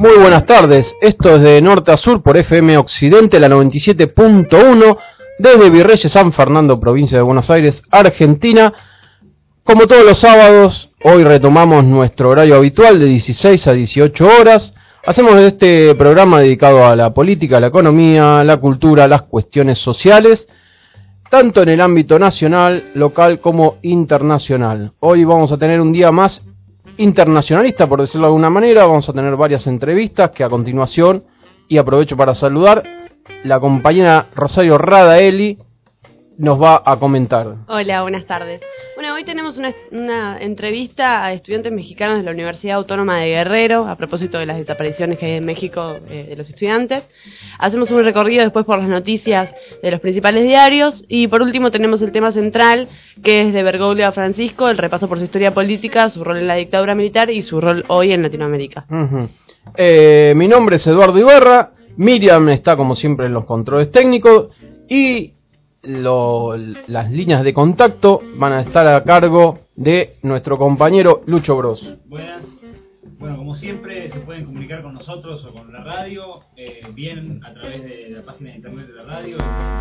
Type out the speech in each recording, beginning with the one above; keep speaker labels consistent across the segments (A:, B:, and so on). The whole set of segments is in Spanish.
A: Muy buenas tardes, esto es de Norte a Sur por FM Occidente, la 97.1, desde Virreyes San Fernando, provincia de Buenos Aires, Argentina. Como todos los sábados, hoy retomamos nuestro horario habitual de 16 a 18 horas. Hacemos este programa dedicado a la política, la economía, la cultura, las cuestiones sociales, tanto en el ámbito nacional, local como internacional. Hoy vamos a tener un día más internacionalista, por decirlo de alguna manera. Vamos a tener varias entrevistas que a continuación, y aprovecho para saludar, la compañera Rosario Radaeli nos va a comentar.
B: Hola, buenas tardes. Bueno, hoy tenemos una entrevista a estudiantes mexicanos de la Universidad Autónoma de Guerrero, a propósito de las desapariciones que hay en México de los estudiantes. Hacemos un recorrido después por las noticias de los principales diarios, y por último tenemos el tema central, que es de Bergoglio a Francisco, el repaso por su historia política, su rol en la dictadura militar y su rol hoy en Latinoamérica.
A: Mi nombre es Eduardo Ibarra, Miriam está como siempre en los controles técnicos, y las líneas de contacto van a estar a cargo de nuestro compañero Lucho Bros.
C: Buenas. Bueno, como siempre, se pueden comunicar con nosotros o con la radio, bien a través de la página de internet de la radio,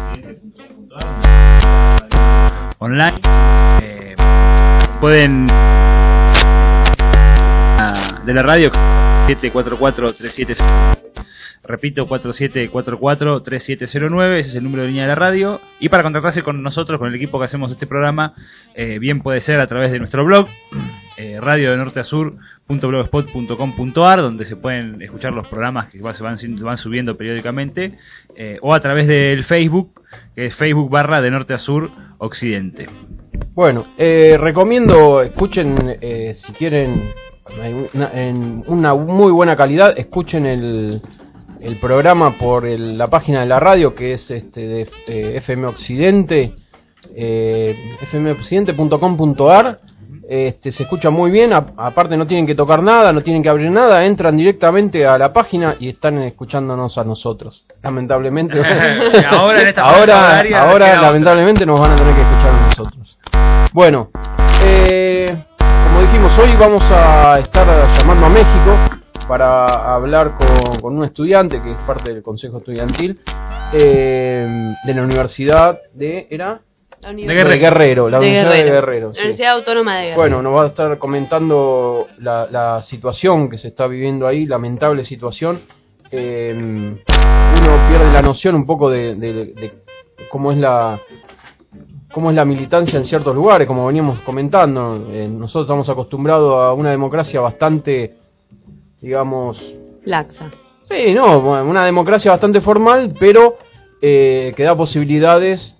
C: occidente.com.ar, online. Pueden de la radio 744-3709. Repito, 4744-3709, ese es el número de línea de la radio. Y para contactarse con nosotros, con el equipo que hacemos este programa, bien puede ser a través de nuestro blog, radiodenorteasur.blogspot.com.ar, donde se pueden escuchar los programas que se van subiendo periódicamente, o a través del Facebook, que es Facebook/de Norte a Sur Occidente.
A: Bueno, recomiendo, escuchen, si quieren, en una muy buena calidad, escuchen el programa por la página de la radio, que es de FM Occidente, fmoccidente.com.ar. Se escucha muy bien, aparte no tienen que tocar nada, no tienen que abrir nada, entran directamente a la página y están escuchándonos a nosotros. Lamentablemente ahora lamentablemente nos van a tener que escuchar a nosotros. Bueno, como dijimos, hoy vamos a estar llamando a México para hablar con un estudiante que es parte del Consejo Estudiantil de la Universidad de Guerrero. La Universidad de Guerrero.
B: La Universidad Autónoma de Guerrero.
A: Bueno, nos va a estar comentando la situación que se está viviendo ahí, lamentable situación. Uno pierde la noción un poco de cómo es la militancia en ciertos lugares, como veníamos comentando. Nosotros estamos acostumbrados a una democracia bastante, digamos,
B: laxa.
A: Sí, no, una democracia bastante formal, pero que da posibilidades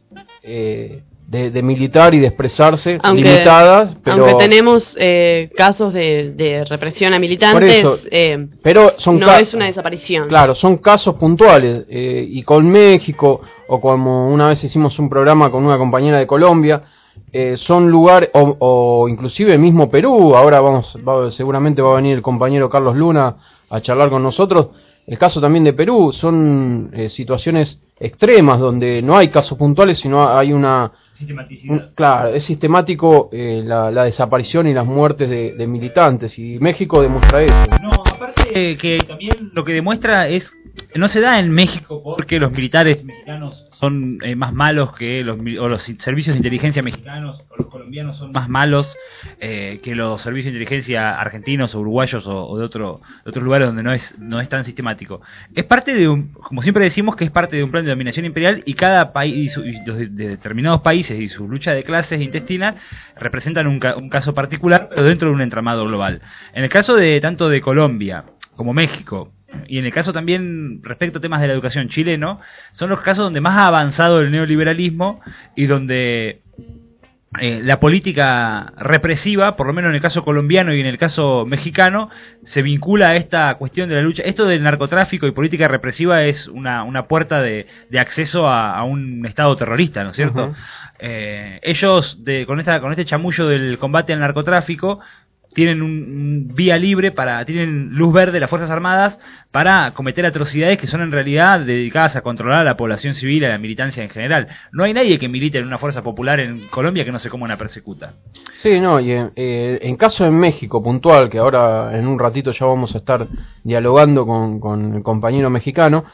A: de militar y de expresarse, limitadas, pero
B: aunque tenemos casos de represión a militantes, por eso,
A: pero
B: no es una desaparición.
A: Claro, son casos puntuales, y con México, o como una vez hicimos un programa con una compañera de Colombia, son lugares, o inclusive mismo Perú. Ahora seguramente va a venir el compañero Carlos Luna a charlar con nosotros. El caso también de Perú son situaciones extremas donde no hay casos puntuales, sino hay una sistematicidad. Claro, es sistemático la desaparición y las muertes de militantes, y México demuestra eso.
C: No, aparte que también lo que demuestra es, no se da en México porque los militares mexicanos son más malos que los servicios de inteligencia mexicanos, o los colombianos son más malos que los servicios de inteligencia argentinos o uruguayos o de otros lugares donde no es tan sistemático. Es parte de como siempre decimos, que es parte de un plan de dominación imperial, y cada país y los de determinados países y su lucha de clases intestina representan un caso particular, pero dentro de un entramado global. En el caso de tanto de Colombia como México, y en el caso también respecto a temas de la educación chileno, son los casos donde más ha avanzado el neoliberalismo y donde la política represiva, por lo menos en el caso colombiano y en el caso mexicano, se vincula a esta cuestión de la lucha. Esto del narcotráfico y política represiva es una puerta de acceso a un estado terrorista, ¿no es cierto? Uh-huh. Ellos, con este chamullo del combate al narcotráfico, tienen vía libre tienen luz verde las Fuerzas Armadas para cometer atrocidades que son en realidad dedicadas a controlar a la población civil, a la militancia en general. No hay nadie que milite en una fuerza popular en Colombia que no sé cómo una persecuta.
A: Sí, no, y en caso de México puntual, que ahora en un ratito ya vamos a estar dialogando con el compañero mexicano,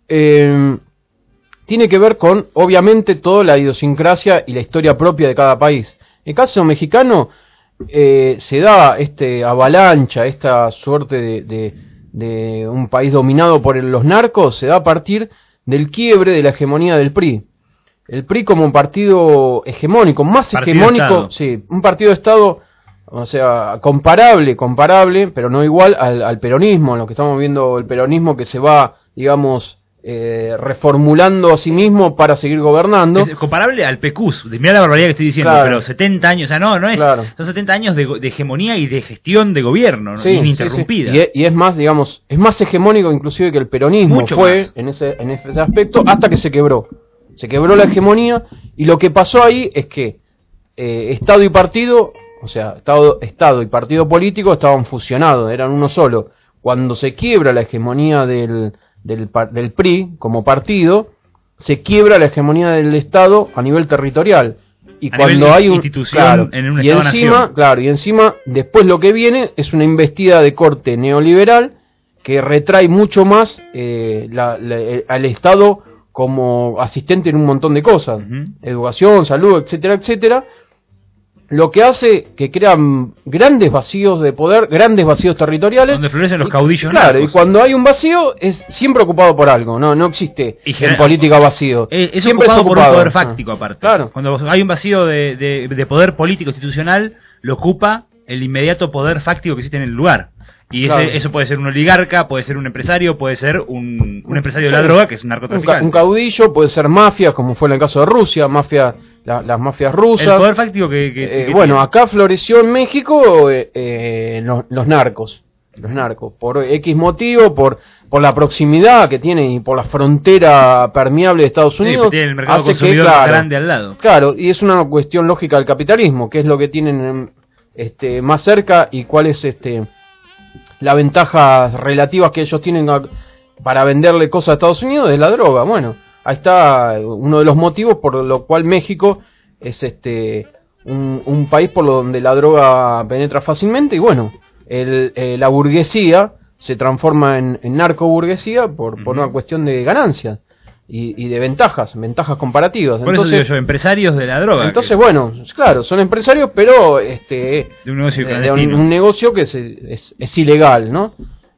A: tiene que ver con, obviamente, toda la idiosincrasia y la historia propia de cada país. En el caso mexicano, se da avalancha, esta suerte de un país dominado por los narcos, se da a partir del quiebre de la hegemonía del PRI. El PRI como un partido hegemónico, más hegemónico, sí, un partido de Estado, o sea, comparable, pero no igual al peronismo, en lo que estamos viendo el peronismo que se va, digamos, reformulando a sí mismo para seguir gobernando.
C: Es comparable al PECUS, mirá la barbaridad que estoy diciendo, claro. Pero 70 años, o sea, no es, claro. Son 70 años de hegemonía y de gestión de gobierno,
A: sí,
C: ininterrumpida.
A: Sí, sí. Y es más, digamos, es más hegemónico inclusive que el peronismo. Mucho fue más. En ese aspecto, hasta que se quebró. Se quebró la hegemonía, y lo que pasó ahí es que Estado y partido, o sea, Estado y partido político estaban fusionados, eran uno solo. Cuando se quiebra la hegemonía del PRI como partido, se quiebra la hegemonía del Estado a nivel territorial. Y
C: a
A: cuando hay una
C: institución,
A: claro,
C: en un
A: y encima, claro, y encima después lo que viene es una embestida de corte neoliberal que retrae mucho más al Estado como asistente en un montón de cosas, educación, salud, etcétera, etcétera. Lo que hace que crean grandes vacíos de poder, grandes vacíos territoriales.
C: Donde florecen los caudillos.
A: Claro, y cuando hay un vacío es siempre ocupado por algo, no existe en política vacío.
C: Siempre es ocupado por un poder fáctico aparte.
A: Claro.
C: Cuando hay un vacío de poder político institucional, lo ocupa el inmediato poder fáctico que existe en el lugar. Y claro. Eso puede ser un oligarca, puede ser un empresario, puede ser un empresario de la droga, que es un narcotraficante.
A: Un caudillo, puede ser mafia, como fue en el caso de Rusia, las mafias rusas.
C: El poder fáctico que
A: bueno, acá floreció en México los narcos. Los narcos, por X motivo, por la proximidad que tienen y por la frontera permeable de Estados Unidos.
C: Tiene el mercado consumidor más grande al lado.
A: Claro, y es una cuestión lógica del capitalismo, que es lo que tienen más cerca y cuál es las ventajas relativas que ellos tienen para venderle cosas a Estados Unidos, es la droga. Bueno, ahí está uno de los motivos por lo cual México es un país por donde la droga penetra fácilmente, y bueno, la burguesía se transforma en narcoburguesía por una cuestión de ganancias y de ventajas comparativas.
C: Por eso digo yo, empresarios de la droga.
A: Entonces, bueno, claro, son empresarios, pero de un negocio que es ilegal, ¿no?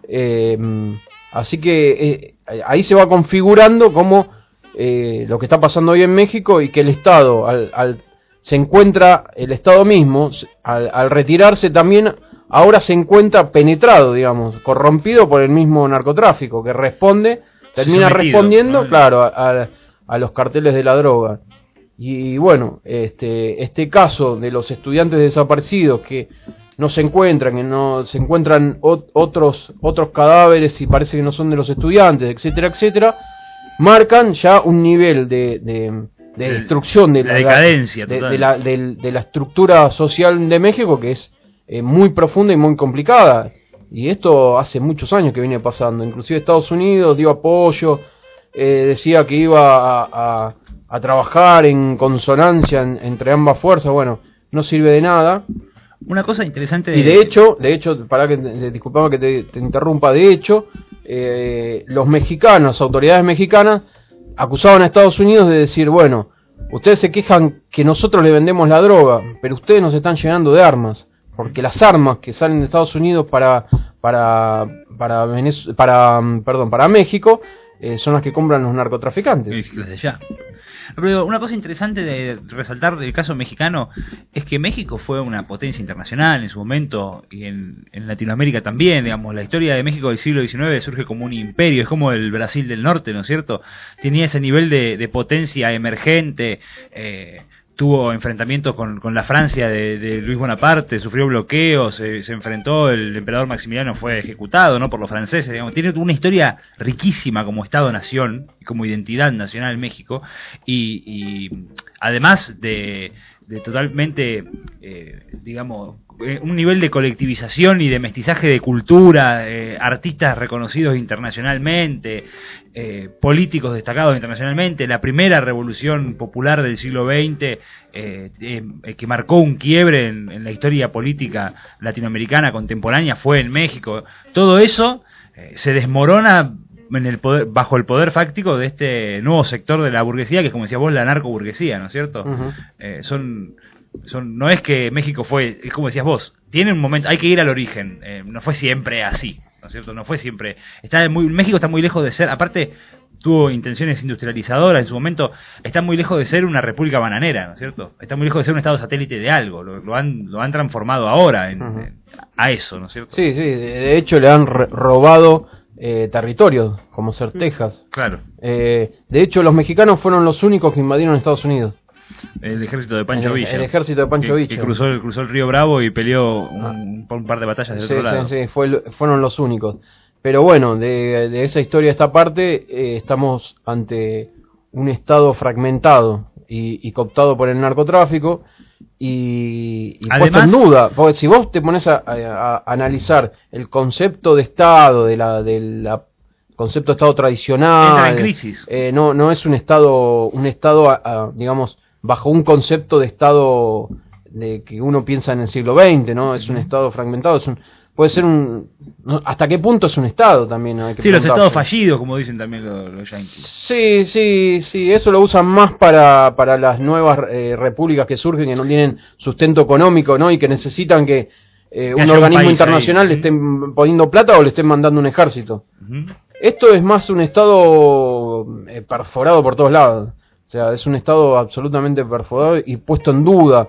A: Así que ahí se va configurando como lo que está pasando hoy en México, y que el Estado, se encuentra, el Estado mismo, al retirarse también, ahora se encuentra penetrado, digamos, corrompido por el mismo narcotráfico, que termina respondiendo, ¿no? Claro, a los carteles de la droga. Y bueno, este caso de los estudiantes desaparecidos que no se encuentran, otros cadáveres y parece que no son de los estudiantes, etcétera, etcétera, marcan ya un nivel de destrucción de
C: la decadencia
A: de la estructura social de México que es muy profunda y muy complicada. Y esto hace muchos años que viene pasando. Inclusive Estados Unidos dio apoyo, decía que iba a trabajar en consonancia entre ambas fuerzas. Bueno, no sirve de nada.
C: Una cosa interesante...
A: Y de hecho, disculpame que te interrumpa, de hecho, los mexicanos, las autoridades mexicanas, acusaban a Estados Unidos de decir, bueno, ustedes se quejan que nosotros le vendemos la droga, pero ustedes nos están llenando de armas. Porque las armas que salen de Estados Unidos para México son las que compran los narcotraficantes.
C: Las de allá. Pero una cosa interesante de resaltar del caso mexicano es que México fue una potencia internacional en su momento, y en Latinoamérica también. Digamos, la historia de México del siglo XIX surge como un imperio, es como el Brasil del Norte, ¿no es cierto? Tenía ese nivel de potencia emergente. Tuvo enfrentamientos con la Francia de Luis Bonaparte, sufrió bloqueos, se enfrentó, el emperador Maximiliano fue ejecutado, ¿no?, por los franceses. Digamos, tiene una historia riquísima como Estado-nación y como identidad nacional México, y además de totalmente, digamos, un nivel de colectivización y de mestizaje de cultura, artistas reconocidos internacionalmente, políticos destacados internacionalmente, la primera revolución popular del siglo XX, que marcó un quiebre en la historia política latinoamericana contemporánea, fue en México. Todo eso se desmorona bajo el poder fáctico de este nuevo sector de la burguesía, que es, como decías vos, la narcoburguesía, ¿no es cierto? No es que México fue, es como decías vos, tiene un momento, hay que ir al origen, no fue siempre así, ¿no es cierto? No fue siempre, México está muy lejos de ser, aparte tuvo intenciones industrializadoras en su momento, está muy lejos de ser una república bananera, ¿no es cierto? Está muy lejos de ser un estado satélite de algo, lo han transformado ahora a eso, ¿no es cierto?
A: Sí, de hecho le han robado territorios, como ser Texas.
C: Claro.
A: De hecho, los mexicanos fueron los únicos que invadieron Estados Unidos.
C: El ejército de Pancho Villa.
A: El ejército de Pancho Villa.
C: Que cruzó el río Bravo y peleó por un par de batallas del otro lado.
A: Sí, fueron los únicos. Pero bueno, de esa historia, esta parte, estamos ante un estado fragmentado y cooptado por el narcotráfico y
C: además,
A: puesto en duda, porque si vos te pones a analizar el concepto de Estado, del concepto de Estado tradicional,
C: entra en crisis.
A: No es un Estado digamos, bajo un concepto de Estado de que uno piensa en el siglo XX, ¿no? Es un Estado fragmentado, puede ser ¿hasta qué punto es un Estado también? Hay que
C: los Estados fallidos, como dicen también los yanquis.
A: Sí, eso lo usan más para las nuevas repúblicas que surgen, que no tienen sustento económico, ¿no? Y que necesitan que un organismo internacional le estén poniendo plata o le estén mandando un ejército. Esto es más un Estado perforado por todos lados. O sea, es un Estado absolutamente perforado y puesto en duda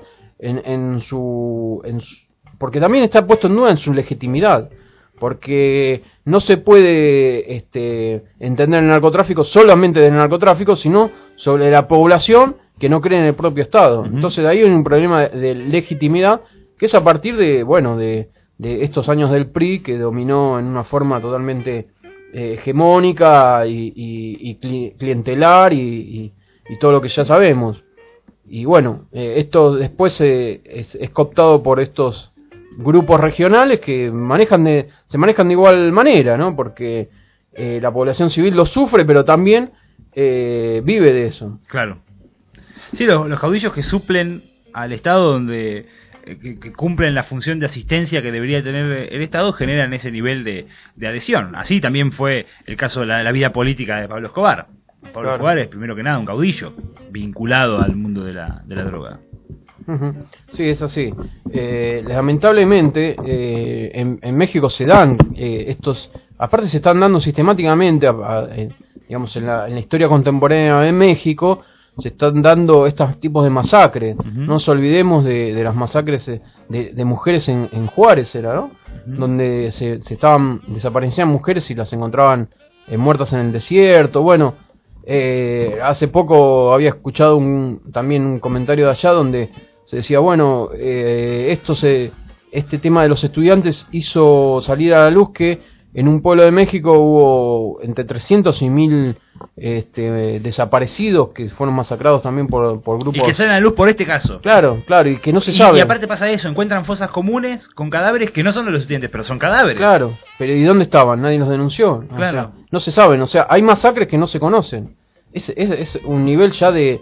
A: porque también está puesto en duda en su legitimidad, porque no se puede entender el narcotráfico solamente del narcotráfico, sino sobre la población que no cree en el propio Estado. Entonces de ahí hay un problema de legitimidad, que es a partir de estos años del PRI, que dominó en una forma totalmente hegemónica y clientelar y todo lo que ya sabemos. Y bueno, esto después es cooptado por estos grupos regionales que se manejan de igual manera, ¿no? Porque la población civil lo sufre, pero también vive de eso.
C: Claro. Sí, los caudillos que suplen al Estado, donde que cumplen la función de asistencia que debería tener el Estado, generan ese nivel de adhesión. Así también fue el caso de la vida política de Pablo Escobar. Pablo Escobar es, primero que nada, un caudillo vinculado al mundo de la droga.
A: Sí, es así. Lamentablemente en México se dan estos, aparte se están dando sistemáticamente, digamos en la historia contemporánea de México, se están dando estos tipos de masacres. No nos olvidemos de las masacres de mujeres en Juárez, era, ¿no? Donde desaparecían mujeres y las encontraban muertas en el desierto. Bueno, hace poco había escuchado también un comentario de allá donde se decía, bueno, este tema de los estudiantes hizo salir a la luz que en un pueblo de México hubo entre 300 y 1000 desaparecidos que fueron masacrados también por grupos.
C: Y que salen a la luz por este caso.
A: Claro, y que no se sabe.
C: Y aparte pasa eso, encuentran fosas comunes con cadáveres que no son de los estudiantes, pero son cadáveres.
A: Claro, pero ¿y dónde estaban? Nadie los denunció.
C: Claro.
A: O sea, no se saben, o sea, hay masacres que no se conocen. Es un nivel ya de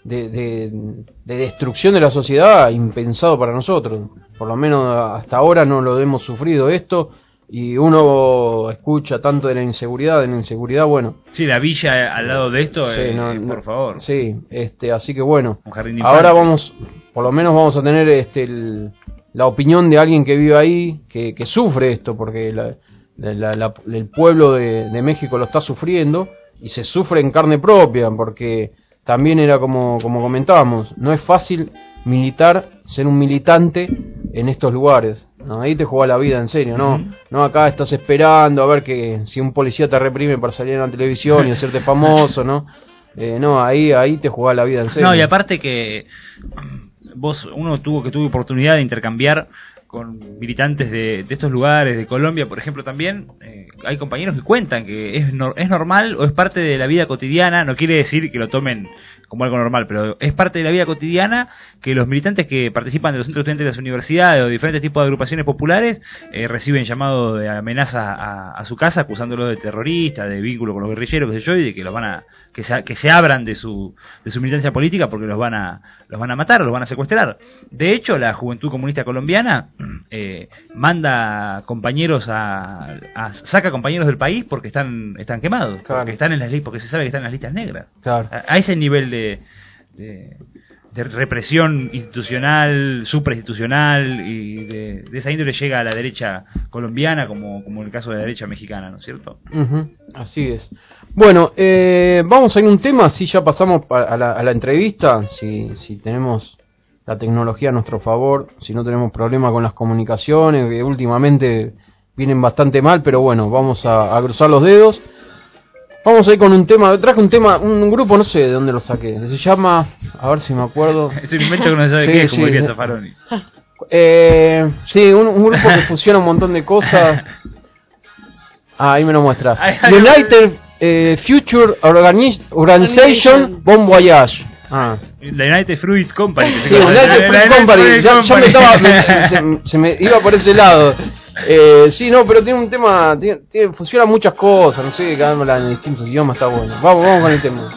A: destrucción de la sociedad impensado para nosotros. Por lo menos hasta ahora no lo hemos sufrido esto. Y uno escucha tanto de la inseguridad, bueno.
C: Sí, la villa al lado de esto, sí, por favor.
A: Sí, así que bueno.
C: Un jardín
A: ahora por lo menos vamos a tener la opinión de alguien que vive ahí, que sufre esto, porque el pueblo de México lo está sufriendo y se sufre en carne propia, porque también era como comentábamos, no es fácil ser un militante en estos lugares. No, ahí te juega la vida en serio, no acá estás esperando a ver que si un policía te reprime para salir en la televisión y hacerte famoso, ¿no? Ahí te juega la vida en serio.
C: No, y aparte que uno tuvo oportunidad de intercambiar con militantes de estos lugares, de Colombia, por ejemplo, también hay compañeros que cuentan que es normal o es parte de la vida cotidiana, no quiere decir que lo tomen como algo normal, pero es parte de la vida cotidiana que los militantes que participan de los centros de estudiantes de las universidades o de diferentes tipos de agrupaciones populares reciben llamado de amenaza a su casa acusándolos de terrorista, de vínculo con los guerrilleros, qué sé yo, y de que los van a que se abran de su militancia política porque los van a matar, los van a secuestrar. De hecho, la Juventud Comunista Colombiana manda compañeros saca compañeros del país porque están quemados,
A: claro,
C: porque están en las listas, porque se sabe que están en las listas negras.
A: Claro.
C: A ese nivel de represión institucional, suprainstitucional y de esa índole llega a la derecha colombiana como en el caso de la derecha mexicana, ¿no es cierto?
A: Uh-huh, así es. Bueno, vamos a ir a un tema, así ya pasamos a la entrevista, si tenemos la tecnología a nuestro favor, si no tenemos problema con las comunicaciones, que últimamente vienen bastante mal, pero bueno, vamos a cruzar los dedos. Vamos a ir con un tema, traje un grupo, no sé de dónde lo saqué, se llama, a ver si me acuerdo.
C: Es un invento que no se sabe qué es, como diría Zaffaroni.
A: Sí, un grupo que fusiona un montón de cosas. Ahí me lo muestra. United Future Organization Bon Voyage.
C: La United Fruit Company.
A: Sí, United Fruit Company. Ya me estaba, se me iba por ese lado. Sí, no, pero tiene un tema, fusiona muchas cosas, no sé, cada uno en distintos idiomas, está bueno. Vamos con el tema.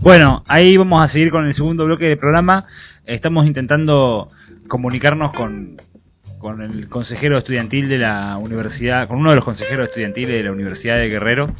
C: Bueno, ahí vamos a seguir con el segundo bloque del programa. Estamos intentando comunicarnos con el consejero estudiantil de la universidad, con uno de los consejeros estudiantiles de la Universidad de Guerrero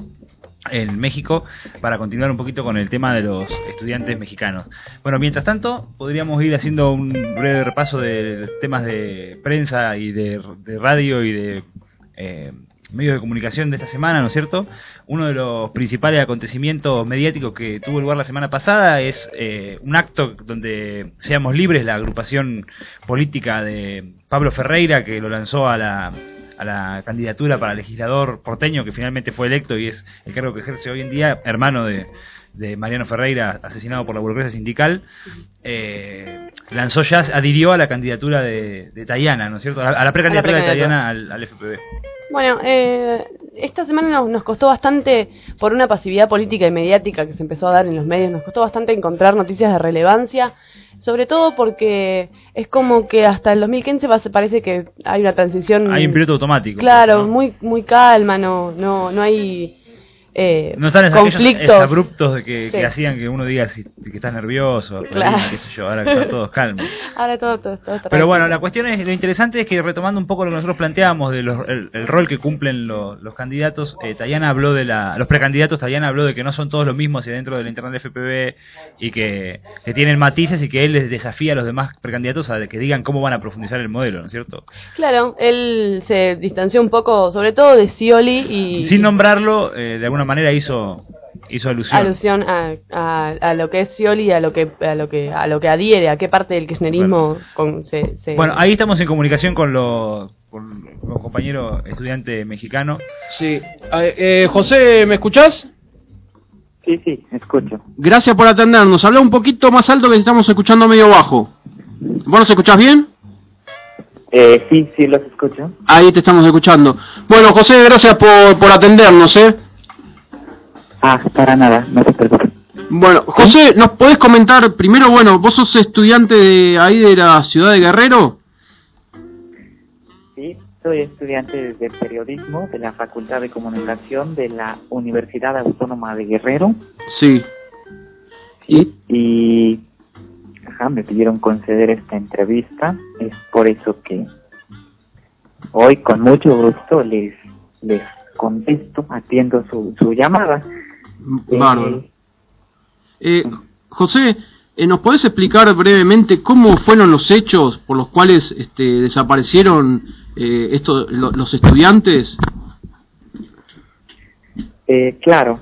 C: en México, para continuar un poquito con el tema de los estudiantes mexicanos. Bueno, mientras tanto, podríamos ir haciendo un breve repaso de temas de prensa y de radio y de medios de comunicación de esta semana, ¿no es cierto? Uno de los principales acontecimientos mediáticos que tuvo lugar la semana pasada es un acto donde Seamos Libres, la agrupación política de Pablo Ferreira, que lo lanzó a la candidatura para legislador porteño, que finalmente fue electo y es el cargo que ejerce hoy en día, hermano de Mariano Ferreira, asesinado por la burocracia sindical. Adhirió a la candidatura de Tayana, ¿no es cierto? A la precandidatura de Tayana al FPV.
B: Bueno, esta semana nos costó bastante, por una pasividad política y mediática que se empezó a dar en los medios, nos costó bastante encontrar noticias de relevancia, sobre todo porque es como que hasta el 2015 parece que hay una transición...
C: Hay un piloto automático.
B: Claro,
C: ¿no?
B: muy calma, no hay...
C: no están esos
B: conflictos
C: abruptos que hacían que uno diga que estás nervioso,
B: claro.
C: Qué sé yo, ahora que están todos calmos.
B: Ahora todo está
C: Pero bueno, la cuestión es, lo interesante es que, retomando un poco lo que nosotros planteábamos de el rol que cumplen los candidatos, Tayana habló los precandidatos. Tayana habló de que no son todos lo mismo hacia dentro del interno del FPV y que tienen matices, y que él les desafía a los demás precandidatos a que digan cómo van a profundizar el modelo, ¿no es cierto?
B: Claro, él se distanció un poco, sobre todo de Scioli y...
C: Sin nombrarlo, de alguna manera hizo alusión
B: a lo que es Scioli, a lo que adhiere, a qué parte del kirchnerismo.
C: Bueno. Bueno, ahí estamos en comunicación con los compañeros estudiantes mexicanos.
A: Sí. José, ¿me escuchás?
D: Sí, escucho.
A: Gracias por atendernos. Habla un poquito más alto, que te estamos escuchando medio bajo. ¿Vos nos escuchás bien?
D: Sí, los escucho.
A: Ahí te estamos escuchando. Bueno, José, gracias por atendernos,
D: Para nada, no se preocupe.
A: Bueno, José, ¿nos podés comentar primero, vos sos estudiante de la ciudad de Guerrero?
D: Sí, soy estudiante de periodismo de la Facultad de Comunicación de la Universidad Autónoma de Guerrero.
A: Sí.
D: Y me pidieron conceder esta entrevista, es por eso que hoy con mucho gusto les contesto, atiendo su llamada.
A: Bárbaro. José, ¿nos podés explicar brevemente cómo fueron los hechos por los cuales desaparecieron los estudiantes?
D: Claro.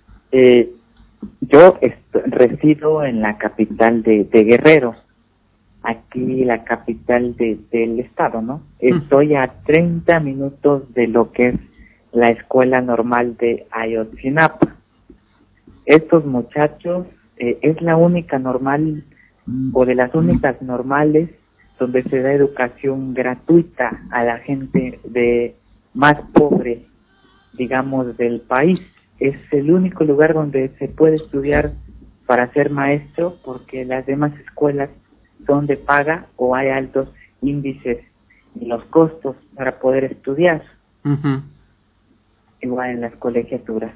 D: Yo resido en la capital de Guerrero, aquí la capital del estado, ¿no? Estoy a 30 minutos de lo que es la escuela normal de Ayotzinapa. Estos muchachos es la única normal, o de las únicas normales, donde se da educación gratuita a la gente más pobre, digamos, del país. Es el único lugar donde se puede estudiar para ser maestro, porque las demás escuelas son de paga o hay altos índices en los costos para poder estudiar.
A: Uh-huh.
D: Igual en las colegiaturas.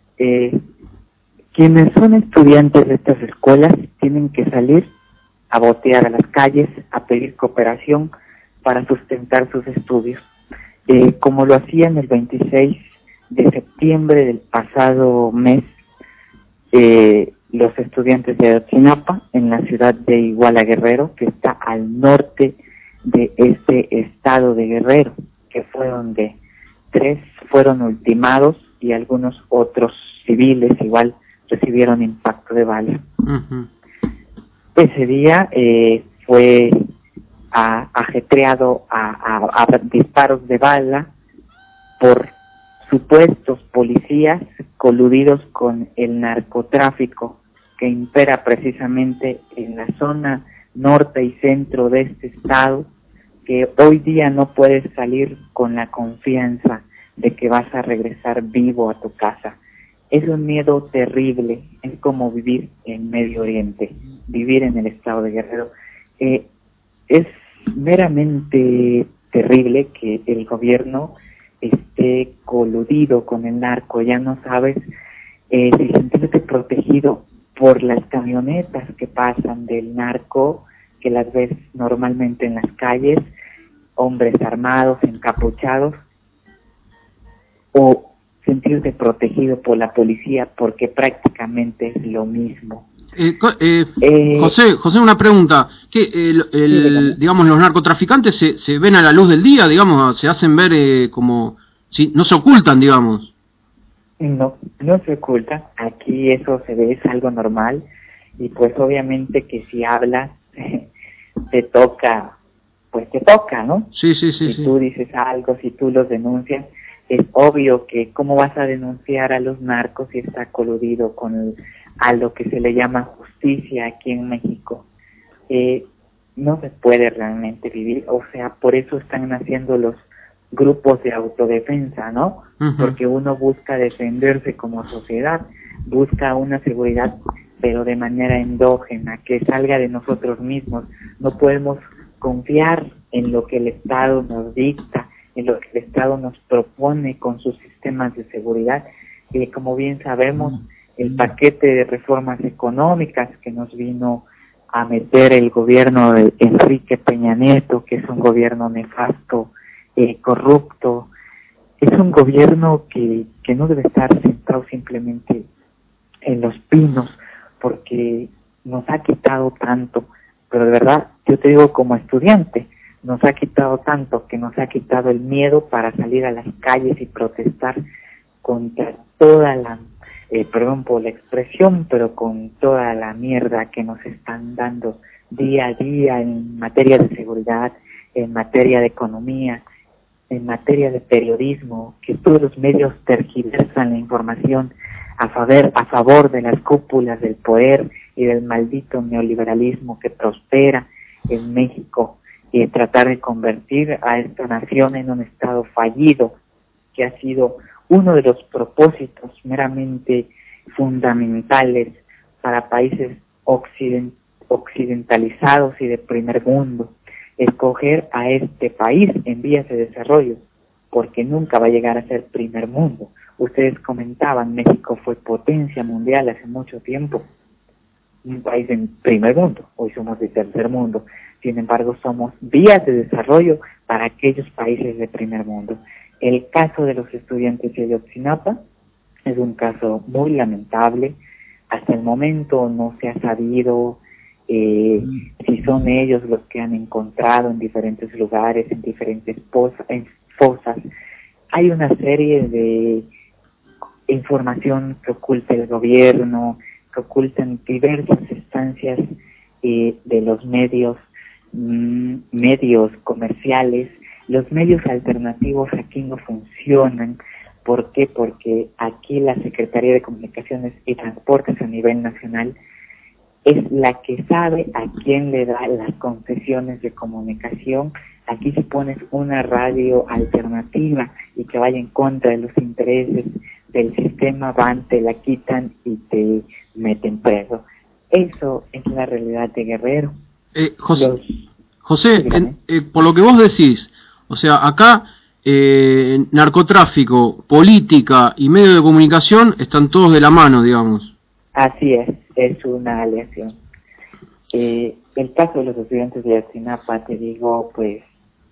D: Quienes son estudiantes de estas escuelas tienen que salir a botear a las calles, a pedir cooperación para sustentar sus estudios. Como lo hacían el 26 de septiembre del pasado mes, los estudiantes de Ayotzinapa, en la ciudad de Iguala Guerrero, que está al norte de este estado de Guerrero, que fue donde 3 fueron ultimados y algunos otros civiles igual recibieron impacto de bala.
A: Uh-huh.
D: Ese día fue ajetreado a disparos de bala por supuestos policías coludidos con el narcotráfico que impera precisamente en la zona norte y centro de este estado, que hoy día no puedes salir con la confianza de que vas a regresar vivo a tu casa. Es un miedo terrible, es como vivir en Medio Oriente, vivir en el estado de Guerrero. Es meramente terrible que el gobierno esté coludido con el narco, ya no sabes si sentirte protegido por las camionetas que pasan del narco, que las ves normalmente en las calles, hombres armados, encapuchados, o sentirse protegido por la policía, porque prácticamente es lo mismo.
A: José, una pregunta. Digamos, los narcotraficantes se ven a la luz del día, digamos, se hacen ver como si no se ocultan, digamos.
D: No se oculta. Aquí eso se ve, es algo normal, y pues obviamente que si hablas te toca, ¿no?
A: Sí.
D: Si tú dices algo, si tú los denuncias, es obvio que cómo vas a denunciar a los narcos si está coludido con a lo que se le llama justicia aquí en México. No se puede realmente vivir, o sea, por eso están naciendo los grupos de autodefensa, ¿no?
A: Uh-huh.
D: Porque uno busca defenderse como sociedad, busca una seguridad, pero de manera endógena, que salga de nosotros mismos. No podemos confiar en lo que el Estado nos dicta, en lo que el Estado nos propone con sus sistemas de seguridad. Como bien sabemos, el paquete de reformas económicas que nos vino a meter el gobierno de Enrique Peña Nieto, que es un gobierno nefasto, corrupto, es un gobierno que no debe estar sentado simplemente en los pinos, porque nos ha quitado tanto, pero de verdad, yo te digo como estudiante, nos ha quitado tanto que nos ha quitado el miedo para salir a las calles y protestar contra toda la, perdón por la expresión, pero con toda la mierda que nos están dando día a día en materia de seguridad, en materia de economía, en materia de periodismo, que todos los medios tergiversan la información a favor de las cúpulas del poder y del maldito neoliberalismo que prospera en México, y tratar de convertir a esta nación en un estado fallido, que ha sido uno de los propósitos meramente fundamentales para países occidentalizados y de primer mundo. Escoger a este país en vías de desarrollo, porque nunca va a llegar a ser primer mundo. Ustedes comentaban, México fue potencia mundial hace mucho tiempo, un país en primer mundo, hoy somos de tercer mundo. Sin embargo, somos vías de desarrollo para aquellos países de primer mundo. El caso de los estudiantes de Ayotzinapa es un caso muy lamentable. Hasta el momento no se ha sabido si son ellos los que han encontrado en diferentes lugares, en diferentes fosas. Hay una serie de información que oculta el gobierno, que ocultan diversas instancias de los medios comerciales. Los medios alternativos aquí no funcionan. ¿Por qué? Porque aquí la Secretaría de Comunicaciones y Transportes a nivel nacional es la que sabe a quién le da las concesiones de comunicación. Aquí si pones una radio alternativa y que vaya en contra de los intereses del sistema, van, te la quitan y te meten preso. Eso es la realidad de Guerrero.
A: José, por lo que vos decís, o sea, acá narcotráfico, política y medio de comunicación están todos de la mano, digamos.
D: Así es una aleación. El caso de los estudiantes de Ayotzinapa, te digo, pues,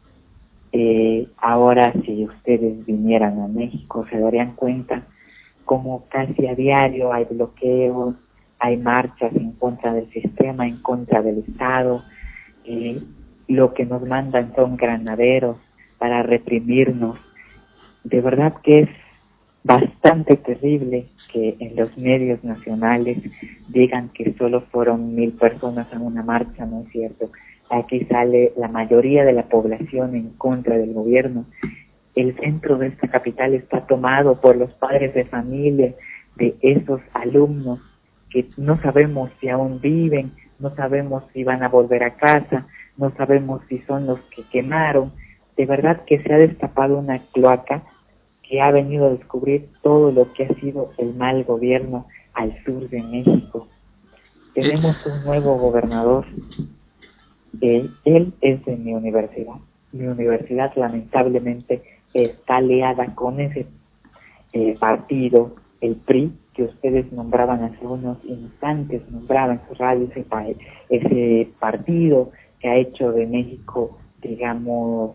D: ahora si ustedes vinieran a México se darían cuenta como casi a diario hay bloqueos, hay marchas en contra del sistema, en contra del Estado. Lo que nos mandan son granaderos para reprimirnos. De verdad que es bastante terrible que en los medios nacionales digan que solo fueron 1,000 personas en una marcha. No es cierto. Aquí sale la mayoría de la población en contra del gobierno. El centro de esta capital está tomado por los padres de familia de esos alumnos que no sabemos si aún viven, no sabemos si van a volver a casa, no sabemos si son los que quemaron. De verdad que se ha destapado una cloaca que ha venido a descubrir todo lo que ha sido el mal gobierno al sur de México. Tenemos un nuevo gobernador. Él es de mi universidad. Mi universidad lamentablemente está aliada con ese partido, el PRI, que ustedes nombraban hace unos instantes, nombraban en su radio ese partido que ha hecho de México, digamos,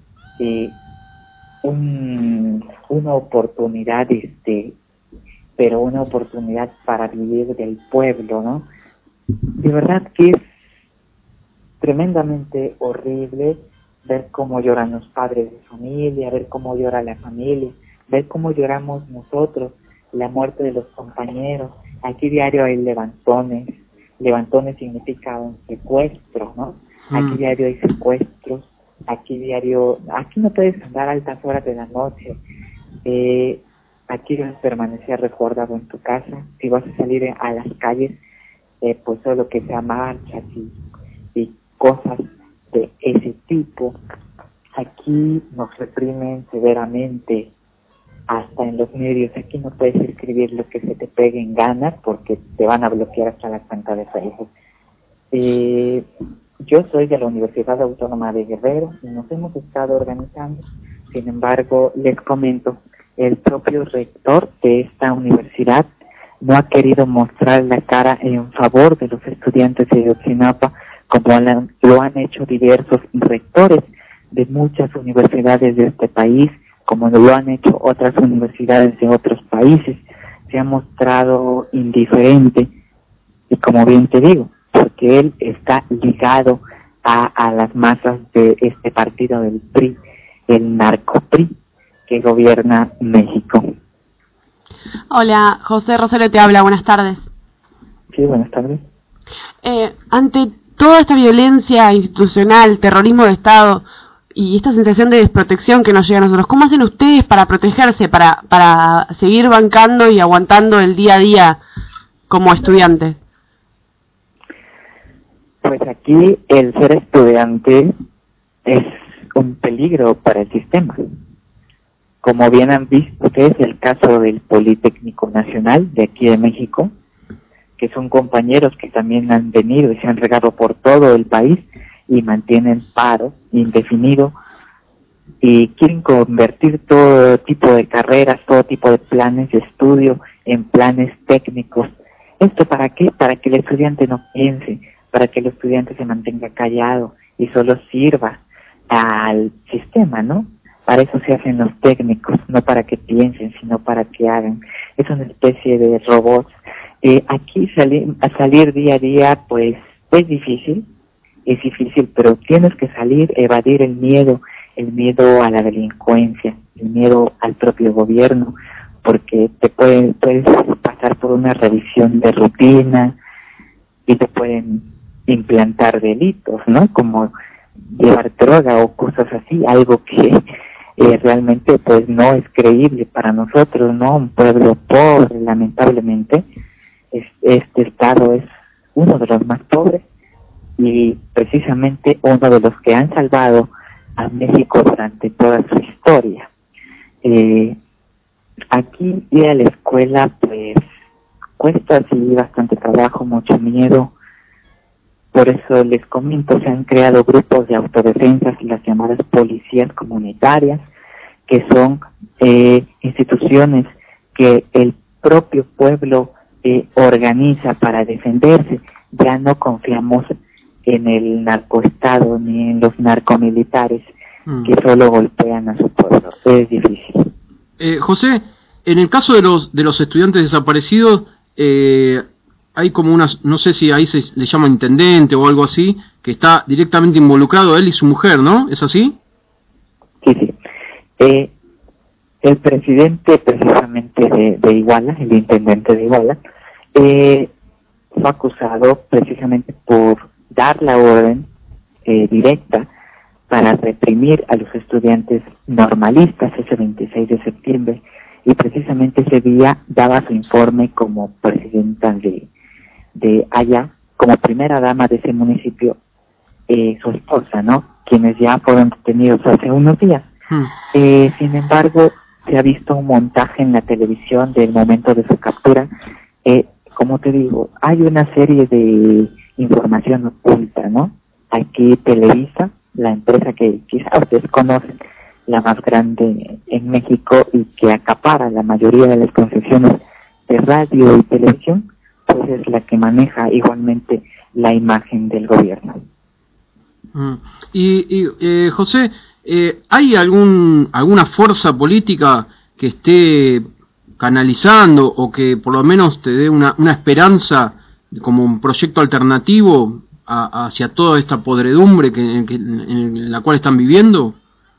D: una oportunidad, pero una oportunidad para vivir del pueblo, ¿no? De verdad que es tremendamente horrible ver cómo lloran los padres de familia, ver cómo llora la familia, ver cómo lloramos nosotros, la muerte de los compañeros. Aquí diario hay levantones significa un secuestro, ¿no? Aquí diario hay secuestros, aquí no puedes andar a altas horas de la noche, aquí debes permanecer resguardado en tu casa. Si vas a salir a las calles, pues solo que sea marchas y cosas de ese tipo. Aquí nos reprimen severamente, hasta en los medios. Aquí no puedes escribir lo que se te pegue en ganas porque te van a bloquear hasta la cuenta de Facebook. Yo soy de la Universidad Autónoma de Guerrero y nos hemos estado organizando. Sin embargo, les comento, el propio rector de esta universidad no ha querido mostrar la cara en favor de los estudiantes de Ayotzinapa, como lo han hecho diversos rectores de muchas universidades de este país, como lo han hecho otras universidades de otros países. Se ha mostrado indiferente, y como bien te digo, porque él está ligado a las masas de este partido del PRI, el narco-PRI, que gobierna México.
B: Hola, José Rosario te habla, buenas tardes.
D: Sí, buenas tardes.
B: Ante toda esta violencia institucional, terrorismo de Estado y esta sensación de desprotección que nos llega a nosotros, ¿cómo hacen ustedes para protegerse, para seguir bancando y aguantando el día a día como estudiantes?
D: Pues aquí el ser estudiante es un peligro para el sistema. Como bien han visto, que es el caso del Politécnico Nacional de aquí de México, que son compañeros que también han venido y se han regado por todo el país y mantienen paro indefinido y quieren convertir todo tipo de carreras, todo tipo de planes de estudio en planes técnicos. ¿Esto para qué? Para que el estudiante no piense, para que el estudiante se mantenga callado y solo sirva al sistema, ¿no? Para eso se hacen los técnicos, no para que piensen, sino para que hagan. Es una especie de robots. Aquí salir día a día, pues es difícil, pero tienes que salir, evadir el miedo a la delincuencia, el miedo al propio gobierno, porque te puedes pasar por una revisión de rutina y te pueden implantar delitos, ¿no? Como llevar droga o cosas así, algo que realmente pues no es creíble para nosotros, ¿no? Un pueblo pobre, lamentablemente. Este estado es uno de los más pobres y precisamente uno de los que han salvado a México durante toda su historia. Aquí ir a la escuela pues cuesta así bastante trabajo, mucho miedo. Por eso les comento, se han creado grupos de autodefensas, las llamadas policías comunitarias, que son instituciones que el propio pueblo organiza para defenderse. Ya no confiamos en el narcoestado ni en los narcomilitares que solo golpean a su pueblo. Es difícil.
A: José, en el caso de los estudiantes desaparecidos, hay como unas, no sé si ahí se le llama intendente o algo así, que está directamente involucrado él y su mujer, ¿no? ¿Es así?
D: Sí. El presidente precisamente de Iguala, el intendente de Iguala, fue acusado precisamente por dar la orden directa para reprimir a los estudiantes normalistas ese 26 de septiembre, y precisamente ese día daba su informe como presidenta de allá, como primera dama de ese municipio, su esposa, ¿no? Quienes ya fueron detenidos hace unos días. Sin embargo, se ha visto un montaje en la televisión del momento de su captura. Como te digo, hay una serie de información oculta, ¿no? Aquí Televisa, la empresa que quizás ustedes conocen, la más grande en México y que acapara la mayoría de las concesiones de radio y televisión, pues es la que maneja igualmente la imagen del gobierno.
A: José, ¿hay alguna fuerza política que esté canalizando o que por lo menos te dé una esperanza como un proyecto alternativo hacia toda esta podredumbre en la cual están viviendo?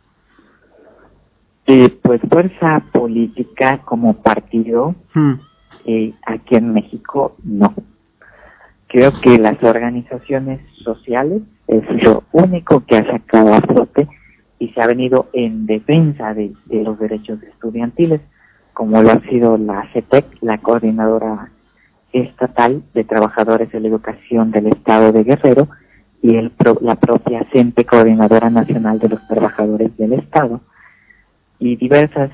D: Pues fuerza política como partido, aquí en México no. Creo que las organizaciones sociales es lo único que ha sacado a flote y se ha venido en defensa de los derechos estudiantiles, como lo ha sido la CETEC, la Coordinadora Estatal de Trabajadores de la Educación del Estado de Guerrero, y la propia CENTE, Coordinadora Nacional de los Trabajadores del Estado, y diversas,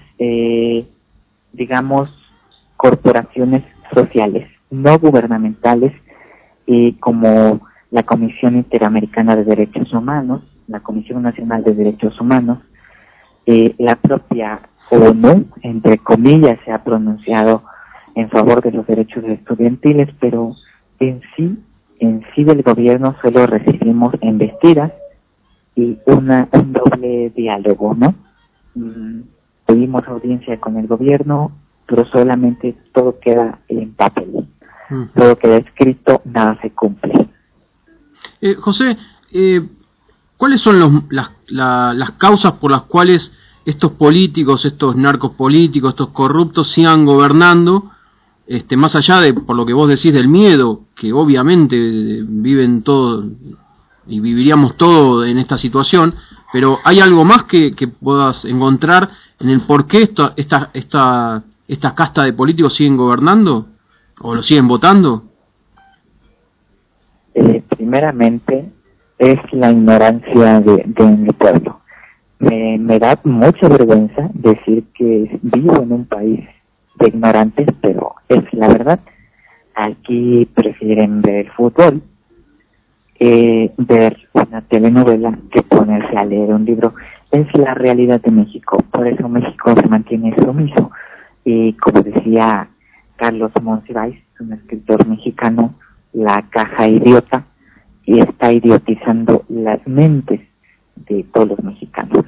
D: corporaciones sociales, no gubernamentales, como la Comisión Interamericana de Derechos Humanos, la Comisión Nacional de Derechos Humanos, la propia ONU, entre comillas, se ha pronunciado en favor de los derechos estudiantiles, pero en sí del gobierno solo recibimos embestidas y un doble diálogo, ¿no? Tuvimos audiencia con el gobierno, pero solamente todo queda en papel. Todo queda escrito, nada se cumple.
A: José, ¿cuáles son las causas por las cuales estos políticos, estos narcos políticos, estos corruptos sigan gobernando, más allá de, por lo que vos decís, del miedo, que obviamente viven todos y viviríamos todos en esta situación, pero ¿hay algo más que puedas encontrar en el por qué esta casta de políticos siguen gobernando o lo siguen votando?
D: Primeramente es la ignorancia del pueblo. Me da mucha vergüenza decir que vivo en un país de ignorantes, pero es la verdad. Aquí prefieren ver fútbol, ver una telenovela, que ponerse a leer un libro. Es la realidad de México, por eso México se mantiene sumiso. Y como decía Carlos Monsiváis, un escritor mexicano, la caja idiota, y está idiotizando las mentes de todos los mexicanos.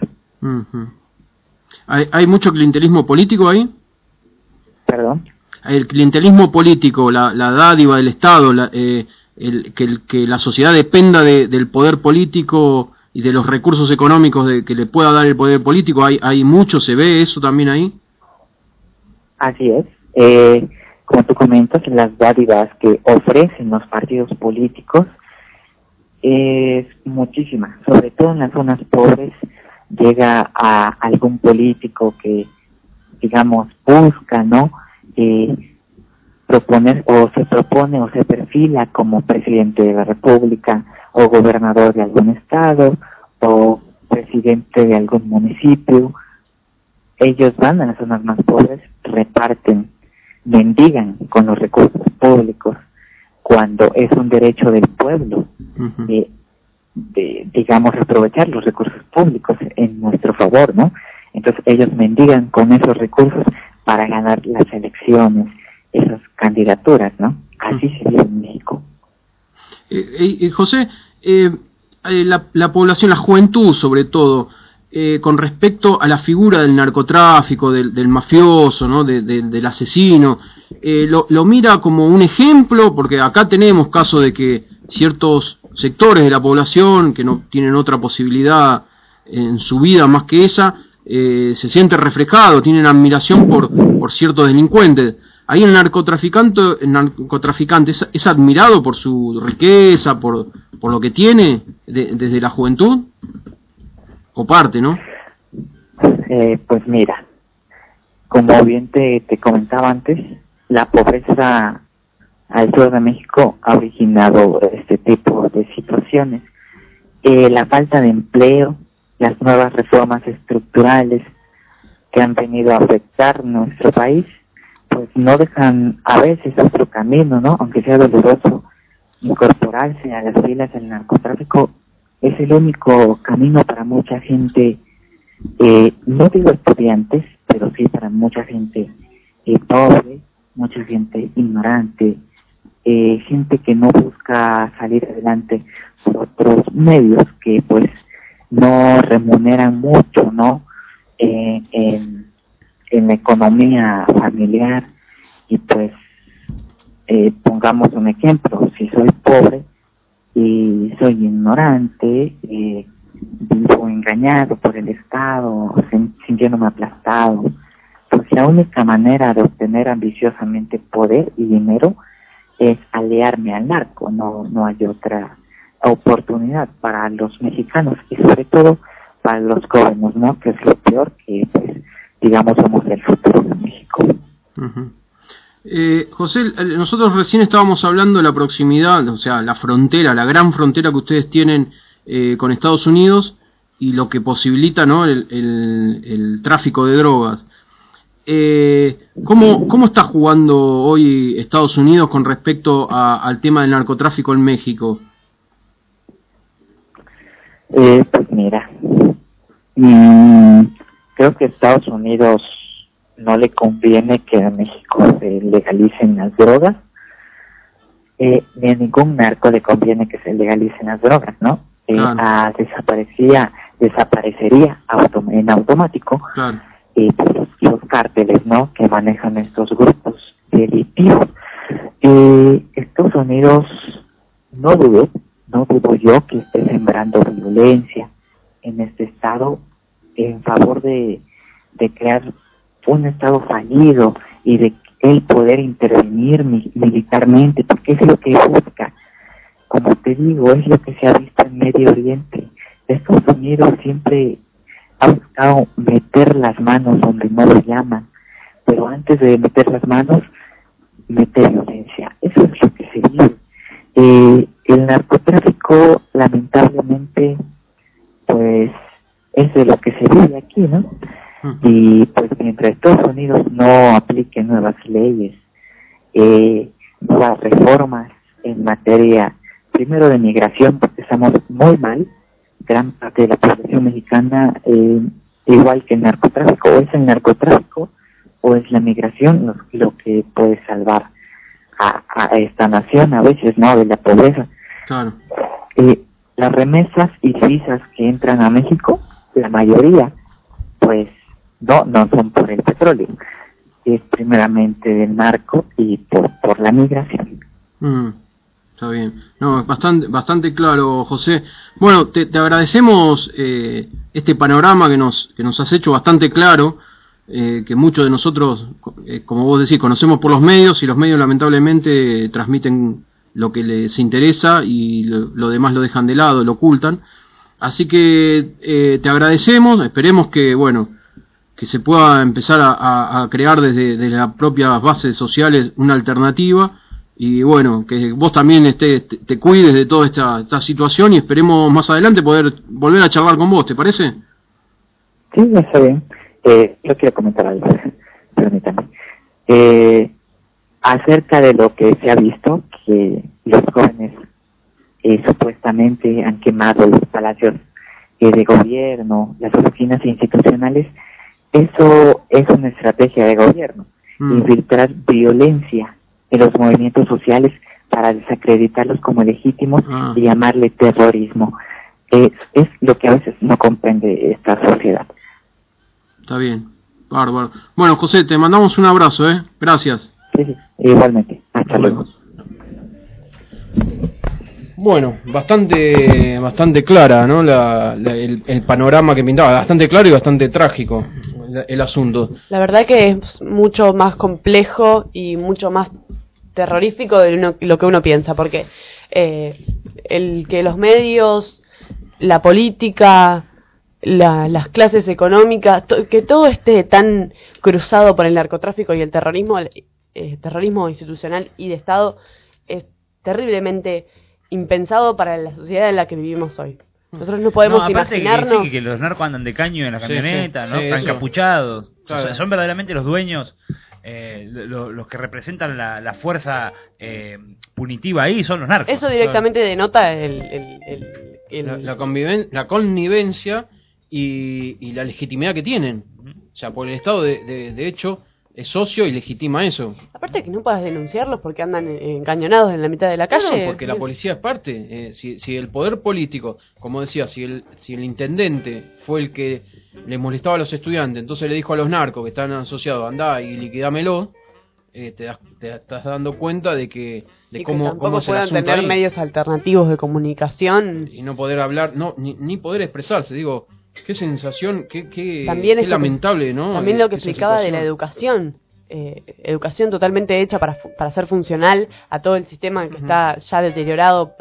A: ¿Hay mucho clientelismo político ahí?
D: ¿Perdón?
A: El clientelismo político, la dádiva del Estado, que la sociedad dependa del poder político y de los recursos económicos que le pueda dar el poder político, ¿hay mucho? ¿Se ve eso también ahí?
D: Así es. Como tú comentas, las dádivas que ofrecen los partidos políticos es muchísima, sobre todo en las zonas pobres. Llega a algún político que, digamos, busca, ¿no?, proponer o se perfila como presidente de la República o gobernador de algún estado o presidente de algún municipio. Ellos van a las zonas más pobres, reparten, mendigan con los recursos públicos, cuando es un derecho del pueblo digamos, aprovechar los recursos públicos en nuestro favor, ¿no? Entonces ellos mendigan con esos recursos para ganar las elecciones, esas candidaturas, ¿no? Así se vive en México.
A: José, la población, la juventud sobre todo, con respecto a la figura del narcotráfico, del mafioso, ¿no?, del asesino, lo mira como un ejemplo, porque acá tenemos casos de que ciertos sectores de la población que no tienen otra posibilidad en su vida más que esa, se siente reflejado, tienen admiración por ciertos delincuentes. Ahí el narcotraficante es admirado por su riqueza, por lo que tiene desde la juventud, o parte, ¿no?
D: Pues mira, como bien te comentaba antes, la pobreza al sur de México ha originado este tipo de situaciones. La falta de empleo, las nuevas reformas estructurales que han venido a afectar nuestro país, pues no dejan a veces otro camino, ¿no? Aunque sea doloroso, incorporarse a las filas del narcotráfico es el único camino para mucha gente, no digo estudiantes, pero sí para mucha gente pobre, mucha gente ignorante, gente que no busca salir adelante por otros medios que pues no remuneran mucho, ¿no? En la economía familiar. Y pues pongamos un ejemplo: si soy pobre y soy ignorante, vivo engañado por el Estado, sintiéndome aplastado, pues la única manera de obtener ambiciosamente poder y dinero es aliarme al narco. No hay otra oportunidad para los mexicanos y sobre todo para los jóvenes, ¿no? Que es lo peor, que pues digamos somos el futuro de México.
A: Uh-huh. José, nosotros recién estábamos hablando de la proximidad, o sea, la frontera, la gran frontera que ustedes tienen con Estados Unidos y lo que posibilita, ¿no?, el tráfico de drogas. ¿Cómo está jugando hoy Estados Unidos con respecto al tema del narcotráfico en México?
D: Pues mira, creo que a Estados Unidos no le conviene que en México se legalicen las drogas, ni a ningún narco le conviene que se legalicen las drogas, ¿no? Claro. Desaparecería en automático. Claro. Pues los cárteles, ¿no?, que manejan estos grupos delictivos. Estados Unidos, no dudo yo que esté sembrando violencia en este estado en favor de crear un estado fallido y de él poder intervenir militarmente, porque es lo que busca. Como te digo, es lo que se ha visto en Medio Oriente. Estados Unidos siempre ha buscado meter las manos donde no lo llaman, pero antes de meter las manos, mete violencia. Eso es lo que se vive. El narcotráfico, lamentablemente, pues es de lo que se vive aquí, ¿no? Y pues mientras Estados Unidos no aplique nuevas leyes, nuevas reformas en materia, primero de migración, porque estamos muy mal, gran parte de la población mexicana, igual que el narcotráfico, o es el narcotráfico o es la migración lo que puede salvar a esta nación, a veces, ¿no?, de la pobreza. Claro. Las remesas y divisas que entran a México, la mayoría, pues no son por el petróleo, es primeramente del narco y por la migración.
A: Está bien. No, bastante claro, José. Bueno, te agradecemos este panorama que nos has hecho bastante claro, que muchos de nosotros, como vos decís, conocemos por los medios, y los medios lamentablemente transmiten lo que les interesa y lo demás lo dejan de lado, lo ocultan. Así que te agradecemos, esperemos que se pueda empezar a crear desde las propias bases sociales una alternativa, y que vos también te cuides de toda esta situación, y esperemos más adelante poder volver a charlar con vos, ¿te parece?
D: Sí, está bien. Yo quiero comentar algo, permítame. Acerca de lo que se ha visto, que los jóvenes supuestamente han quemado los palacios de gobierno, las oficinas institucionales. Eso es una estrategia de gobierno, infiltrar violencia en los movimientos sociales para desacreditarlos como legítimos y llamarle terrorismo. Es lo que a veces no comprende esta sociedad.
A: Está bien, bárbaro. Bueno, José, te mandamos un abrazo, Gracias.
D: Sí, igualmente. Hasta luego.
A: Bueno, bastante clara, ¿no? El panorama que pintaba, bastante claro y bastante trágico el asunto.
B: La verdad que es mucho más complejo y mucho más terrorífico de lo que uno piensa, porque el que los medios, la política, las clases económicas, que todo esté tan cruzado por el narcotráfico y el terrorismo institucional y de Estado, es terriblemente impensado para la sociedad en la que vivimos hoy. Nosotros no podemos imaginarnos
C: que los narcos andan de caño en la camioneta, ¿no? Están encapuchados. Claro. O sea, son verdaderamente los dueños, los que representan la fuerza punitiva ahí, son los narcos.
B: Eso directamente denota
A: la connivencia y la legitimidad que tienen. O sea, por el Estado, de hecho, es socio y legitima eso.
B: Aparte que no puedas denunciarlos porque andan encañonados en la mitad de la calle.
A: Claro, porque la policía es parte. Si el poder político, como decía, si el intendente fue el que le molestaba a los estudiantes, entonces le dijo a los narcos que están asociados, andá y liquidámelo, te estás dando cuenta de que cómo es el asunto
B: tener
A: ahí.
B: medios alternativos de comunicación
A: Y no poder hablar, ni poder expresarse. Digo, qué sensación, qué
B: también
A: qué lamentable, ¿no?
B: También lo que
A: Esa
B: explicaba de la
A: situación.
B: educación. Educación totalmente hecha para ser funcional a todo el sistema que está ya deteriorado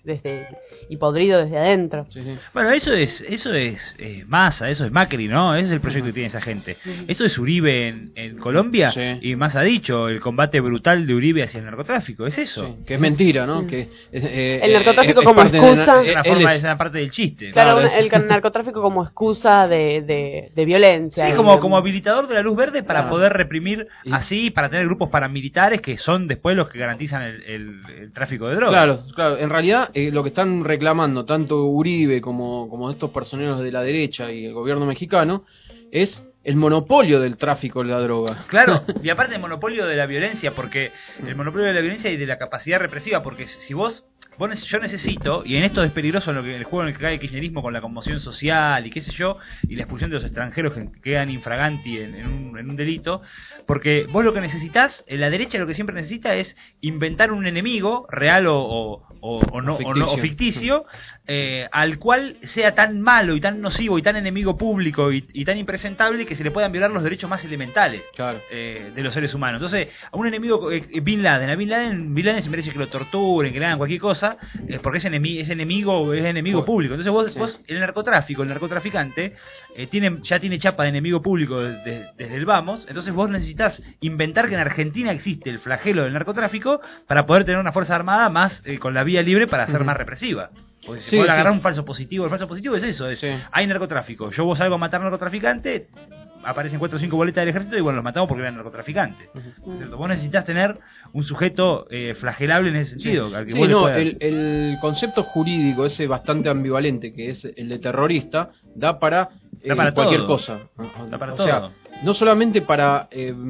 B: y podrido desde adentro.
A: Sí, sí.
C: Bueno, eso es Massa, eso es Macri, ¿no? Ese es el proyecto que tiene esa gente. Eso es Uribe en Colombia,
A: Sí.
C: y Massa ha dicho, el combate brutal de Uribe hacia el narcotráfico, es eso.
A: Sí, que es mentira, ¿no? Que
B: El narcotráfico
A: es
B: como
A: parte de
B: excusa.
C: Es una parte del chiste.
B: Claro,
A: Claro,
B: el narcotráfico como excusa de violencia.
C: Sí, como habilitador de la luz verde para
A: Claro.
C: poder reprimir
A: Y-
C: así, para tener grupos paramilitares que son después los que garantizan el tráfico de drogas.
A: Claro, en realidad lo que están reclamando tanto Uribe como estos personeros de la derecha y el gobierno mexicano es el monopolio del tráfico de la droga.
C: Claro, y aparte el monopolio de la violencia, porque el monopolio de la violencia y de la capacidad represiva, porque si yo necesito, y en esto es peligroso el juego en el que cae el kirchnerismo con la conmoción social y qué sé yo, y la expulsión de los extranjeros que quedan infraganti en un delito, porque vos lo que necesitas, la derecha lo que siempre necesita es inventar un enemigo real o ficticio, al cual sea tan malo y tan nocivo y tan enemigo público y tan impresentable que se le puedan violar los derechos más elementales
A: Claro.
C: de los seres humanos. Entonces, a un enemigo, Bin Laden se merece que lo torturen, que le hagan cualquier cosa, porque es enemigo público. Entonces vos el narcotraficante ya tiene chapa de enemigo público desde el vamos. Entonces vos necesitas inventar que en Argentina existe el flagelo del narcotráfico para poder tener una fuerza armada más con la vía libre para ser más represiva. Porque se puede agarrar un falso positivo. El falso positivo es eso, hay narcotráfico. Yo salgo a matar narcotraficante, aparecen 4 o 5 boletas del ejército y bueno, los matamos porque eran narcotraficantes. ¿Cierto? Vos necesitas tener un sujeto flagelable en ese sentido. Al que vos le puedas-
A: el concepto jurídico ese bastante ambivalente que es el de terrorista da para, cualquier
C: todo.
A: cosa.
C: Da para
A: O
C: todo.
A: sea, no solamente para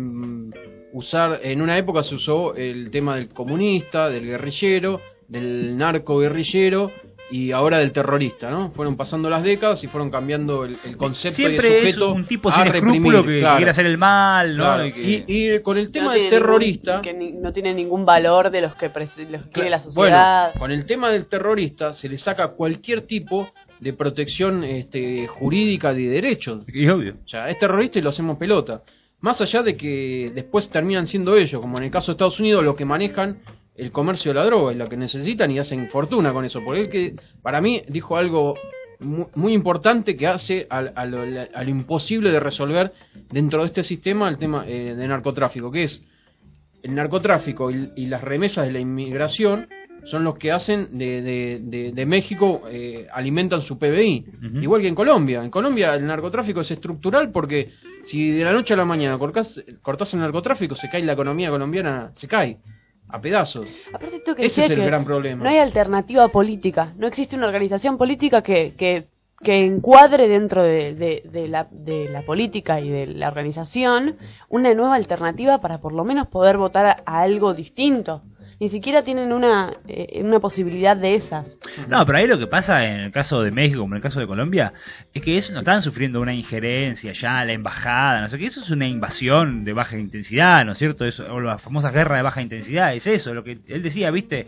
A: usar, en una época se usó el tema del comunista, del guerrillero, del narco guerrillero y ahora del terrorista, ¿no? Fueron pasando las décadas y fueron cambiando el concepto y
C: Siempre
A: el
C: es
A: sujeto
C: un tipo
A: a
C: sin
A: reprimir,
C: escrúpulo que
A: claro.
C: quiere hacer el mal, ¿no?
A: Claro.
C: Y que-
A: Y con el tema
B: No
A: del
B: tiene
A: terrorista...
B: no tiene ningún valor de los que quiere la sociedad.
A: Bueno, con el tema del terrorista se le saca cualquier tipo de protección jurídica de derechos.
C: y obvio.
A: O sea, es terrorista y lo hacemos pelota. Más allá de que después terminan siendo ellos, como en el caso de Estados Unidos, los que manejan el comercio de la droga, y lo que necesitan y hacen fortuna con eso. Porque él que, para mí, dijo algo muy importante que hace a lo imposible de resolver dentro de este sistema el tema de narcotráfico, que es el narcotráfico y las remesas de la inmigración son los que hacen de México, alimentan su PBI. Igual que en Colombia. En Colombia el narcotráfico es estructural porque si de la noche a la mañana cortás el narcotráfico, se cae la economía colombiana, se cae a pedazos.
B: Aparte tengo que
A: Ese
B: decir
A: es el
B: que
A: gran problema.
B: no hay alternativa política, no existe una organización política que encuadre dentro de la política y de la organización una nueva alternativa para por lo menos poder votar a algo distinto. Ni siquiera tienen una posibilidad de esas.
C: No, pero ahí lo que pasa en el caso de México, como en el caso de Colombia, es que no están sufriendo una injerencia ya, la embajada, no sé qué, eso es una invasión de baja intensidad, ¿no es cierto? Eso, o la famosa guerra de baja intensidad, es eso, lo que él decía, ¿viste?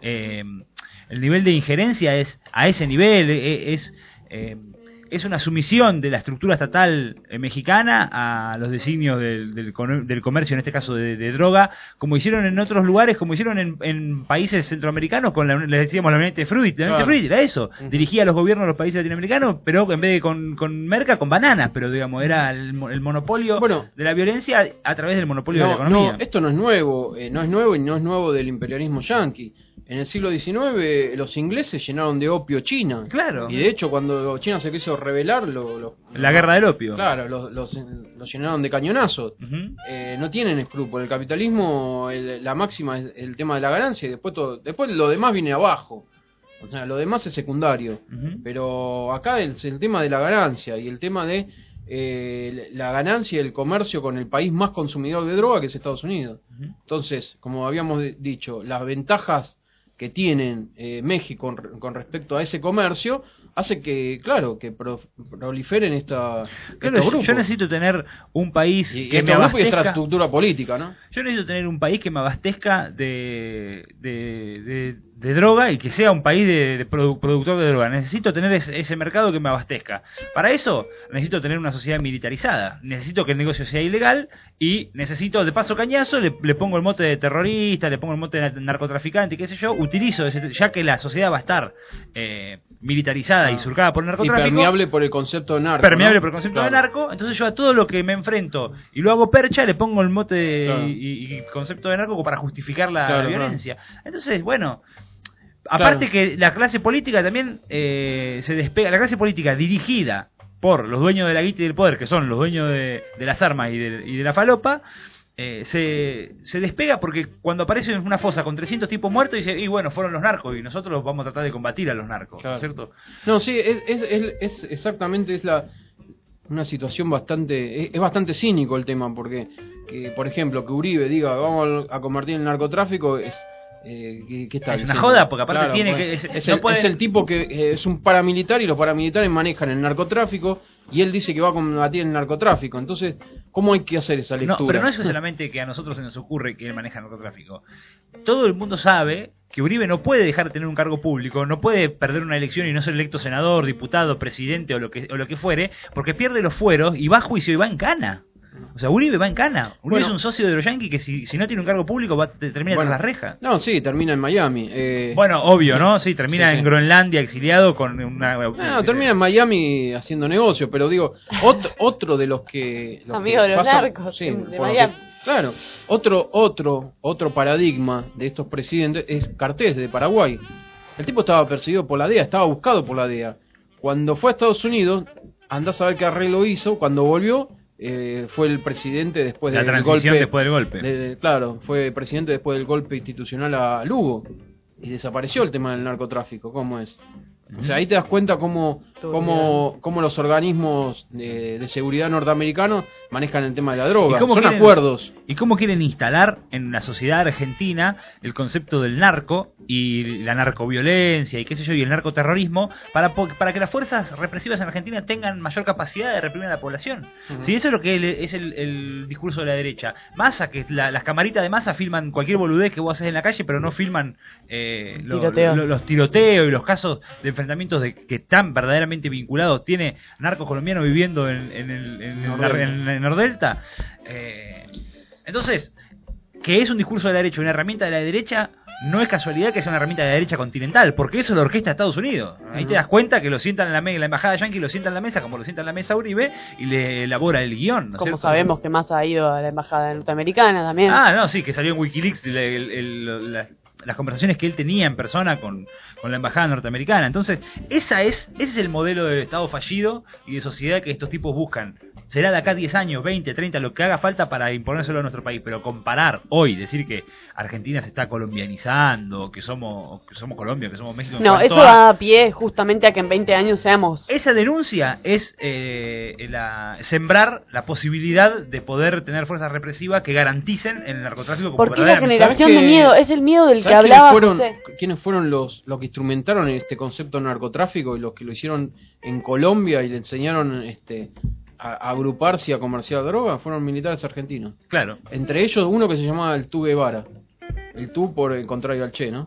C: El nivel de injerencia es a ese nivel, es una sumisión de la estructura estatal mexicana a los designios del comercio, en este caso de droga, como hicieron en otros lugares, como hicieron en países centroamericanos, les decíamos la Unite Fruit. La Unite Fruit era eso, dirigía a los gobiernos de los países latinoamericanos, pero en vez de con merca, con bananas, pero digamos, era el monopolio de la violencia a través del monopolio de la economía.
A: No, esto no es nuevo, y no es nuevo del imperialismo yanqui. En el siglo XIX los ingleses llenaron de opio China.
C: Claro.
A: Y de hecho cuando China se quiso rebelar,
C: la guerra del opio.
A: Claro, los llenaron de cañonazos. No tienen escrúpulos. El capitalismo, la máxima es el tema de la ganancia y después lo demás viene abajo. O sea, lo demás es secundario. Pero acá el tema de la ganancia y el tema de la ganancia y el comercio con el país más consumidor de droga, que es Estados Unidos. Entonces, como habíamos dicho, las ventajas que tienen México con respecto a ese comercio hace que, claro, que proliferen estos grupos.
C: Yo necesito tener un país
A: y
C: que me
A: grupos y
C: abastezca.
A: estructura política, ¿no?
C: Yo necesito tener un país que me abastezca de droga y que sea un país de productor de droga. Necesito tener ese mercado que me abastezca. Para eso necesito tener una sociedad militarizada. Necesito que el negocio sea ilegal y necesito, de paso cañazo, le pongo el mote de terrorista, le pongo el mote de narcotraficante, qué sé yo. Utilizo, ya que la sociedad va a estar militarizada y surcada por el narcotráfico.
A: Y permeable por el concepto de narco.
C: Permeable por el concepto de narco. Entonces yo a todo lo que me enfrento y lo hago percha, le pongo el mote y concepto de narco para justificar la violencia. Entonces, bueno... Aparte que la clase política también se despega, la clase política dirigida por los dueños de la guita y del poder, que son los dueños de las armas y de la falopa, se despega porque cuando aparece en una fosa con 300 tipos muertos dice, y bueno, fueron los narcos y nosotros vamos a tratar de combatir a los narcos, ¿cierto?
A: No, sí, es exactamente, una situación bastante, es bastante cínico el tema, porque, por ejemplo, que Uribe diga, vamos a convertir el narcotráfico, ¿qué está
C: es
A: diciendo?
C: una joda, porque aparte
A: Claro,
C: tiene que...
A: es el tipo que es un paramilitar y los paramilitares manejan el narcotráfico y él dice que va a combatir el narcotráfico. Entonces, ¿cómo hay que hacer esa lectura?
C: No, pero no es solamente que a nosotros se nos ocurre que él maneja el narcotráfico. Todo el mundo sabe que Uribe no puede dejar de tener un cargo público, no puede perder una elección y no ser electo senador, diputado, presidente o lo que fuere, porque pierde los fueros y va a juicio y va en cana. O sea, Uribe va en cana. Uribe es un socio de los Yankees que si no tiene un cargo público termina tras las rejas.
A: No, sí, termina en Miami.
C: Bueno, obvio, ¿no? Sí, termina en Groenlandia exiliado con una...
A: No, termina en Miami haciendo negocio, pero digo, otro de los que...
B: Amigo de los narcos, de Miami.
A: Claro, otro paradigma de estos presidentes es Cartés de Paraguay. El tipo estaba perseguido por la DEA, estaba buscado por la DEA. Cuando fue a Estados Unidos, andá a saber qué arreglo hizo, cuando volvió... fue el presidente después del golpe.
C: La transición después del golpe.
A: Claro, fue presidente después del golpe institucional a Lugo. Y desapareció el tema del narcotráfico. ¿Cómo es? O sea, ahí te das cuenta cómo los organismos de seguridad norteamericanos manejan el tema de la droga. Son acuerdos.
C: ¿Y cómo quieren instalar en la sociedad argentina el concepto del narco y la narcoviolencia y qué sé yo, y el narcoterrorismo para que las fuerzas represivas en Argentina tengan mayor capacidad de reprimir a la población? Sí, eso es lo que es el discurso de la derecha. Massa, que las camaritas de Massa filman cualquier boludez que vos haces en la calle, pero no filman los tiroteos y los casos de enfrentamientos que están verdaderamente vinculados. Tiene narcos colombianos viviendo en Nordelta. Entonces, que es un discurso de la derecha, una herramienta de la derecha, no es casualidad que sea una herramienta de la derecha continental, porque eso lo orquesta Estados Unidos. Ahí te das cuenta que lo sientan en la embajada yankee, lo sientan en la mesa, como lo sientan en la mesa Uribe, y le elabora el guión, ¿no?
B: Como sabemos que Massa ha ido a la embajada norteamericana también.
C: Ah, no, sí, que salió en Wikileaks las conversaciones que él tenía en persona con la embajada norteamericana. Entonces, ese es el modelo de Estado fallido y de sociedad que estos tipos buscan. Será de acá 10 años, 20, 30, lo que haga falta para imponérselo a nuestro país, pero comparar hoy, decir que Argentina se está colombianizando, que somos Colombia, que somos México...
B: No, eso da a pie justamente a que en 20 años seamos...
C: Esa denuncia es sembrar la posibilidad de poder tener fuerzas represivas que garanticen el narcotráfico como
B: porque la generación de miedo, es el miedo del que hablaba José.
A: ¿Quiénes fueron los que instrumentaron este concepto de narcotráfico y los que lo hicieron en Colombia y le enseñaron a agruparse y a comerciar droga? Fueron militares argentinos.
C: Claro.
A: Entre ellos uno que se llamaba el Tu Guevara. El Tu por el contrario al Che, ¿no?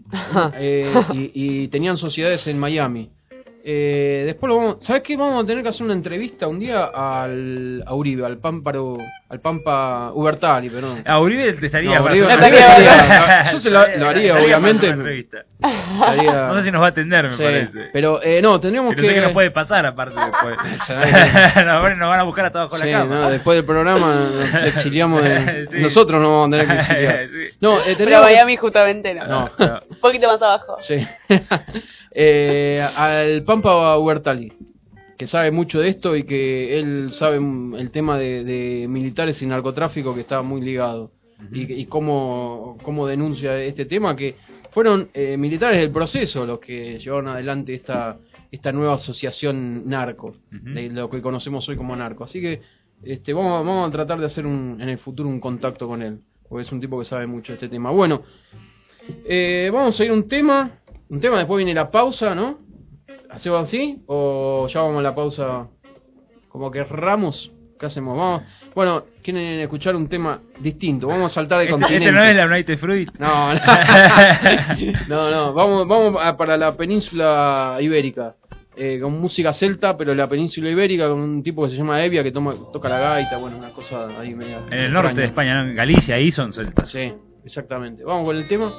A: Y tenían sociedades en Miami. Después ¿sabes qué? Vamos a tener que hacer una entrevista un día a Uribe, al Pampa Ubertali, perdón.
C: A Uribe te estaría...
A: Yo se lo haría, obviamente.
C: No sé si nos va a atender, me parece.
A: Pero no, tendríamos
C: que... No sé qué nos puede pasar, aparte, después. nos van a buscar a todos con la cama.
A: No, después del programa nos exiliamos. Nosotros nos vamos a tener que exiliar.
B: No, pero Miami justamente no. Un poquito más abajo.
A: Sí. Al Pampa Ubertali, que sabe mucho de esto y que él sabe el tema de militares y narcotráfico, que está muy ligado. Y cómo denuncia este tema, que fueron militares del proceso los que llevaron adelante esta nueva asociación narco, de lo que conocemos hoy como narco. Así que vamos a tratar de hacer en el futuro un contacto con él, porque es un tipo que sabe mucho de este tema. Bueno, vamos a ir a un tema, después viene la pausa, ¿no? ¿Hacemos así? ¿O ya vamos a la pausa como que erramos? ¿Qué hacemos? Vamos. Bueno, quieren escuchar un tema distinto. Vamos a saltar de continente.
C: ¿Este no es la United Fruit?
A: No. No. Vamos para la península ibérica. Con música celta, pero la península ibérica, con un tipo que se llama Evia, que toca la gaita. Bueno, una cosa ahí media.
C: En el norte de España, ¿no? En Galicia, ahí son celtas.
A: Sí, exactamente. Vamos con el tema.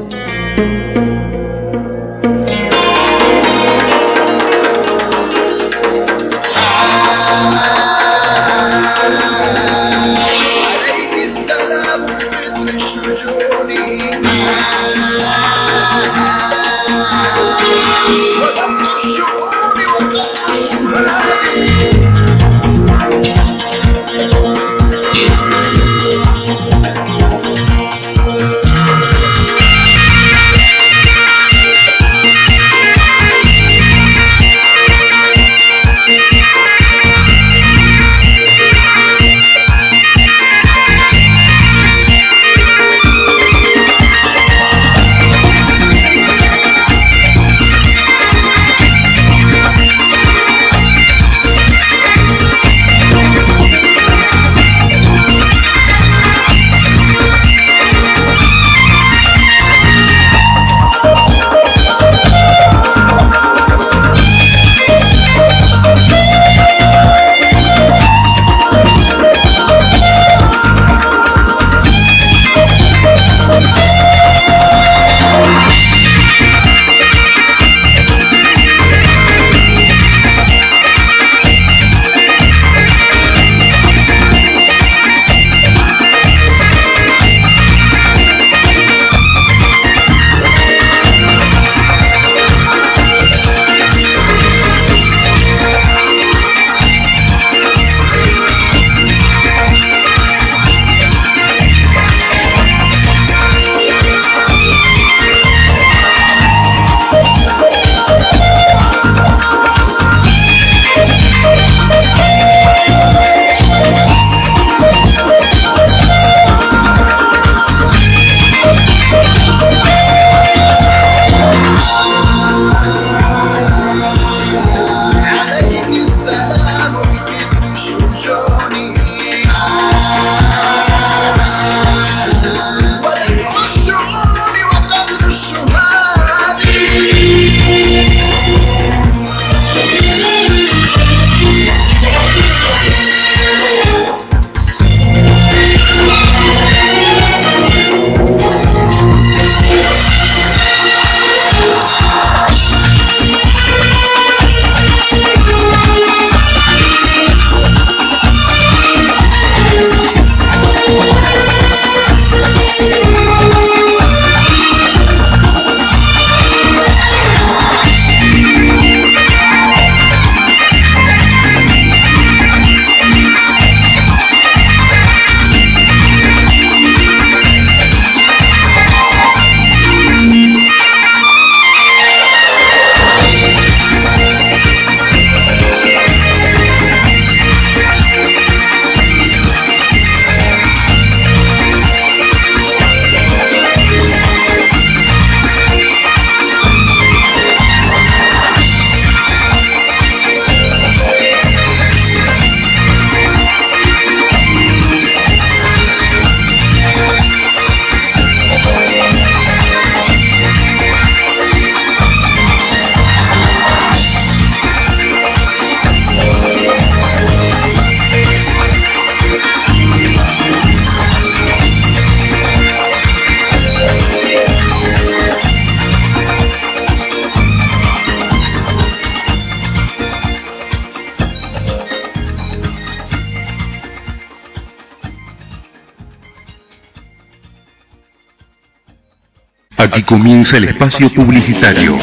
E: Aquí comienza el espacio publicitario.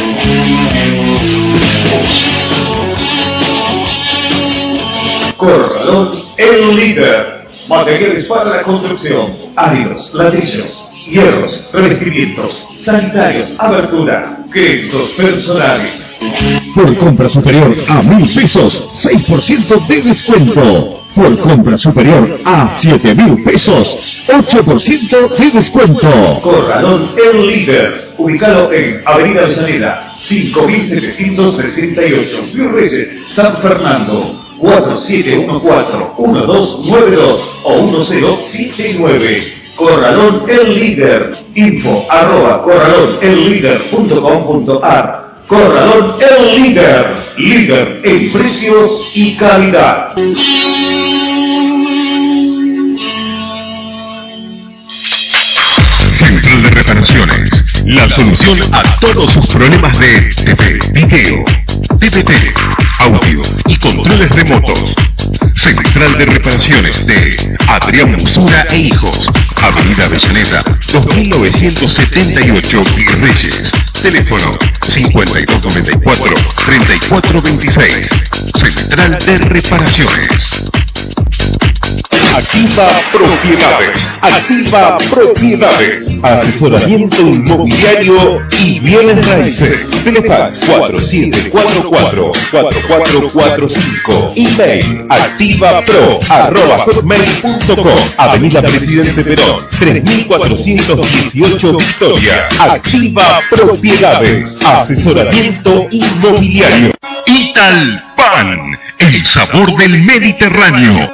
F: Corralón, el líder. Materiales para la construcción, áridos, ladrillos, hierros, revestimientos, sanitarios, abertura, créditos personales.
E: Por compra superior a 1.000 pesos, 6% de descuento. Por compra superior a 7.000 pesos, 8% de descuento.
F: Corralón El Líder, ubicado en Avenida Avellaneda, 5768, Virreyes, San Fernando, 4714-1292 o 1079. Corralón El Líder, info@corralonellider.com.ar. Corralón El Líder, líder en precios y calidad.
E: Central de Reparaciones, la solución a todos sus problemas de TV, video, TVT, audio y controles remotos. Central de Reparaciones de Adrián Musura e Hijos, Avenida Avellaneda, 2978 Virreyes. Teléfono 5294-3426. Central de Reparaciones. Activa Propiedades. Activa Propiedades. Asesoramiento inmobiliario y bienes raíces. Telefax 4744-4445. Email activapro@hotmail.com. Avenida Presidente Perón, 3418 Victoria. Activa Propiedades. Asesoramiento inmobiliario. Italpan, el sabor del Mediterráneo.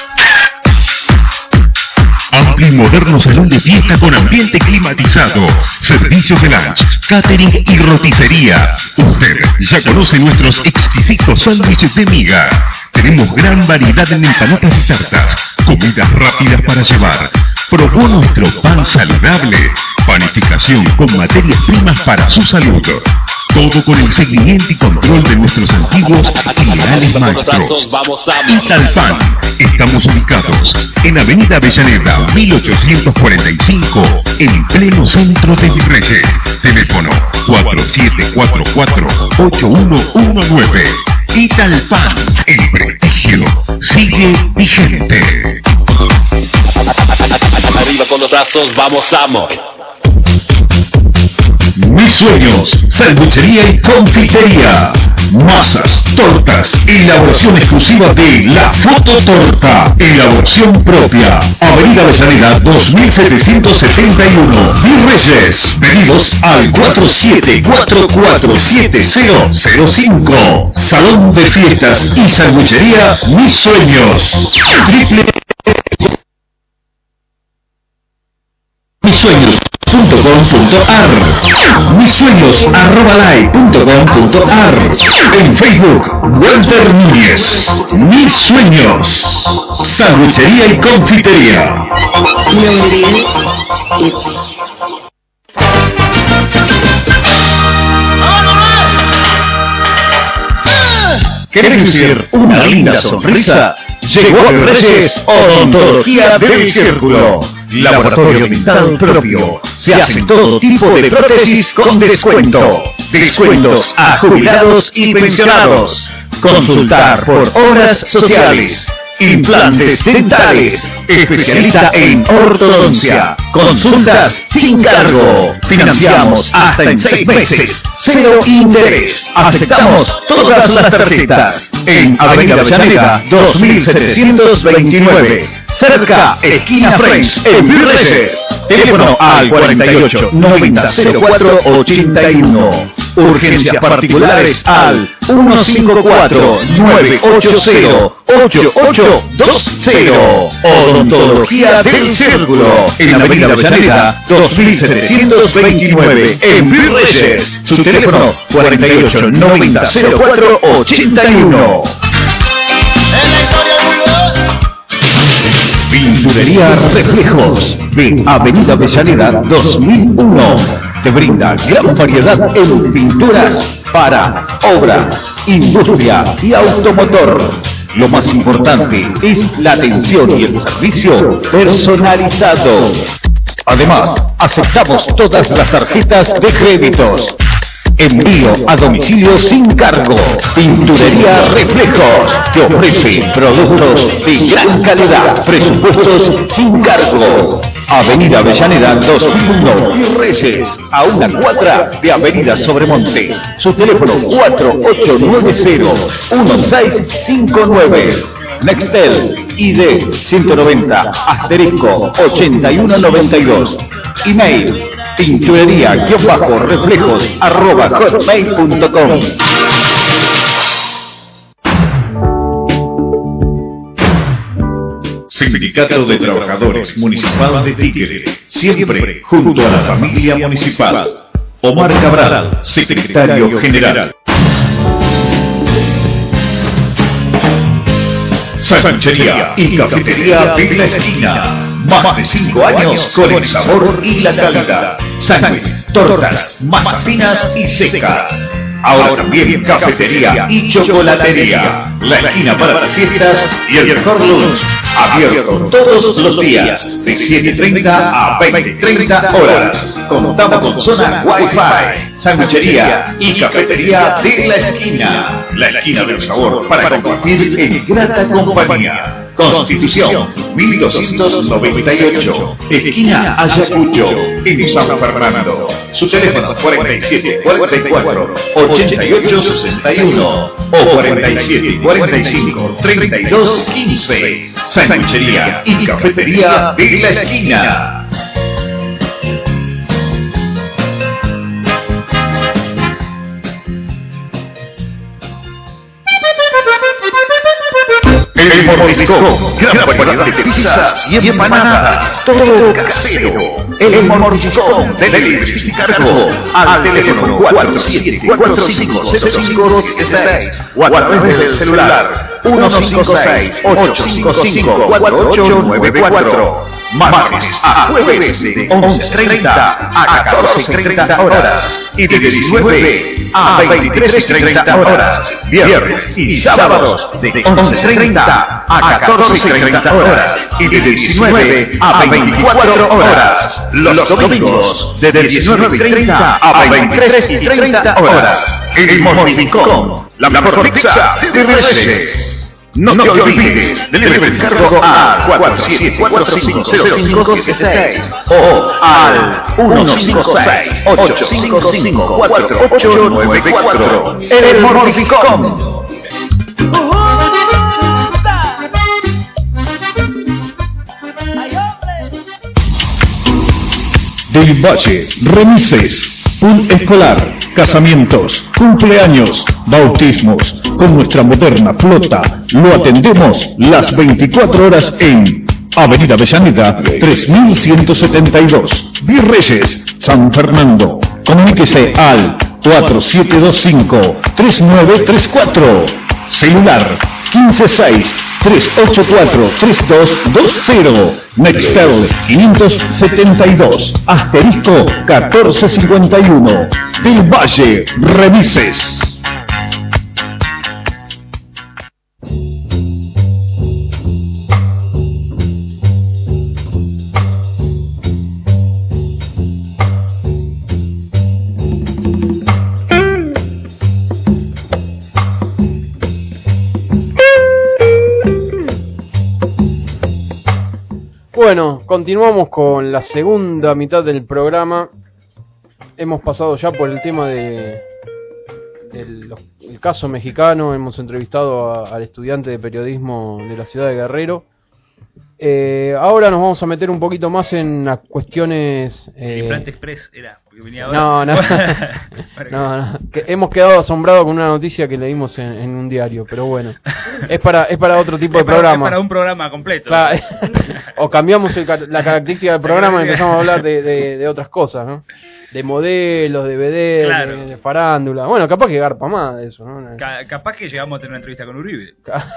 E: Amplio y moderno salón de fiesta con ambiente climatizado, servicios de lunch, catering y roticería. Usted ya conoce nuestros exquisitos sándwiches de miga. Tenemos gran variedad en empanadas y tartas, comidas rápidas para llevar. Probó nuestro pan saludable, panificación con materias primas para su salud. Todo con el seguimiento y control de nuestros antiguos y leales maestros. Italpan. Estamos ubicados en Avenida Avellaneda, 1845, en pleno centro de Virreyes. Teléfono 4744-8119. Italpan. El prestigio sigue vigente.
G: Arriba con los brazos, vamos.
E: Mis sueños, sanduichería y confitería. Masas, tortas, elaboración exclusiva de La Fototorta. Elaboración propia. Avenida Avellaneda 2771, Virreyes. Pedidos al 47447005. Salón de fiestas y sanduichería Mis Sueños. Missueños.com.ar. Missueños@live.com.ar. En Facebook, Walter Núñez. Mis Sueños. Sanduichería y confitería. ¿Querés lucir una linda sonrisa? Llegó a Virreyes Odontología del Círculo. Laboratorio dental propio. Se hacen todo tipo de prótesis con descuento. Descuentos a jubilados y pensionados. Consultar por obras sociales. Implantes dentales. Especialista en ortodoncia. Consultas sin cargo. Financiamos hasta en 6 meses. 0 interés. Aceptamos todas las tarjetas. En Avenida Avellaneda 2729. Cerca, esquina French, en Virreyes. Teléfono al 48 90 04 81. Urgencias particulares al 154 980 8820. Odontología del Círculo. En Avenida Avellaneda 2729, en Virreyes. Su teléfono 48 90 04 81. Pinturería Reflejos de Avenida Avellaneda 2001. Te brinda gran variedad en pinturas para obra, industria y automotor. Lo más importante es la atención y el servicio personalizado. Además, aceptamos todas las tarjetas de créditos. Envío a domicilio sin cargo. Pinturería Reflejos te ofrece productos de gran calidad. Presupuestos sin cargo. Avenida Avellaneda 2001, Virreyes, a una cuadra de Avenida Sobremonte. Su teléfono 4890-1659. Nextel ID 190 *8192. Email pinturería-reflejos@hotmail.com.
F: Sindicato de Trabajadores Municipal de Tigre, siempre junto a la familia municipal. Omar Cabral, secretario general. Sanchería y Cafetería de la Esquina. Más de 5 años con el sabor y la calidad. Sándwiches, tortas, masas finas y secas. Ahora también cafetería y chocolatería. La esquina para las fiestas y el mejor lunch. Abierto todos los días de 7:30 a 20:30 horas. Contamos con zona Wi-Fi. Sanguchería y cafetería de la esquina. La esquina del sabor para compartir en grata compañía. Constitución 1298, esquina Ayacucho, en San Fernando. Su teléfono 4744-8861 o 4745-3215. Sanchería y Cafetería de la Esquina. El Mordiscón, gran variedad de pizzas y empanadas, todo casero. El Mordiscón, delivery sin cargo, al teléfono 4745-0576 o a través del celular 156-855-4894. Martes a jueves de 11:30 a 14:30 horas y de 19 a 23:30 horas. Viernes y sábados de 11:30 a 14:30 horas y de 19 a 24 horas. Los domingos de 19:30 a 23:30 horas. El Mordiscón, la mejor pizza de Reyes. No te olvides de descargo a 4745-0576 o al 156-855-4894. El Mordiscón.
E: Del Valle, remises, pool escolar, casamientos, cumpleaños, bautismos. Con nuestra moderna flota lo atendemos las 24 horas en Avenida Avellaneda 3172, Virreyes, San Fernando. Comuníquese al 4725-3934. Celular 156-384-3220. Nextel 572 asterisco 1451. Del Valle, remises.
A: Bueno, continuamos con la segunda mitad del programa. Hemos pasado ya por el tema del caso mexicano. Hemos entrevistado al estudiante de periodismo de la ciudad de Guerrero. Ahora nos vamos a meter un poquito más en las cuestiones...
C: El implante express era, porque venía ahora.
A: No. Hemos quedado asombrados con una noticia que leímos en un diario, pero bueno. Es para otro tipo de programa.
C: Es para un programa completo.
A: Claro. O cambiamos la característica del programa y empezamos a hablar de otras cosas, ¿no? De modelos, de BD,
C: claro.
A: de farándula. Bueno, capaz que garpa más de eso, ¿no?
C: Capaz que llegamos a tener una entrevista con Uribe.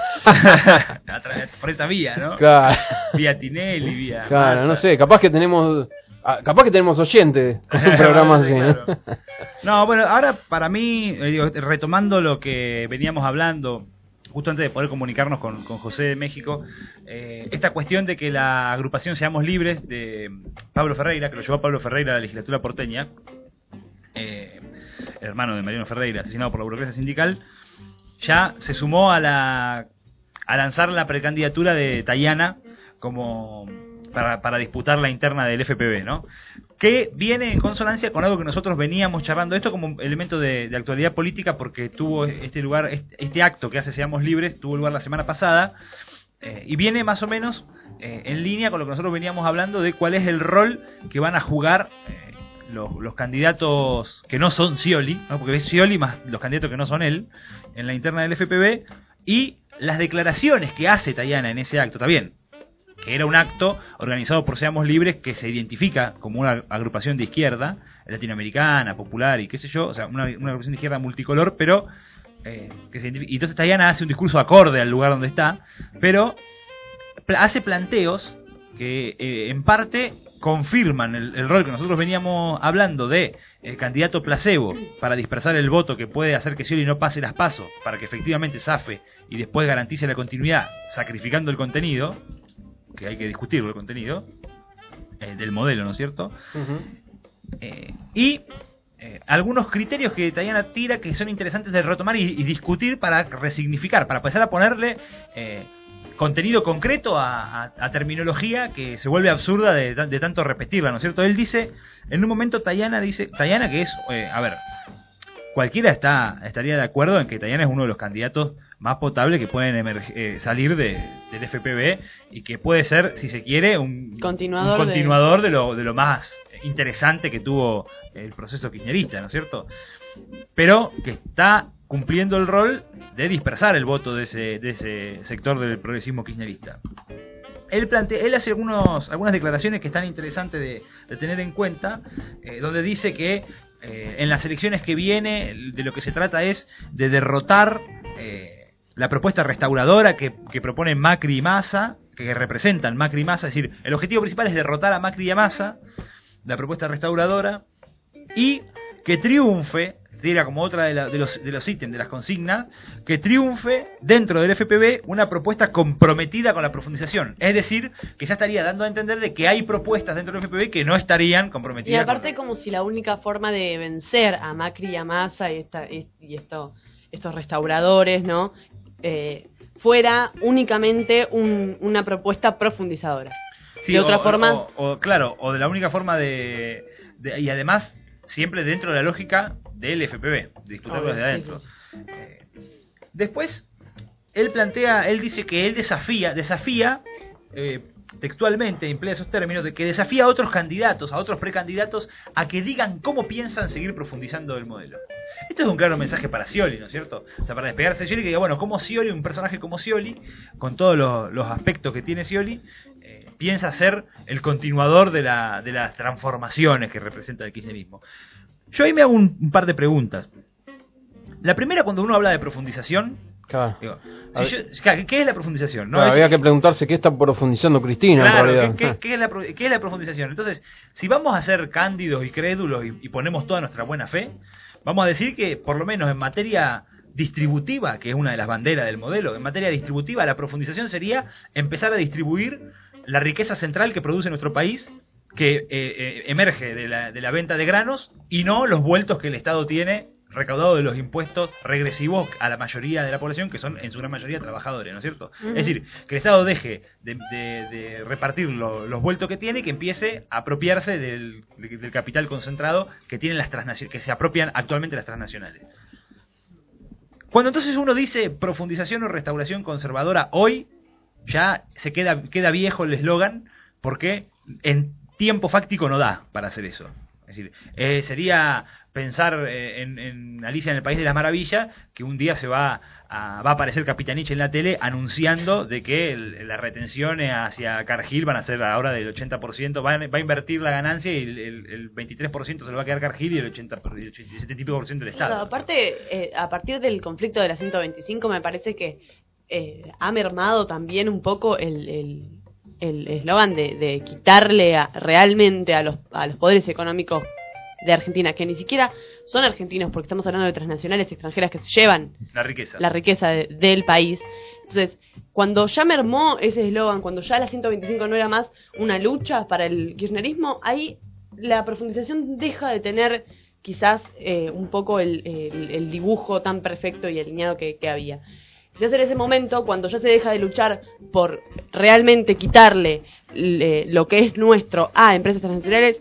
C: Por esa vía, ¿no?
A: Claro.
C: Vía Tinelli, vía...
A: Claro,
C: Massa.
A: no sé, capaz que tenemos oyentes con un programa así, ¿no?
C: Claro. No, bueno, ahora para mí, retomando lo que veníamos hablando justo antes de poder comunicarnos con José de México, esta cuestión de que la agrupación Seamos Libres de Pablo Ferreira, que lo llevó Pablo Ferreira a la legislatura porteña, en hermano de Mariano Ferreira, asesinado por la burocracia sindical, ya se sumó a lanzar la precandidatura de Tayana como para disputar la interna del FPV, ¿no? Que viene en consonancia con algo que nosotros veníamos charlando, esto como elemento de actualidad política, porque tuvo este acto que hace Seamos Libres, tuvo lugar la semana pasada, y viene más o menos en línea con lo que nosotros veníamos hablando de cuál es el rol que van a jugar los candidatos que no son Scioli, ¿no? Porque es Scioli más los candidatos que no son él, en la interna del FPV, y las declaraciones que hace Tayana en ese acto, está bien, que era un acto organizado por Seamos Libres, que se identifica como una agrupación de izquierda, latinoamericana, popular y qué sé yo, o sea, una agrupación de izquierda multicolor, pero que se identifica. Y entonces Tayana hace un discurso acorde al lugar donde está, pero hace planteos que en parte confirman el rol que nosotros veníamos hablando de candidato placebo para dispersar el voto que puede hacer que Scioli no pase las PASO, para que efectivamente zafe y después garantice la continuidad, sacrificando el contenido, que hay que discutirlo, el contenido del modelo, ¿no es cierto? Y algunos criterios que Tayana tira que son interesantes de retomar y discutir para resignificar, para empezar a ponerle contenido concreto a terminología que se vuelve absurda de tanto repetirla, ¿no es cierto? Él dice, en un momento Tayana que es, cualquiera estaría de acuerdo en que Tayana es uno de los candidatos más potables que pueden salir del FPV y que puede ser, si se quiere, un continuador de lo más interesante que tuvo el proceso kirchnerista, ¿no es cierto? Pero que está cumpliendo el rol de dispersar el voto de ese sector del progresismo kirchnerista. Él hace algunas declaraciones que están interesantes de tener en cuenta, donde dice que en las elecciones que viene de lo que se trata es de derrotar la propuesta restauradora que proponen Macri y Massa, que representan Macri y Massa, es decir, el objetivo principal es derrotar a Macri y a Massa, la propuesta restauradora, y que triunfe, era como otra de los ítems, de las consignas, que triunfe dentro del FPV una propuesta comprometida con la profundización. Es decir, que ya estaría dando a entender de que hay propuestas dentro del FPV que no estarían comprometidas.
B: Y aparte como si la única forma de vencer a Macri y a Massa y estos restauradores, ¿no? Fuera únicamente una propuesta profundizadora.
C: Sí,
B: de otra forma...
C: o de la única forma y además siempre dentro de la lógica del FPV, de disputarlo desde adentro. Sí. Después, él dice que él desafía textualmente, emplea esos términos, de que desafía a otros candidatos, a otros precandidatos, a que digan cómo piensan seguir profundizando el modelo. Esto es un claro mensaje para Scioli, ¿no es cierto? O sea, para despegarse de Scioli, que diga, bueno, como Scioli, un personaje como Scioli, con todos los aspectos que tiene Scioli, piensa ser el continuador de las transformaciones que representa el kirchnerismo. Yo ahí me hago un par de preguntas. La primera, cuando uno habla de profundización,
A: claro.
C: Digo, ¿qué es la profundización? ¿No?
A: Claro, había que preguntarse qué está profundizando Cristina,
C: claro,
A: en realidad.
C: ¿qué es la profundización? Entonces, si vamos a ser cándidos y crédulos y ponemos toda nuestra buena fe, vamos a decir que, por lo menos en materia distributiva, que es una de las banderas del modelo, en materia distributiva, la profundización sería empezar a distribuir la riqueza central que produce nuestro país, que emerge de la venta de granos, y no los vueltos que el Estado tiene recaudado de los impuestos regresivos a la mayoría de la población, que son en su gran mayoría trabajadores, ¿no es cierto? Uh-huh. Es decir, que el Estado deje de repartir los vueltos que tiene y que empiece a apropiarse del capital concentrado que tienen las transnacionales, que se apropian actualmente las transnacionales. Cuando entonces uno dice profundización o restauración conservadora, hoy ya se queda viejo el eslogan, porque en tiempo fáctico no da para hacer eso. Es decir, sería pensar en Alicia en el País de las Maravillas, que un día va a aparecer Capitanich en la tele anunciando de que las retenciones hacia Cargill van a ser ahora del 80%, va a invertir la ganancia y el 23% se lo va a quedar Cargill y el 70% del Estado.
B: Claro, aparte, a partir del conflicto de la 125 me parece que ha mermado también un poco el eslogan de quitarle realmente a los poderes económicos de Argentina, que ni siquiera son argentinos, porque estamos hablando de transnacionales extranjeras que se llevan la riqueza del país. Entonces, cuando ya mermó ese eslogan, cuando ya la 125 no era más una lucha para el kirchnerismo, ahí la profundización deja de tener quizás un poco el dibujo tan perfecto y alineado que había. Quizás en ese momento, cuando ya se deja de luchar por realmente quitarle lo que es nuestro a empresas transnacionales,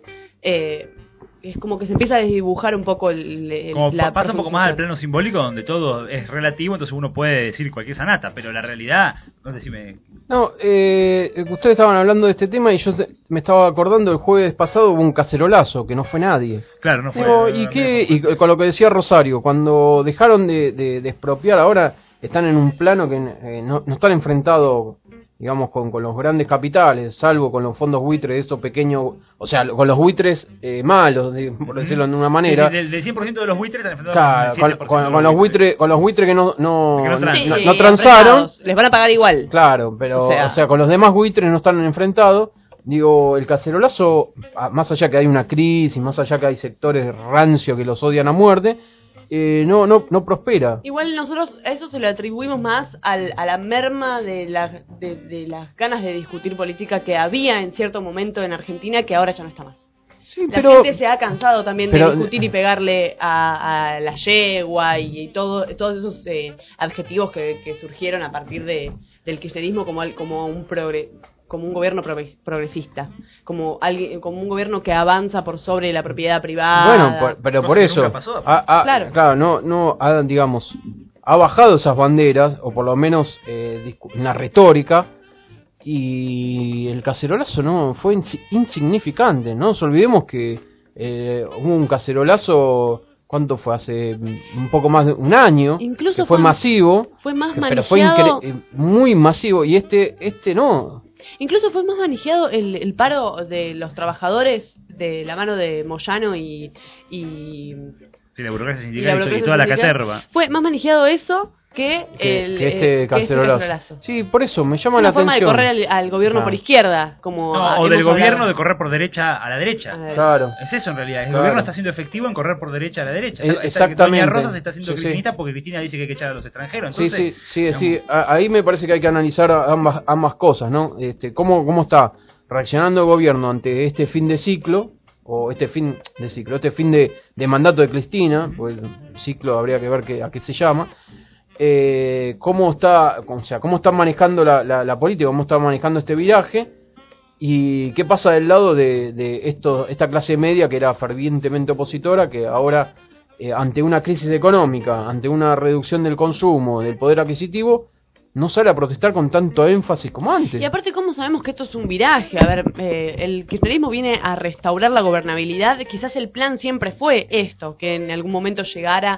B: es como que se empieza a desdibujar un poco
C: pasa un poco más al plano simbólico, donde todo es relativo, entonces uno puede decir cualquier sanata, pero la realidad, no sé si me...
A: No, ustedes estaban hablando de este tema y yo me estaba acordando, el jueves pasado hubo un cacerolazo, que no fue nadie.
C: Claro, no fue...
A: Digo, y con lo que decía Rosario, cuando dejaron de expropiar, ahora están en un plano que no están enfrentados, digamos, con los grandes capitales, salvo con los fondos buitres, esos pequeños, o sea, con los buitres malos, por decirlo de una manera.
C: Sí, del 100% de los buitres están enfrentados
A: con los buitres que no
B: no
A: transaron.
B: Les van a pagar igual.
A: Claro, pero, o sea, con los demás buitres no están enfrentados. Digo, el cacerolazo, más allá que hay una crisis, más allá que hay sectores rancios que los odian a muerte, no prospera.
B: Igual nosotros a eso se lo atribuimos más a la merma de las ganas de discutir política que había en cierto momento en Argentina, que ahora ya no está más.
A: Sí,
B: la gente se ha cansado también de discutir y pegarle a la yegua y todos esos adjetivos que surgieron a partir del kirchnerismo como un gobierno progresista, como un gobierno que avanza por sobre la propiedad privada.
A: Bueno, pero por eso,
B: claro,
A: digamos, ha bajado esas banderas, o por lo menos una retórica, y el cacerolazo no fue insignificante. No nos olvidemos que hubo un cacerolazo, ¿cuánto fue? Hace un poco más de un año.
B: Incluso
A: que fue masivo,
B: fue más
A: pero fue muy masivo, y este no.
B: Incluso fue más manejado el paro de los trabajadores de la mano de Moyano y
C: la burocracia sindical y toda la caterva.
B: Fue más manejado eso que
A: este cacerolazo. Sí, por eso me llama la atención.
B: Una forma de correr al gobierno por izquierda,
C: o del gobierno de correr por derecha a la derecha.
A: Claro.
C: Es eso en realidad. El gobierno está siendo efectivo en correr por derecha a la derecha.
A: Exactamente.
C: Doña Rosa se está haciendo cristinita porque Cristina dice que hay que echar a los extranjeros. Entonces,
A: sí. Ahí me parece que hay que analizar ambas cosas, ¿no? ¿Cómo está reaccionando el gobierno ante este fin de ciclo? O este fin de mandato de Cristina, pues el ciclo habría que ver a qué se llama. Cómo están manejando la política, cómo están manejando este viraje, y qué pasa del lado de esta clase media que era fervientemente opositora, que ahora ante una crisis económica, ante una reducción del consumo, del poder adquisitivo, no sale a protestar con tanto énfasis como antes.
B: Y aparte, ¿cómo sabemos que esto es un viraje? A ver, el kirchnerismo viene a restaurar la gobernabilidad. Quizás el plan siempre fue esto, que en algún momento llegara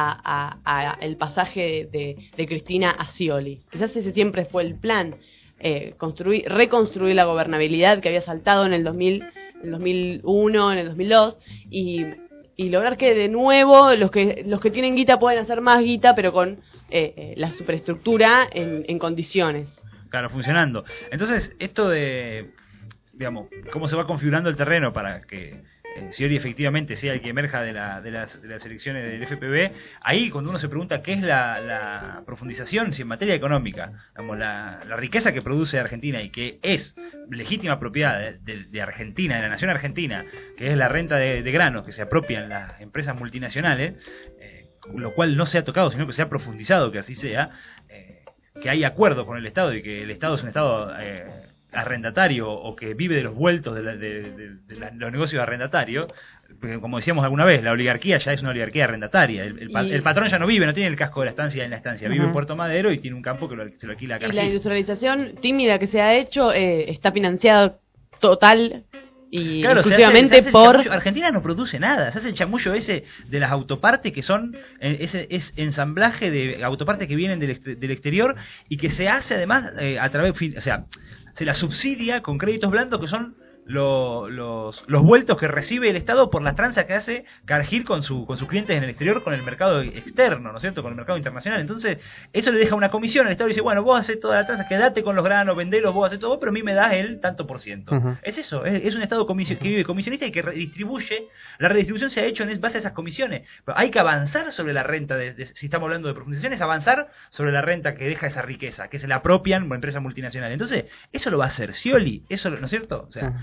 B: a el pasaje de Cristina a Scioli. Quizás ese siempre fue el plan, reconstruir la gobernabilidad que había saltado en el 2001, en el 2002, y lograr que de nuevo los que tienen guita pueden hacer más guita, pero con la superestructura en condiciones.
C: Claro, funcionando. Entonces, esto de, digamos, cómo se va configurando el terreno para que Scioli efectivamente sea el que emerja de las elecciones del FPV, ahí cuando uno se pregunta qué es la profundización, si en materia económica, digamos, la riqueza que produce Argentina y que es legítima propiedad de Argentina, de la nación argentina, que es la renta de granos que se apropian las empresas multinacionales, lo cual no se ha tocado, sino que se ha profundizado, que así sea, que hay acuerdos con el Estado y que el Estado es un Estado arrendatario o que vive de los vueltos de los negocios arrendatarios, porque como decíamos alguna vez, la oligarquía ya es una oligarquía arrendataria. El patrón ya no vive, no tiene el casco de la estancia en la estancia, vive en Puerto Madero y tiene un campo que se lo alquila a Cargill.
B: Y la industrialización tímida que se ha hecho está financiada total y exclusivamente por...
C: Argentina no produce nada, se hace el chamullo ese de las autopartes que son ese ensamblaje de autopartes que vienen del exterior y que se hace además a través, o sea, se la subsidia con créditos blandos que son los vueltos que recibe el Estado por las tranzas que hace Cargill con sus clientes en el exterior, con el mercado externo, ¿no es cierto?, con el mercado internacional. Entonces eso le deja una comisión, el Estado dice, bueno, vos haces toda la tranza, quedate con los granos, vendelos, vos haces todo, pero a mí me das el tanto por ciento. Es eso, es un Estado que vive comisionista y que redistribuye. La redistribución se ha hecho en base a esas comisiones, pero hay que avanzar sobre la renta, si estamos hablando de profundización, es avanzar sobre la renta que deja esa riqueza, que se la apropian empresas multinacionales. Entonces eso lo va a hacer Scioli, eso, ¿no es cierto? O sea,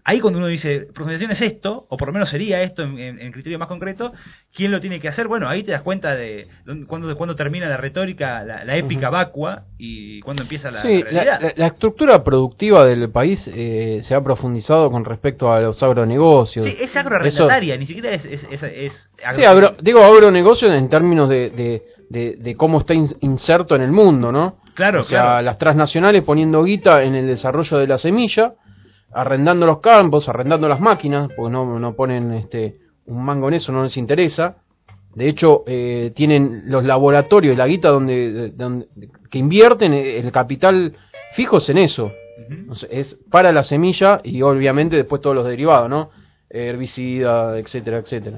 C: ahí cuando uno dice, profundización es esto, o por lo menos sería esto en criterio más concreto, ¿quién lo tiene que hacer? Bueno, ahí te das cuenta de cuándo termina la retórica, la épica vacua, y cuándo empieza la realidad.
A: La estructura productiva del país se ha profundizado con respecto a los agronegocios.
C: Sí, es agroarrendataria, ni siquiera es
A: sí, agronegocio en términos de cómo está inserto en el mundo, ¿no?
C: Claro,
A: o sea, las transnacionales poniendo guita en el desarrollo de la semilla, arrendando los campos, arrendando las máquinas, porque no ponen un mango en eso, no les interesa. De hecho, tienen los laboratorios, la guita donde que invierten el capital fijos en eso. Uh-huh. O sea, es para la semilla y obviamente después todos los derivados, ¿no? Herbicida, etcétera, etcétera.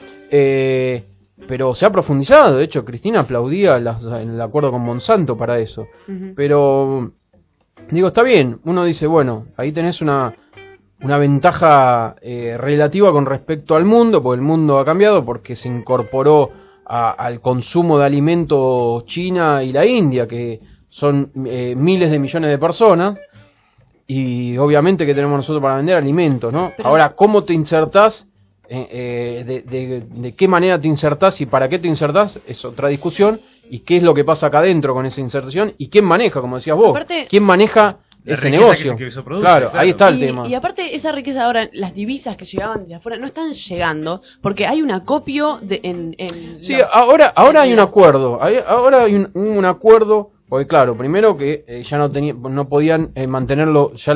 A: Pero se ha profundizado. De hecho, Cristina aplaudía el acuerdo con Monsanto para eso. Uh-huh. Pero digo, está bien. Uno dice, bueno, ahí tenés una ventaja relativa con respecto al mundo, porque el mundo ha cambiado, porque se incorporó al consumo de alimentos China y la India, que son miles de millones de personas, y obviamente que tenemos nosotros para vender alimentos, ¿no? Pero ahora, ¿cómo te insertás? De qué manera te insertás y para qué te insertás es otra discusión, y qué es lo que pasa acá adentro con esa inserción, y quién maneja, como decías vos,
B: aparte,
A: quién maneja ese negocio.
C: Que eso produce,
A: claro, ahí está el tema.
B: Y aparte, esa riqueza ahora, las divisas que llegaban de afuera no están llegando porque hay un acopio
A: sí, ahora hay un acuerdo. Ahora hay un acuerdo, porque claro, primero que ya no podían mantenerlo ya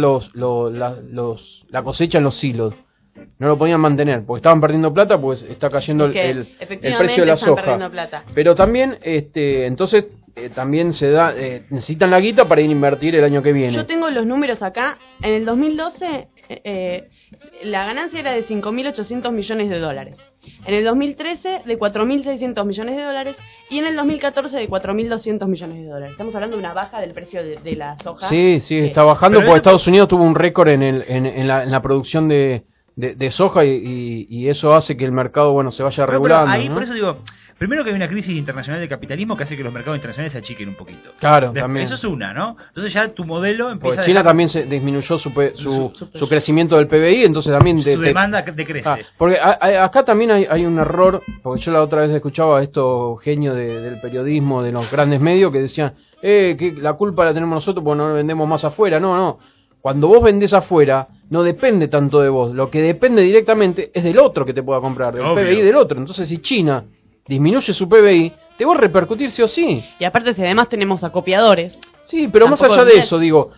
A: la cosecha en los silos. No lo podían mantener porque estaban perdiendo plata, pues está cayendo el precio de la soja. Pero también entonces también se da necesitan la guita para ir a invertir el año que viene.
B: Yo tengo los números acá. En el 2012 la ganancia era de 5.800 millones de dólares. En el 2013 de 4.600 millones de dólares y en el 2014 de 4.200 millones de dólares. Estamos hablando de una baja del precio de la soja.
A: Sí, está bajando porque Estados Unidos tuvo un récord en la producción de soja y eso hace que el mercado se vaya regulando.
C: Ahí,
A: ¿no?
C: Por eso digo, primero que hay una crisis internacional de capitalismo que hace que los mercados internacionales se achiquen un poquito.
A: Claro, también.
C: Eso es una, ¿no? Entonces ya tu modelo empieza
A: China también se disminuyó su crecimiento del PBI, entonces también
C: su demanda decrece.
A: Porque acá también hay un error, porque yo la otra vez escuchaba a estos genios del periodismo, de los grandes medios, que decían, que la culpa la tenemos nosotros porque no vendemos más afuera. No. Cuando vos vendés afuera, no depende tanto de vos. Lo que depende directamente es del otro que te pueda comprar, del PBI del otro. Entonces, si China disminuye su PBI, te va a repercutir sí o sí.
B: Y aparte, si además tenemos acopiadores.
A: Sí, pero más allá de eso, digo,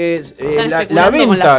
A: la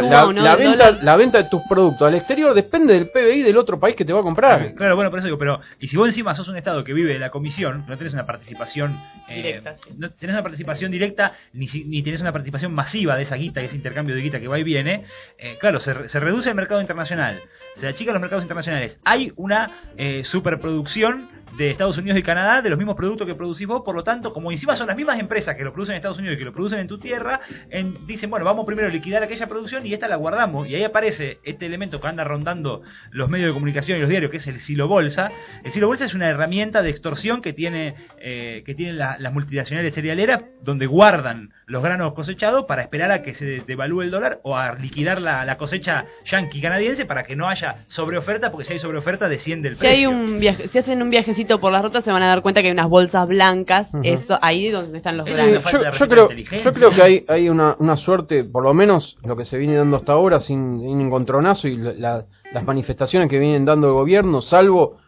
A: venta de tus productos al exterior depende del PBI del otro país que te va a comprar.
C: Claro, bueno, por eso digo, pero y si vos encima sos un Estado que vive de la comisión, no tenés una participación directa, sí. No tenés una participación directa, ni tenés una participación masiva de esa guita, ese intercambio de guita que va y viene, claro, se reduce el mercado internacional, se achican los mercados internacionales, hay una superproducción de Estados Unidos y Canadá de los mismos productos que producís vos, por lo tanto, como encima son las mismas empresas que lo producen en Estados Unidos y que lo producen en tu tierra, dicen, bueno, vamos primero a liquidar aquella producción y esta la guardamos, y ahí aparece este elemento que anda rondando los medios de comunicación y los diarios, que es el silo bolsa. El silo bolsa es una herramienta de extorsión que tienen las multinacionales cerealeras, donde guardan los granos cosechados para esperar a que se devalúe el dólar o a liquidar la cosecha yanqui canadiense para que no haya sobreoferta, porque si hay sobreoferta desciende el precio.
B: Si hacen un viajecito por las rutas se van a dar cuenta que hay unas bolsas blancas, eso ahí donde están los granos.
A: Yo creo que hay una suerte, por lo menos lo que se viene dando hasta ahora, sin encontronazo, y las manifestaciones que vienen dando el gobierno, salvo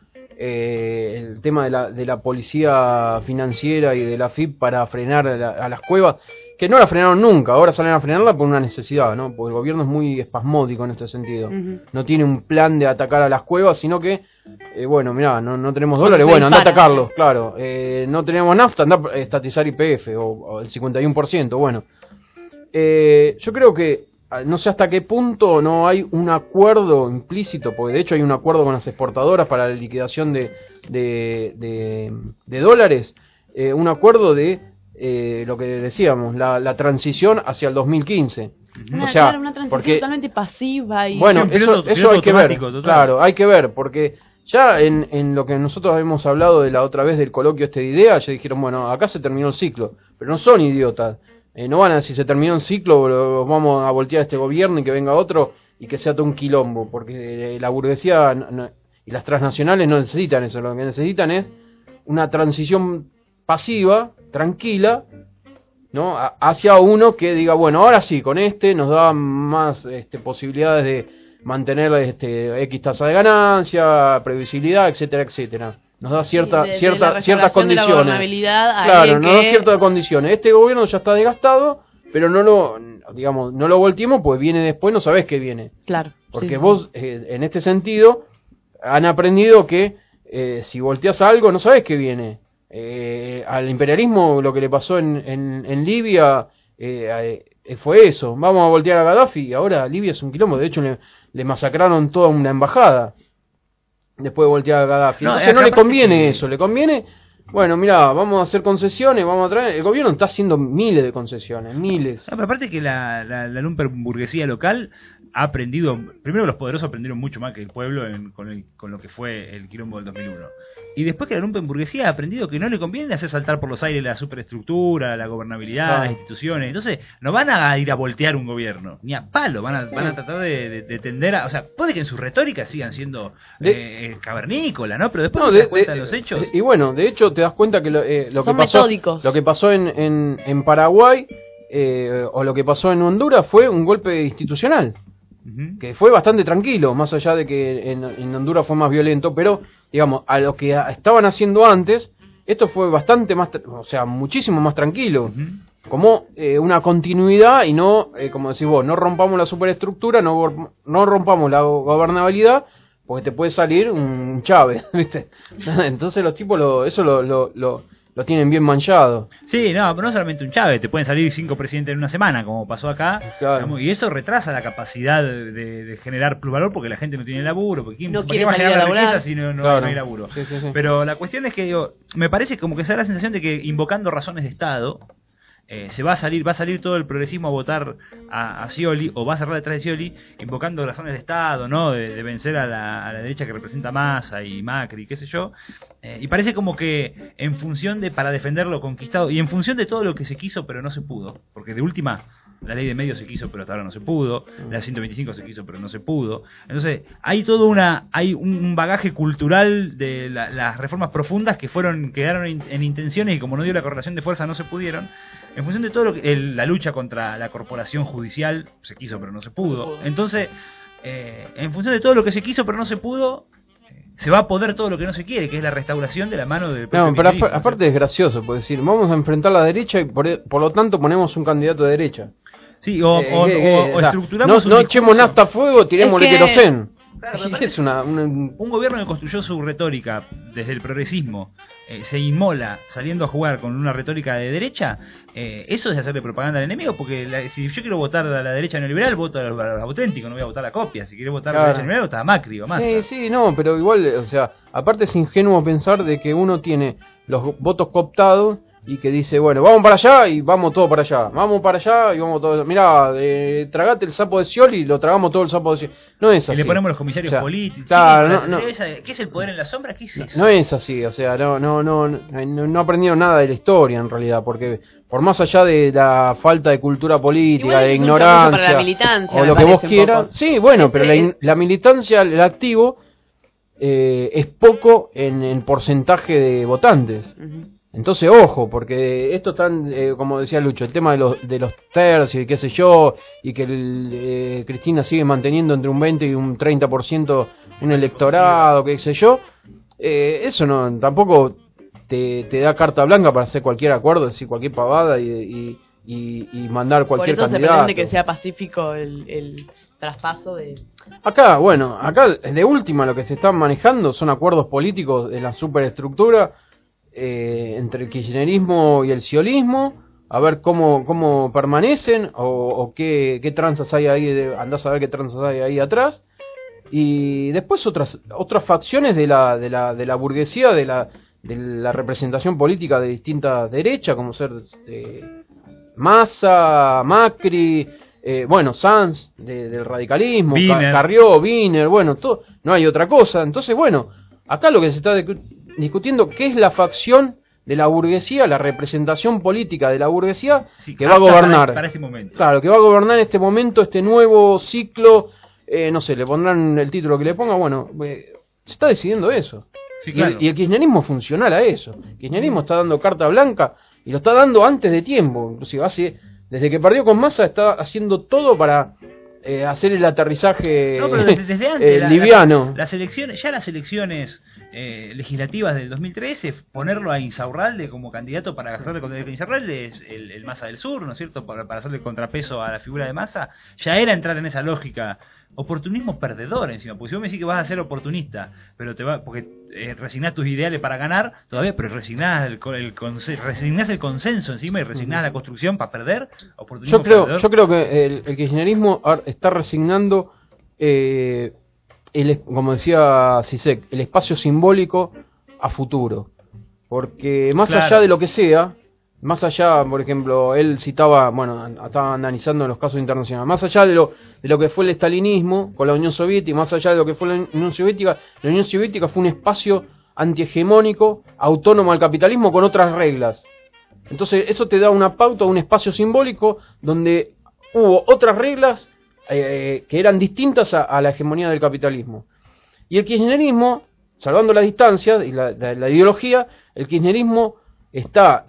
A: el tema de la policía financiera y de la FIP para frenar a las cuevas, que no la frenaron nunca, ahora salen a frenarla por una necesidad, ¿no? Porque el gobierno es muy espasmódico en este sentido. No tiene un plan de atacar a las cuevas, sino que, mirá, no tenemos dólares, anda a atacarlos, claro. No tenemos nafta, anda a estatizar YPF, o el 51%, bueno. Yo creo que, no sé hasta qué punto no hay un acuerdo implícito, porque de hecho hay un acuerdo con las exportadoras para la liquidación de dólares, un acuerdo de lo que decíamos, la transición hacia el 2015.
B: Una transición totalmente pasiva y...
A: Bueno, eso hay que ver, claro, hay que ver, porque ya en lo que nosotros habíamos hablado de la otra vez del coloquio de ideas, ya dijeron, bueno, acá se terminó el ciclo, pero no son idiotas, no van a decir se terminó el ciclo, vamos a voltear a este gobierno y que venga otro y que sea todo un quilombo, porque la burguesía y las transnacionales no necesitan eso, lo que necesitan es una transición pasiva, tranquila, ¿no? Hacia uno que diga, bueno, ahora sí, con nos da más posibilidades de mantener X tasa de ganancia, previsibilidad, etcétera, etcétera. Nos da ciertas condiciones. Claro, nos da ciertas condiciones. Este gobierno ya está desgastado, pero no lo volteemos, pues viene después, no sabés qué viene.
B: Claro.
A: Porque vos, en este sentido, han aprendido que si volteas algo, no sabés qué viene. Al imperialismo lo que le pasó en Libia fue eso. Vamos a voltear a Gaddafi y ahora Libia es un quilombo. De hecho, le masacraron toda una embajada después de voltear a Gaddafi. Entonces no le conviene eso, le conviene, bueno, mira, vamos a hacer concesiones, vamos a traer. El gobierno está haciendo miles de concesiones, miles.
C: Pero aparte que la lumpenburguesía local ha aprendido, primero los poderosos aprendieron mucho más que el pueblo con lo que fue el quilombo del 2001. Y después que la lumpenburguesía ha aprendido que no le conviene hacer saltar por los aires la superestructura, la gobernabilidad, las instituciones. Entonces no van a ir a voltear un gobierno, ni a palo, van a tratar de tender a... O sea, puede que en su retórica sigan siendo cavernícola, ¿no? Pero después te das cuenta de los hechos.
A: Y bueno, de hecho te das cuenta que lo
B: que
A: pasó,
B: metódicos.
A: Lo que pasó en Paraguay o lo que pasó en Honduras fue un golpe institucional. Que fue bastante tranquilo, más allá de que en Honduras fue más violento, pero digamos, a lo que estaban haciendo antes, esto fue bastante más, o sea, muchísimo más tranquilo, como una continuidad y no, como decís vos, no rompamos la superestructura, no rompamos la gobernabilidad, porque te puede salir un Chávez, ¿viste? Entonces los tipos eso lo tienen bien manchado.
C: Sí, no solamente un Chávez, te pueden salir 5 presidentes en una semana, como pasó acá,
A: claro.
C: Digamos, y eso retrasa la capacidad de generar plusvalor porque la gente no tiene laburo, porque ¿quién
B: no
C: quiere
B: va a
C: generar la
B: laburar
C: riqueza si no hay laburo?
A: Sí.
C: Pero la cuestión es que me parece como que se da la sensación de que invocando razones de Estado, va a salir todo el progresismo a votar a Scioli, o va a cerrar detrás de Scioli, invocando razones de Estado, ¿no? De vencer a la derecha que representa Massa y Macri, qué sé yo. Y parece como que en función para defender lo conquistado, y en función de todo lo que se quiso pero no se pudo, porque de última, la ley de medios se quiso pero hasta ahora no se pudo, la 125 se quiso pero no se pudo. Entonces hay hay un bagaje cultural de las reformas profundas que quedaron en intenciones, y como no dio la correlación de fuerza no se pudieron. En función de todo la lucha contra la corporación judicial se quiso pero no se pudo. Entonces, en función de todo lo que se quiso pero no se pudo, se va a poder todo lo que no se quiere, que es la restauración de la mano del
A: No, pero aparte es gracioso, puede decir, vamos a enfrentar la derecha y por lo tanto ponemos un candidato de derecha.
C: Sí, o estructuramos...
A: No echemos nafta a fuego, tirémosle querosén.
C: Claro,
A: Es un
C: gobierno que construyó su retórica desde el progresismo, se inmola saliendo a jugar con una retórica de derecha, eso es hacerle propaganda al enemigo, porque si yo quiero votar a la derecha neoliberal, voto a los auténticos, no voy a votar a copia. Si quiero votar a la derecha neoliberal, vota a Macri o Massa.
A: Sí, no, pero igual, o sea, aparte es ingenuo pensar de que uno tiene los votos cooptados y que dice, bueno, vamos para allá y vamos todos para allá. Vamos para allá y vamos todos. Mirá, tragate el sapo de Scioli y lo tragamos todo el sapo de Scioli. No es así.
C: Y le ponemos los comisarios políticos.
A: Claro,
C: ¿Qué es el poder en la sombra? ¿Qué es eso?
A: No es así, o sea, no aprendieron nada de la historia en realidad, porque por más allá de la falta de cultura política, de ignorancia,
B: para la militancia,
A: o lo que vos quieras. Sí, bueno, pero la militancia, el activo, es poco en porcentaje de votantes. Entonces, ojo, porque esto están, como decía Lucho, el tema de los tercios y qué sé yo, y que Cristina sigue manteniendo entre un 20 y un 30% un electorado, qué sé yo, eso no tampoco te da carta blanca para hacer cualquier acuerdo, decir cualquier pavada y mandar cualquier candidato.
B: Por eso se pretende que sea pacífico el traspaso de...
A: Acá de última lo que se están manejando son acuerdos políticos de la superestructura, entre el kirchnerismo y el sciolismo, a ver cómo permanecen o qué tranzas hay ahí, andás a ver qué tranzas hay ahí atrás, y después otras facciones de la burguesía, de la representación política de distintas derechas, como ser Massa, Macri, Sanz del radicalismo, Carrió, Wiener, todo, no hay otra cosa. Entonces, acá lo que se está discutiendo, ¿qué es la facción de la burguesía, la representación política de la burguesía que va a gobernar?
C: Para este momento.
A: Claro, que va a gobernar en este momento, este nuevo ciclo no sé, le pondrán el título que le ponga, bueno, se está decidiendo eso.
C: Sí, claro.
A: Y el kirchnerismo es funcional a eso. El kirchnerismo está dando carta blanca y lo está dando antes de tiempo. Inclusive desde que perdió con Massa está haciendo todo para hacer el aterrizaje
C: No, pero desde antes,
A: liviano.
C: Las elecciones legislativas del 2013, ponerlo a Insaurralde como candidato para hacerle contra Insaurralde es el Massa del Sur, ¿no es cierto? Para hacerle contrapeso a la figura de Massa, ya era entrar en esa lógica. Oportunismo perdedor encima, porque si vos me decís que vas a ser oportunista, pero porque resignás tus ideales para ganar, todavía, pero resignás el consenso encima y resignás la construcción para perder. Oportunismo perdedor.
A: Yo creo que el kirchnerismo está resignando, como decía Sisek, el espacio simbólico a futuro, porque más allá de lo que sea, más allá, por ejemplo, él citaba, estaba analizando los casos internacionales, más allá de lo que fue el estalinismo con la Unión Soviética, más allá de lo que fue la Unión Soviética fue un espacio antihegemónico, autónomo al capitalismo con otras reglas. Entonces eso te da una pauta, un espacio simbólico donde hubo otras reglas que eran distintas a la hegemonía del capitalismo. Y el kirchnerismo, salvando las distancias y la ideología, el kirchnerismo está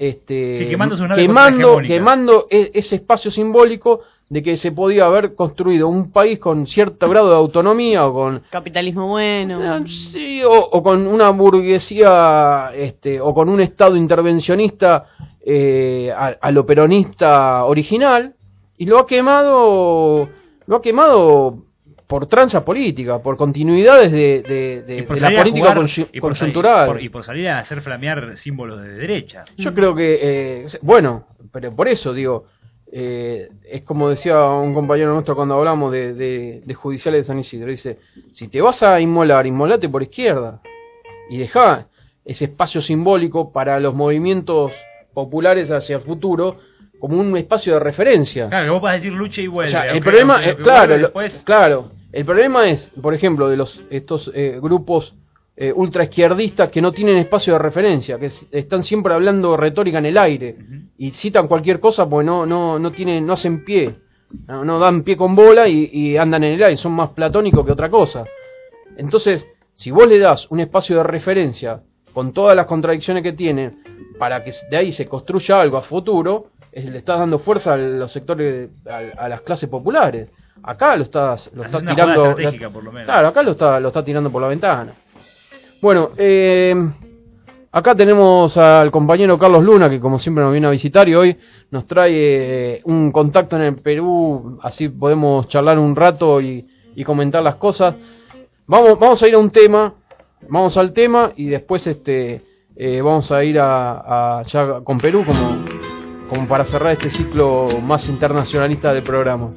A: quemando ese espacio simbólico de que se podía haber construido un país con cierto grado de autonomía o con
B: capitalismo bueno,
A: sí, o con una burguesía o con un estado intervencionista a lo peronista original, y lo ha quemado por tranza política, por continuidades de la política coyuntural.
C: Y por salir a hacer flamear símbolos de derecha.
A: Yo creo que, pero por eso digo, es como decía un compañero nuestro cuando hablamos de judiciales de San Isidro, dice, si te vas a inmolate por izquierda, y dejá ese espacio simbólico para los movimientos populares hacia el futuro, como un espacio de referencia.
C: Claro, que vos vas a decir lucha y vuelve.
A: O sea, el problema, el problema es, por ejemplo, de estos grupos ultraizquierdistas que no tienen espacio de referencia, que están siempre hablando retórica en el aire y citan cualquier cosa porque no hacen pie, no dan pie con bola y andan en el aire, son más platónicos que otra cosa. Entonces, si vos le das un espacio de referencia con todas las contradicciones que tienen para que de ahí se construya algo a futuro, le estás dando fuerza a los sectores, a las clases populares. Acá lo estás tirando,
C: por lo menos.
A: Claro, acá lo está tirando por la ventana. Bueno, acá tenemos al compañero Carlos Luna, que como siempre nos viene a visitar y hoy nos trae un contacto en el Perú, así podemos charlar un rato y comentar las cosas. Vamos a ir a un tema, vamos al tema y después vamos a ir ya con Perú como para cerrar este ciclo más internacionalista del programa.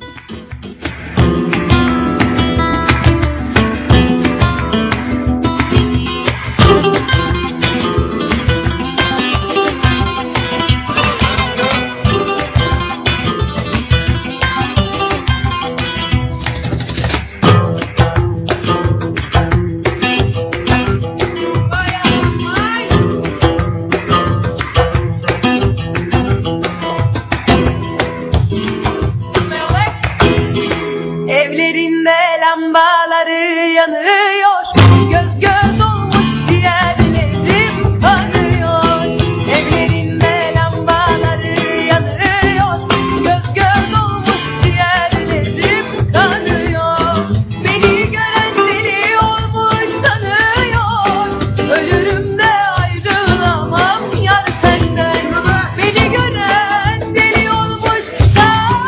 G: Lambaları yanıyor, göz göz olmuş ciğerlerim kanıyor. Evlerinde lambaları yanıyor, göz göz olmuş ciğerlerim kanıyor. Beni gören deli olmuş sanıyor, ölürüm de ayrılamam yar senden. Beni gören deli olmuş sanıyor.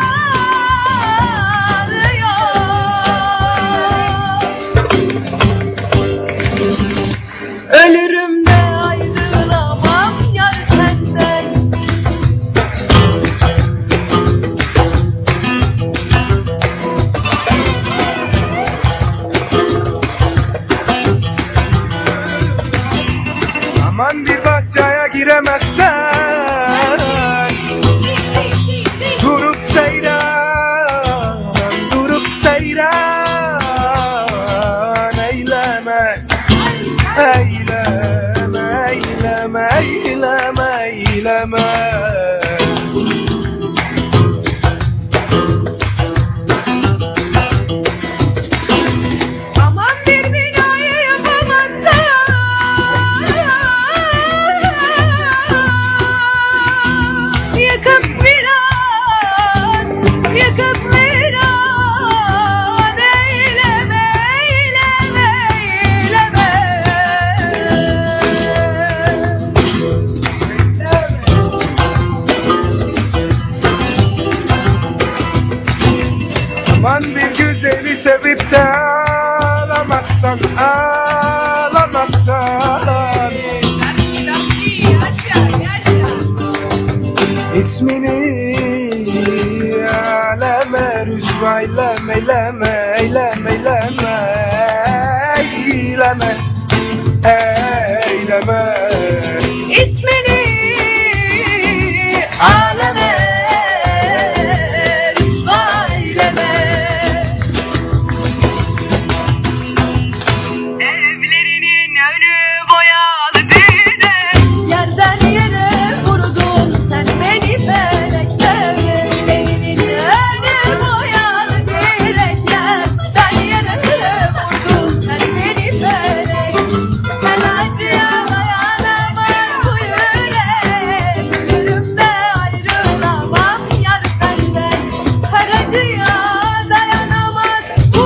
H: güzeli sevip de ağlamazsan, ağlamazsan. İsmini aleme rüsva eyleme, eyleme, eyleme, eyleme, eyleme, eyleme.
G: İsmini aleme rüsva eyleme. Evlerinin önü boyalı düğüne, yerden yere vurdun sen beni felekte. Evlerinin önü boyalı direk, yerden yere vurdun sen beni felek. Sen acıya dayanamaz bu yürek, ölürümde ayrılamam yar senden. Her acıya dayanamaz bu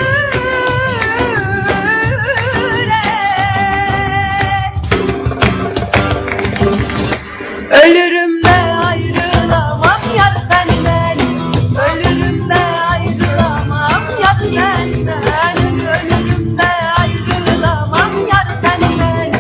G: yürek. Ölürüm de ayrılamam yar senden. Ölürüm de ayrılamam yar senden. Ölürüm de ayrılamam yar senden.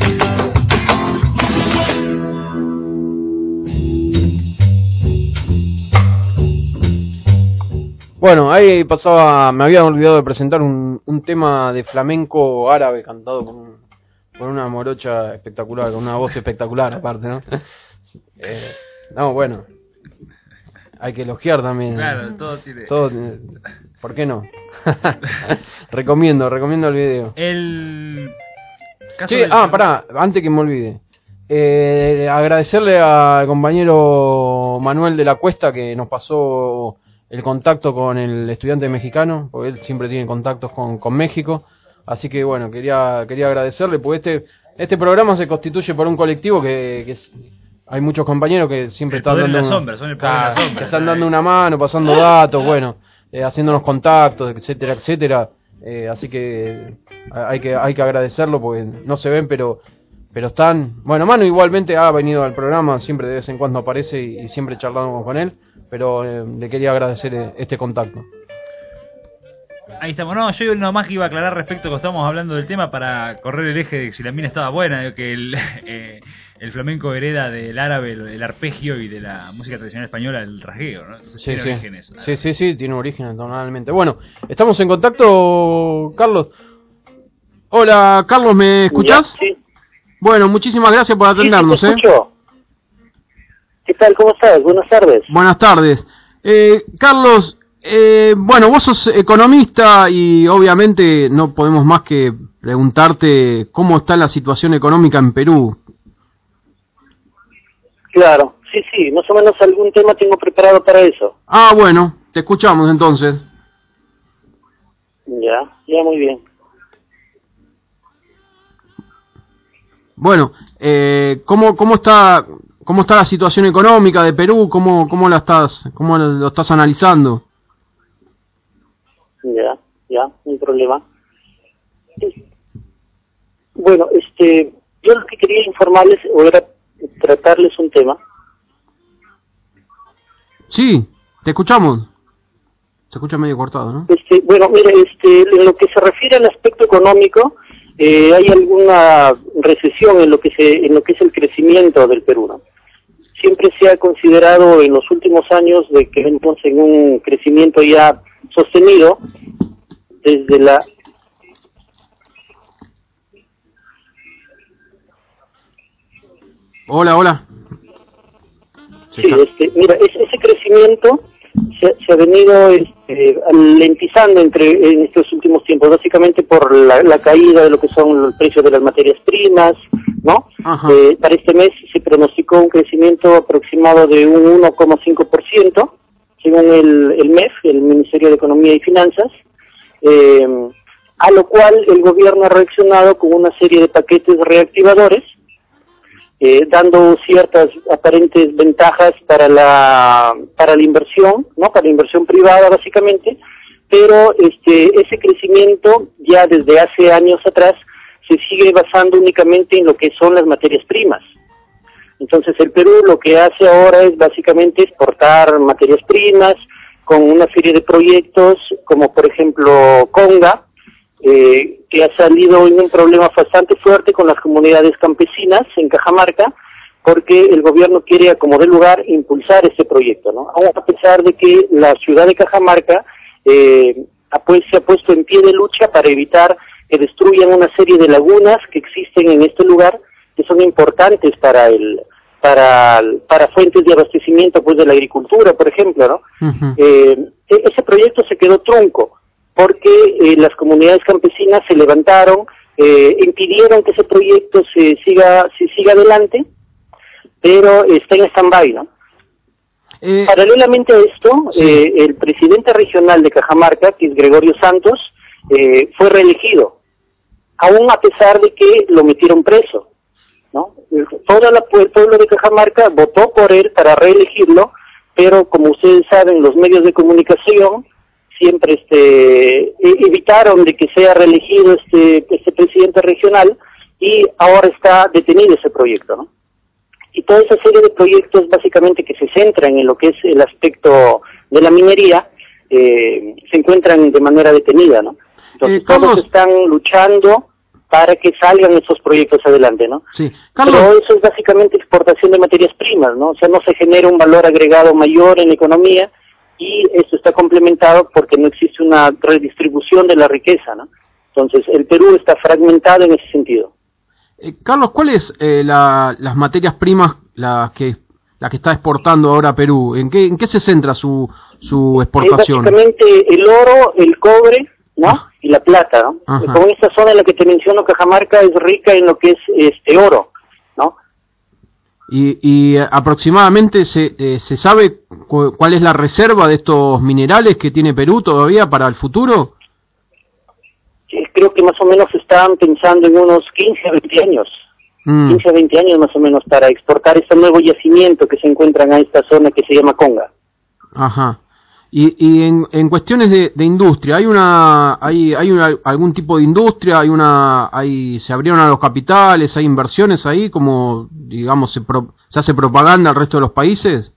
A: Bueno, ahí pasaba, me había olvidado de presentar un tema de flamenco árabe cantado por una morocha espectacular, con una voz espectacular aparte, ¿no? No, bueno, hay que elogiar también.
C: Claro, todo tiene...
A: ¿Por qué no? recomiendo el video.
C: El caso
A: Sí, pará, antes que me olvide. Agradecerle al compañero Manuel de la Cuesta que nos pasó el contacto con el estudiante mexicano, porque él siempre tiene contactos con México. Así que bueno, quería agradecerle, porque este programa se constituye por un colectivo que hay muchos compañeros que siempre están dando que están dando una mano, pasando datos, bueno, haciéndonos contactos, etcétera, etcétera. Así que hay que agradecerlo porque no se ven, pero están. Bueno, Manu igualmente ha venido al programa, siempre de vez en cuando aparece y siempre charlamos con él, pero le quería agradecer este contacto.
C: Ahí estamos. No, yo nomás que iba a aclarar respecto a que estamos hablando del tema para correr el eje de que si la mina estaba buena, de que el flamenco hereda del árabe, el arpegio, y de la música tradicional española el rasgueo, ¿no? Entonces tiene origen eso, ¿no?
A: Sí, tiene origen totalmente. Bueno, estamos en contacto, Carlos. Hola, Carlos, ¿me escuchás?
I: Sí.
A: Bueno, muchísimas gracias por atendernos,
I: Sí, te escucho. ¿Qué tal? ¿Cómo estás? Buenas tardes.
A: Buenas tardes. Carlos, bueno, vos sos economista y obviamente no podemos más que preguntarte cómo está la situación económica en Perú.
I: Claro, sí, más o menos algún tema tengo preparado para eso.
A: Ah, bueno, te escuchamos entonces.
I: Ya muy bien.
A: Bueno, ¿cómo está la situación económica de Perú? ¿Cómo lo estás analizando?
I: Ya, no hay problema. Bueno, yo lo que quería informarles o era tratarles un tema.
A: Sí, te escuchamos. Se escucha medio cortado, ¿no?
I: Bueno, mire, en lo que se refiere al aspecto económico, hay alguna recesión en lo que es el crecimiento del Perú, ¿no? Siempre se ha considerado en los últimos años de que vemos en un crecimiento ya sostenido desde la...
A: Hola.
I: Sí, mira, ese crecimiento se ha venido alentizando en estos últimos tiempos, básicamente por la caída de lo que son los precios de las materias primas, ¿no? Para este mes se pronosticó un crecimiento aproximado de un 1,5%, según el MEF, el Ministerio de Economía y Finanzas, a lo cual el gobierno ha reaccionado con una serie de paquetes reactivadores, dando ciertas aparentes ventajas para la inversión, ¿no? Para la inversión privada básicamente, pero ese crecimiento ya desde hace años atrás se sigue basando únicamente en lo que son las materias primas. Entonces el Perú lo que hace ahora es básicamente exportar materias primas con una serie de proyectos, como por ejemplo Conga, que ha salido en un problema bastante fuerte con las comunidades campesinas en Cajamarca, porque el gobierno quiere, como de lugar, impulsar este proyecto, ¿no? Aún a pesar de que la ciudad de Cajamarca se ha puesto en pie de lucha para evitar que destruyan una serie de lagunas que existen en este lugar, que son importantes para fuentes de abastecimiento, pues, de la agricultura, por ejemplo, ¿no?
A: Uh-huh.
I: Ese proyecto se quedó trunco porque las comunidades campesinas se levantaron, impidieron que ese proyecto se siga adelante, pero está en stand-by, ¿no? Paralelamente a esto, sí, el presidente regional de Cajamarca, que es Gregorio Santos, fue reelegido, aún a pesar de que lo metieron preso, ¿no? El pueblo de Cajamarca votó por él para reelegirlo, pero como ustedes saben, los medios de comunicación siempre evitaron de que sea reelegido este presidente regional, y ahora está detenido ese proyecto, ¿no? Y toda esa serie de proyectos básicamente que se centran en lo que es el aspecto de la minería se encuentran de manera detenida, ¿no? Entonces todos están luchando para que salgan esos proyectos adelante, ¿no?
A: Sí. Carlos,
I: pero eso es básicamente exportación de materias primas, ¿no? O sea, no se genera un valor agregado mayor en la economía, y esto está complementado porque no existe una redistribución de la riqueza, ¿no? Entonces el Perú está fragmentado en ese sentido.
A: Carlos, ¿cuáles las materias primas la que está exportando ahora Perú? ¿En qué se centra su exportación?
I: Básicamente el oro, el cobre, ¿no? Y la plata, ¿no?
A: Ajá.
I: Como esta zona en la que te menciono, Cajamarca es rica en lo que es oro, ¿no?
A: Y aproximadamente se sabe cuál es la reserva de estos minerales que tiene Perú todavía para el futuro.
I: Creo que más o menos estaban pensando en unos 15 a 20 años, 15 a 20 años más o menos, para exportar este nuevo yacimiento que se encuentran a esta zona que se llama Conga.
A: Ajá. Y en cuestiones de industria, ¿hay algún tipo de industria? ¿Se abrieron a los capitales? ¿Hay inversiones ahí? Como, digamos, se hace propaganda al resto de los países.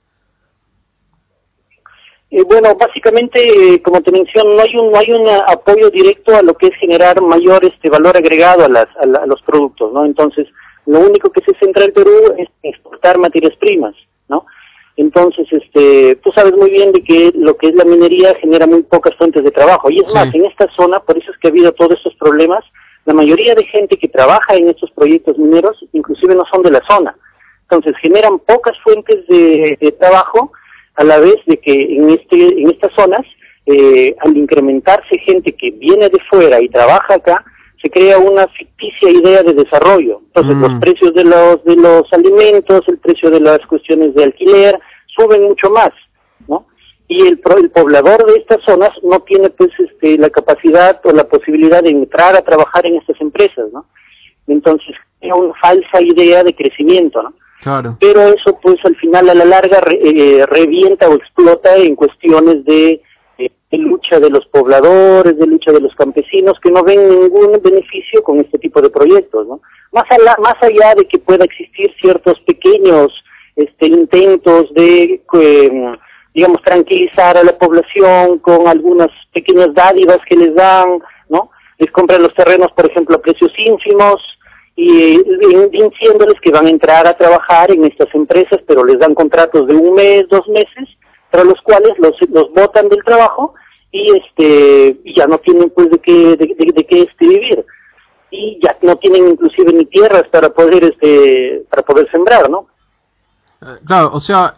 I: Bueno, básicamente, como te menciono, no hay un apoyo directo a lo que es generar mayor valor agregado a los productos, ¿no? Entonces, lo único que se centra en Perú es exportar materias primas, ¿no? Entonces, tú sabes muy bien de que lo que es la minería genera muy pocas fuentes de trabajo, y es
A: sí,
I: más, en esta zona, por eso es que ha habido todos estos problemas. La mayoría de gente que trabaja en estos proyectos mineros, inclusive no son de la zona. Entonces, generan pocas fuentes de trabajo, a la vez de que en estas zonas, al incrementarse gente que viene de fuera y trabaja acá, se crea una ficticia idea de desarrollo. Entonces los precios de los alimentos, el precio de las cuestiones de alquiler, suben mucho más, ¿no? Y el poblador de estas zonas no tiene pues la capacidad o la posibilidad de entrar a trabajar en estas empresas, ¿no? Entonces crea una falsa idea de crecimiento, ¿no?
A: Claro.
I: Pero eso pues al final a la larga revienta o explota en cuestiones de lucha de los pobladores, de lucha de los campesinos, que no ven ningún beneficio con este tipo de proyectos, ¿no? Más allá de que pueda existir ciertos pequeños intentos de digamos tranquilizar a la población con algunas pequeñas dádivas que les dan, ¿no? Les compran los terrenos, por ejemplo, a precios ínfimos, y diciéndoles que van a entrar a trabajar en estas empresas, pero les dan contratos de 1 mes, 2 meses, para los cuales los botan del trabajo y ya no tienen pues de qué vivir, y ya no tienen inclusive ni tierras para poder sembrar, ¿no?
A: Claro, o sea,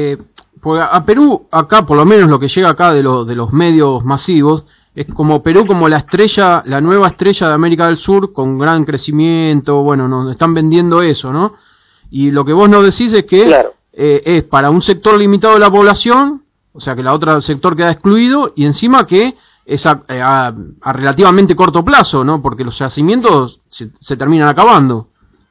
A: a Perú, acá por lo menos lo que llega acá de los medios masivos, es como Perú como la nueva estrella de América del Sur, con gran crecimiento. Bueno, nos están vendiendo eso, ¿no? Y lo que vos nos decís es que
I: claro,
A: es para un sector limitado de la población, o sea que el otro sector queda excluido, y encima que es a relativamente corto plazo, ¿no? Porque los yacimientos se terminan acabando.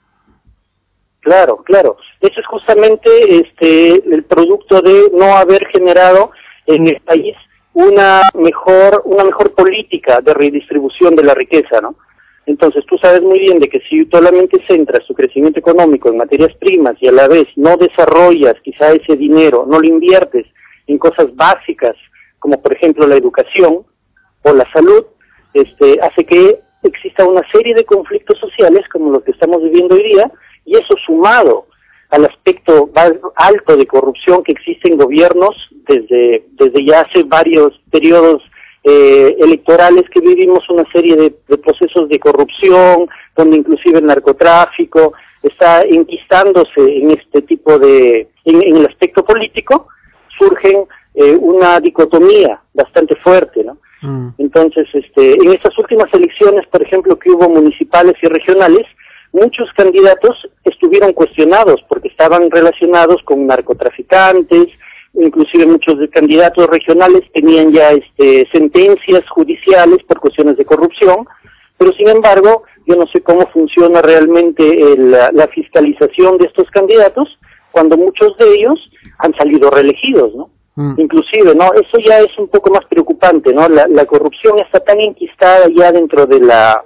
I: Claro. Eso es justamente el producto de no haber generado en el país una mejor política de redistribución de la riqueza, ¿no? Entonces tú sabes muy bien de que si solamente centras tu crecimiento económico en materias primas y a la vez no desarrollas quizá ese dinero, no lo inviertes en cosas básicas como por ejemplo la educación o la salud, hace que exista una serie de conflictos sociales como lo que estamos viviendo hoy día, y eso sumado al aspecto alto de corrupción que existe en gobiernos desde ya hace varios periodos electorales que vivimos una serie de procesos de corrupción, donde inclusive el narcotráfico está enquistándose en este tipo en el aspecto político, surgen una dicotomía bastante fuerte, ¿no? Entonces, en estas últimas elecciones, por ejemplo, que hubo municipales y regionales, muchos candidatos estuvieron cuestionados porque estaban relacionados con narcotraficantes, inclusive muchos de candidatos regionales tenían ya sentencias judiciales por cuestiones de corrupción, pero sin embargo, yo no sé cómo funciona realmente la fiscalización de estos candidatos cuando muchos de ellos han salido reelegidos, ¿no? Inclusive, ¿no? Eso ya es un poco más preocupante, ¿no? La corrupción está tan enquistada ya dentro de la,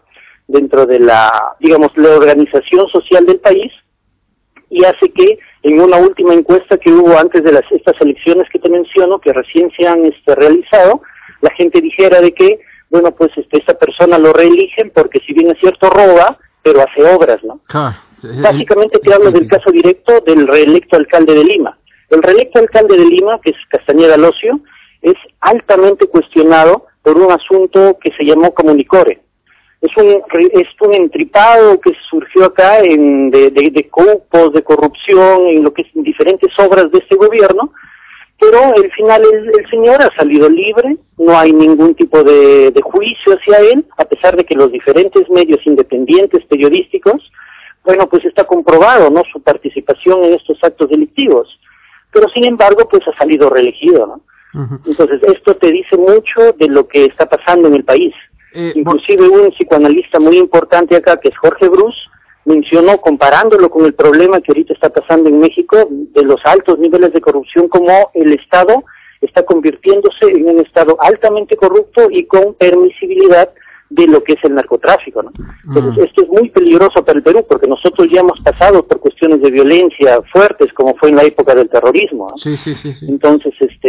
I: digamos, la organización social del país, y hace que en una última encuesta que hubo antes de estas elecciones que te menciono, que recién se han realizado, la gente dijera de que, bueno, pues esta persona lo reeligen porque si bien es cierto roba, pero hace obras, ¿no? Básicamente te hablo del caso directo del reelecto alcalde de Lima. El reelecto alcalde de Lima, que es Castañeda Locio, es altamente cuestionado por un asunto que se llamó Comunicore. Es un entripado que surgió acá de cupos, de corrupción, en lo que es en diferentes obras de este gobierno, pero al final el señor ha salido libre, no hay ningún tipo de juicio hacia él, a pesar de que los diferentes medios independientes periodísticos, bueno, pues está comprobado, ¿no?, su participación en estos actos delictivos, pero sin embargo, pues ha salido reelegido, ¿no? Entonces, esto te dice mucho de lo que está pasando en el país. Inclusive un psicoanalista muy importante acá, que es Jorge Bruce, mencionó, comparándolo con el problema que ahorita está pasando en México, de los altos niveles de corrupción, como el Estado está convirtiéndose en un Estado altamente corrupto y con permisibilidad de lo que es el narcotráfico, ¿no? Entonces, esto es muy peligroso para el Perú, porque nosotros ya hemos pasado por cuestiones de violencia fuertes, como fue en la época del terrorismo, ¿no? Sí. Entonces,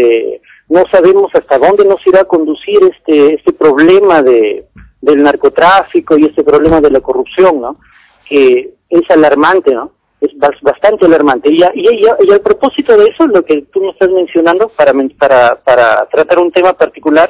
I: no sabemos hasta dónde nos irá a conducir este problema del narcotráfico y este problema de la corrupción, ¿no? Que es alarmante, ¿no? Es bastante alarmante. Y al propósito de eso, lo que tú me estás mencionando, para tratar un tema particular,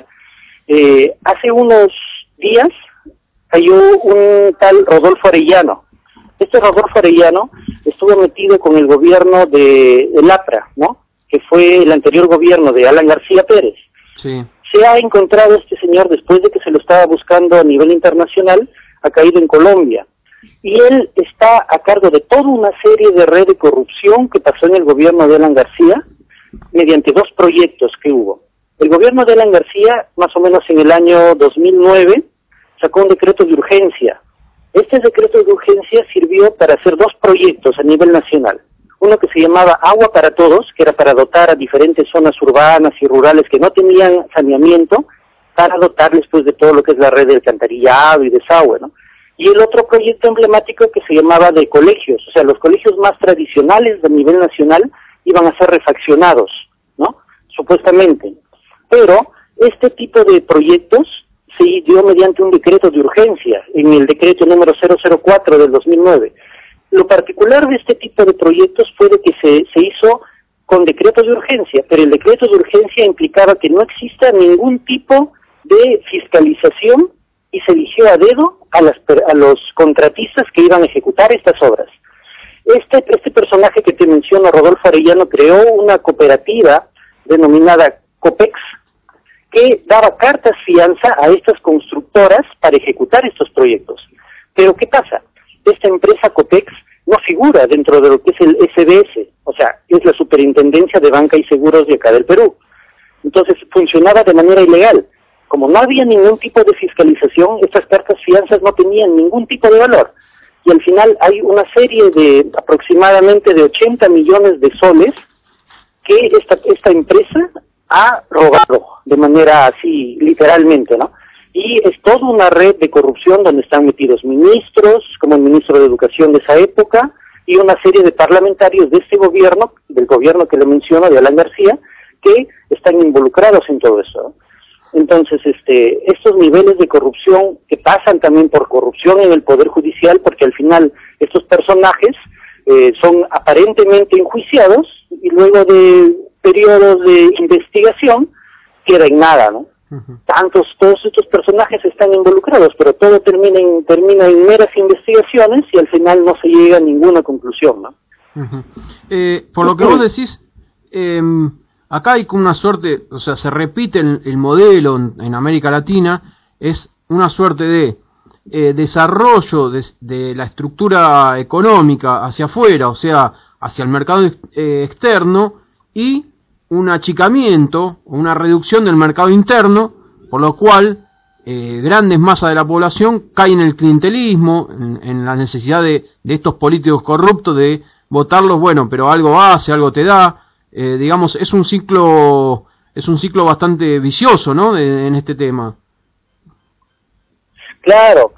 I: hace unos días cayó un tal Rodolfo Arellano. Este Rodolfo Arellano estuvo metido con el gobierno del APRA, ¿no?, que fue el anterior gobierno de Alan García Pérez. Sí. Se ha encontrado este señor, después de que se lo estaba buscando a nivel internacional, ha caído en Colombia. Y él está a cargo de toda una serie de red de corrupción que pasó en el gobierno de Alan García, mediante 2 proyectos que hubo. El gobierno de Alan García, más o menos en el año 2009, sacó un decreto de urgencia. Este decreto de urgencia sirvió para hacer 2 proyectos a nivel nacional. Uno que se llamaba Agua para Todos, que era para dotar a diferentes zonas urbanas y rurales que no tenían saneamiento, para dotarles pues de todo lo que es la red de alcantarillado y desagüe, ¿no? Y el otro proyecto emblemático que se llamaba de colegios, o sea, los colegios más tradicionales a nivel nacional iban a ser refaccionados, ¿no?, supuestamente. Pero este tipo de proyectos se dio mediante un decreto de urgencia, en el decreto número 004 del 2009. Lo particular de este tipo de proyectos fue de que se hizo con decretos de urgencia, pero el decreto de urgencia implicaba que no exista ningún tipo de fiscalización y se eligió a dedo a los contratistas que iban a ejecutar estas obras. Este personaje que te menciono, Rodolfo Arellano, creó una cooperativa denominada COPEX, que daba cartas fianza a estas constructoras para ejecutar estos proyectos. Pero ¿qué pasa? Esta empresa COPEX no figura dentro de lo que es el SBS, o sea, es la Superintendencia de Banca y Seguros de acá del Perú. Entonces funcionaba de manera ilegal. Como no había ningún tipo de fiscalización, estas cartas fianzas no tenían ningún tipo de valor. Y al final hay una serie de aproximadamente de 80 millones de soles que esta empresa ha robado de manera así, literalmente, ¿no? Y es toda una red de corrupción donde están metidos ministros, como el ministro de Educación de esa época, y una serie de parlamentarios de este gobierno, del gobierno que le menciono, de Alan García, que están involucrados en todo eso, ¿no? Entonces, estos niveles de corrupción que pasan también por corrupción en el Poder Judicial, porque al final estos personajes son aparentemente enjuiciados y luego de periodos de investigación queda en nada, ¿no? Todos estos personajes están involucrados, pero todo termina en meras investigaciones y al final no se llega a ninguna conclusión, ¿no?
A: Por lo que vos decís, acá hay como una suerte, o sea, se repite el modelo en América Latina, es una suerte de desarrollo de la estructura económica hacia afuera, o sea, hacia el mercado externo, y un achicamiento, una reducción del mercado interno, por lo cual grandes masas de la población caen en el clientelismo, en la necesidad de estos políticos corruptos de votarlos, bueno, pero algo hace, algo te da, digamos, es un ciclo bastante vicioso, ¿no? En este tema.
I: Claro.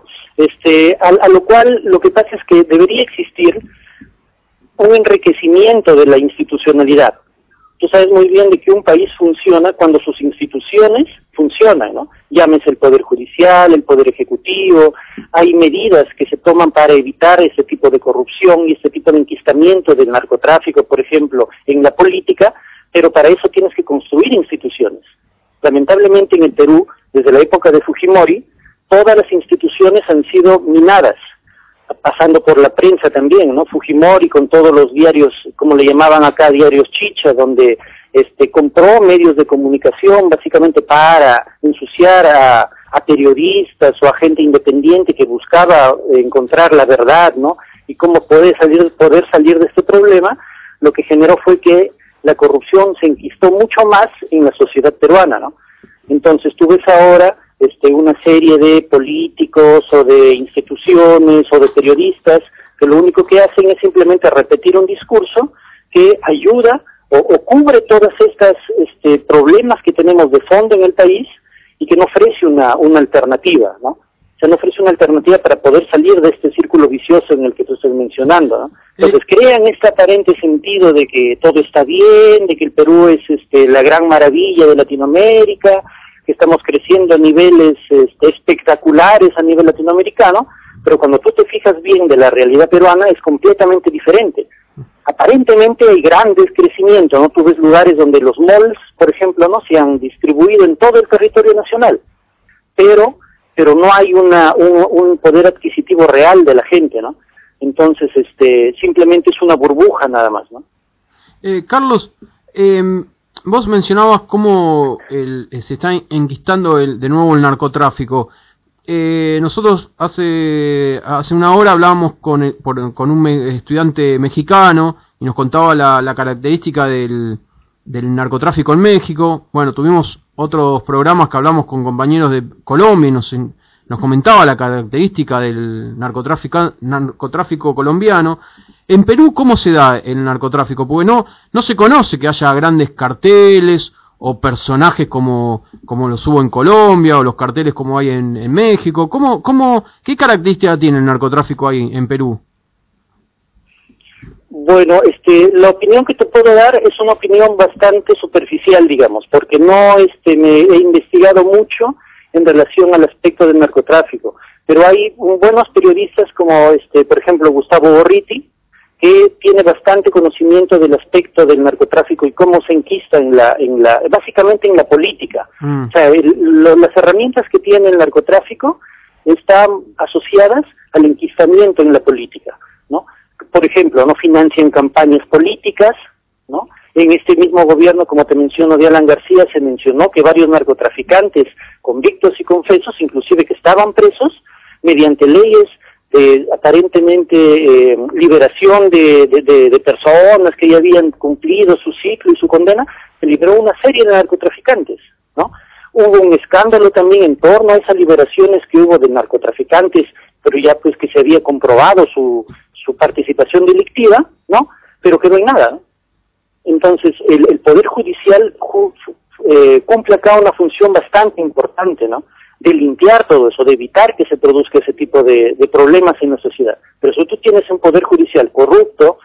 I: A lo cual lo que pasa es que debería existir un enriquecimiento de la institucionalidad. Tú sabes muy bien de que un país funciona cuando sus instituciones funcionan, ¿no? Llámese el Poder Judicial, el Poder Ejecutivo, hay medidas que se toman para evitar ese tipo de corrupción y ese tipo de enquistamiento del narcotráfico, por ejemplo, en la política, pero para eso tienes que construir instituciones. Lamentablemente en el Perú, desde la época de Fujimori, todas las instituciones han sido minadas, pasando por la prensa también, ¿no? Fujimori con todos los diarios, como le llamaban acá, diarios chicha, donde compró medios de comunicación básicamente para ensuciar a periodistas o a gente independiente que buscaba encontrar la verdad, ¿no? Y cómo poder salir de este problema. Lo que generó fue que la corrupción se enquistó mucho más en la sociedad peruana, ¿no? Entonces tú ves ahora una serie de políticos o de instituciones o de periodistas que lo único que hacen es simplemente repetir un discurso que ayuda o cubre todas estas problemas que tenemos de fondo en el país y que no ofrece una alternativa, ¿no? O sea, no ofrece una alternativa para poder salir de este círculo vicioso en el que tú estás mencionando, ¿no? Entonces crean este aparente sentido de que todo está bien, de que el Perú es la gran maravilla de Latinoamérica, que estamos creciendo a niveles espectaculares a nivel latinoamericano, pero cuando tú te fijas bien de la realidad peruana es completamente diferente. Aparentemente hay grandes crecimientos, ¿no? Tú ves lugares donde los malls, por ejemplo, no se han distribuido en todo el territorio nacional, pero no hay un poder adquisitivo real de la gente, ¿no? Entonces, simplemente es una burbuja nada más, ¿no?
A: Carlos, vos mencionabas cómo se está enquistando de nuevo el narcotráfico. Nosotros hace una hora hablábamos con un estudiante mexicano y nos contaba la característica del narcotráfico en México. Bueno, tuvimos otros programas que hablamos con compañeros de Colombia y nos comentaba la característica del narcotráfico colombiano. En Perú, ¿cómo se da el narcotráfico? Porque no se conoce que haya grandes carteles o personajes como los hubo en Colombia o los carteles como hay en México. ¿Qué características tiene el narcotráfico ahí en Perú?
I: Bueno, la opinión que te puedo dar es una opinión bastante superficial, digamos, porque no me he investigado mucho en relación al aspecto del narcotráfico, pero hay buenos periodistas como por ejemplo Gustavo Gorriti, que tiene bastante conocimiento del aspecto del narcotráfico y cómo se enquista básicamente en la política. O sea, las herramientas que tiene el narcotráfico están asociadas al enquistamiento en la política, ¿no? Por ejemplo, no financian campañas políticas, ¿no? En este mismo gobierno, como te menciono, de Alan García, se mencionó que varios narcotraficantes convictos y confesos, inclusive que estaban presos, mediante leyes aparentemente liberación de personas que ya habían cumplido su ciclo y su condena, se liberó una serie de narcotraficantes, ¿no? Hubo un escándalo también en torno a esas liberaciones que hubo de narcotraficantes, pero ya pues que se había comprobado su participación delictiva, ¿no? Pero quedó en nada, ¿no? Entonces el Poder Judicial cumple acá una función bastante importante, ¿no? De limpiar todo eso, de evitar que se produzca ese tipo de problemas en la sociedad. Pero si tú tienes un Poder Judicial corrupto,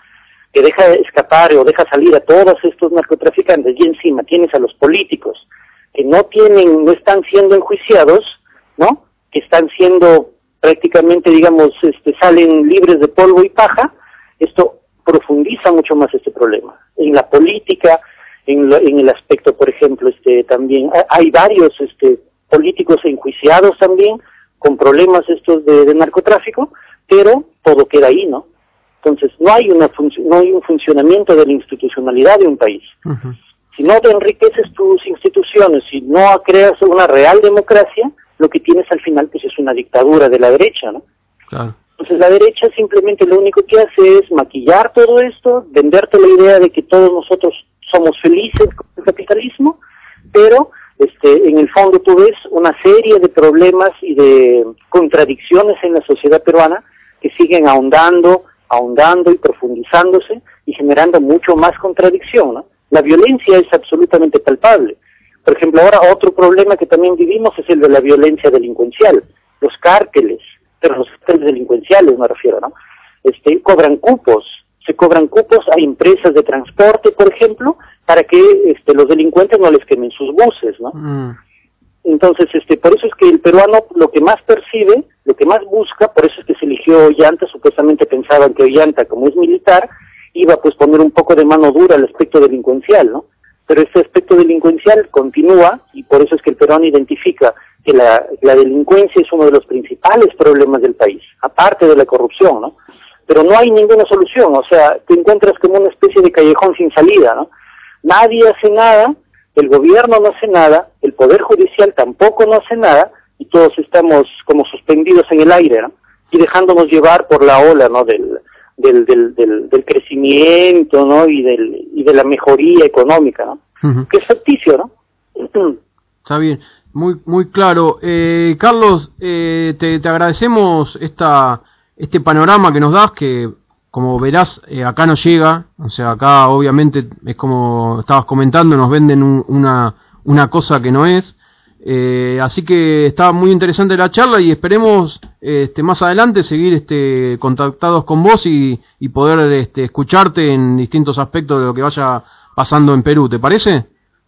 I: que deja escapar o deja salir a todos estos narcotraficantes, y encima tienes a los políticos que no están siendo enjuiciados, ¿no? Que están siendo prácticamente, digamos, salen libres de polvo y paja, esto profundiza mucho más este problema. En la política, en el aspecto, por ejemplo, también hay varios políticos enjuiciados también con problemas estos de narcotráfico, pero todo queda ahí, ¿no? Entonces no hay un funcionamiento de la institucionalidad de un país.
A: Uh-huh.
I: Si no te enriqueces tus instituciones, si no creas una real democracia, lo que tienes al final pues es una dictadura de la derecha, ¿no?
A: Claro.
I: Entonces la derecha simplemente lo único que hace es maquillar todo esto, venderte la idea de que todos nosotros somos felices con el capitalismo, pero en el fondo tú ves una serie de problemas y de contradicciones en la sociedad peruana que siguen ahondando y profundizándose y generando mucho más contradicción, ¿no? La violencia es absolutamente palpable. Por ejemplo, ahora otro problema que también vivimos es el de la violencia delincuencial. Los cárteles, pero los cárteles delincuenciales me refiero, ¿no? Se cobran cupos a empresas de transporte, por ejemplo, para que los delincuentes no les quemen sus buses, ¿no? Entonces, por eso es que el peruano lo que más percibe, lo que más busca, por eso es que se eligió Ollanta, supuestamente pensaban que Ollanta, como es militar, iba pues poner un poco de mano dura al aspecto delincuencial, ¿no? Pero este aspecto delincuencial continúa, y por eso es que el peruano identifica que la delincuencia es uno de los principales problemas del país, aparte de la corrupción, ¿no? Pero no hay ninguna solución, o sea, te encuentras como una especie de callejón sin salida, ¿no? Nadie hace nada, el gobierno no hace nada, el poder judicial tampoco no hace nada, y todos estamos como suspendidos en el aire, ¿no? Y dejándonos llevar por la ola, ¿no? Del crecimiento, ¿no? Y de la mejoría económica, ¿no? Uh-huh. Que es ficticio, ¿no?
A: Está bien, muy claro. Carlos, te agradecemos este panorama que nos das, que como verás acá no llega, o sea, acá obviamente es como estabas comentando, nos venden una cosa que no es. Así que está muy interesante la charla y esperemos más adelante seguir contactados con vos y poder escucharte en distintos aspectos de lo que vaya pasando en Perú, ¿te parece?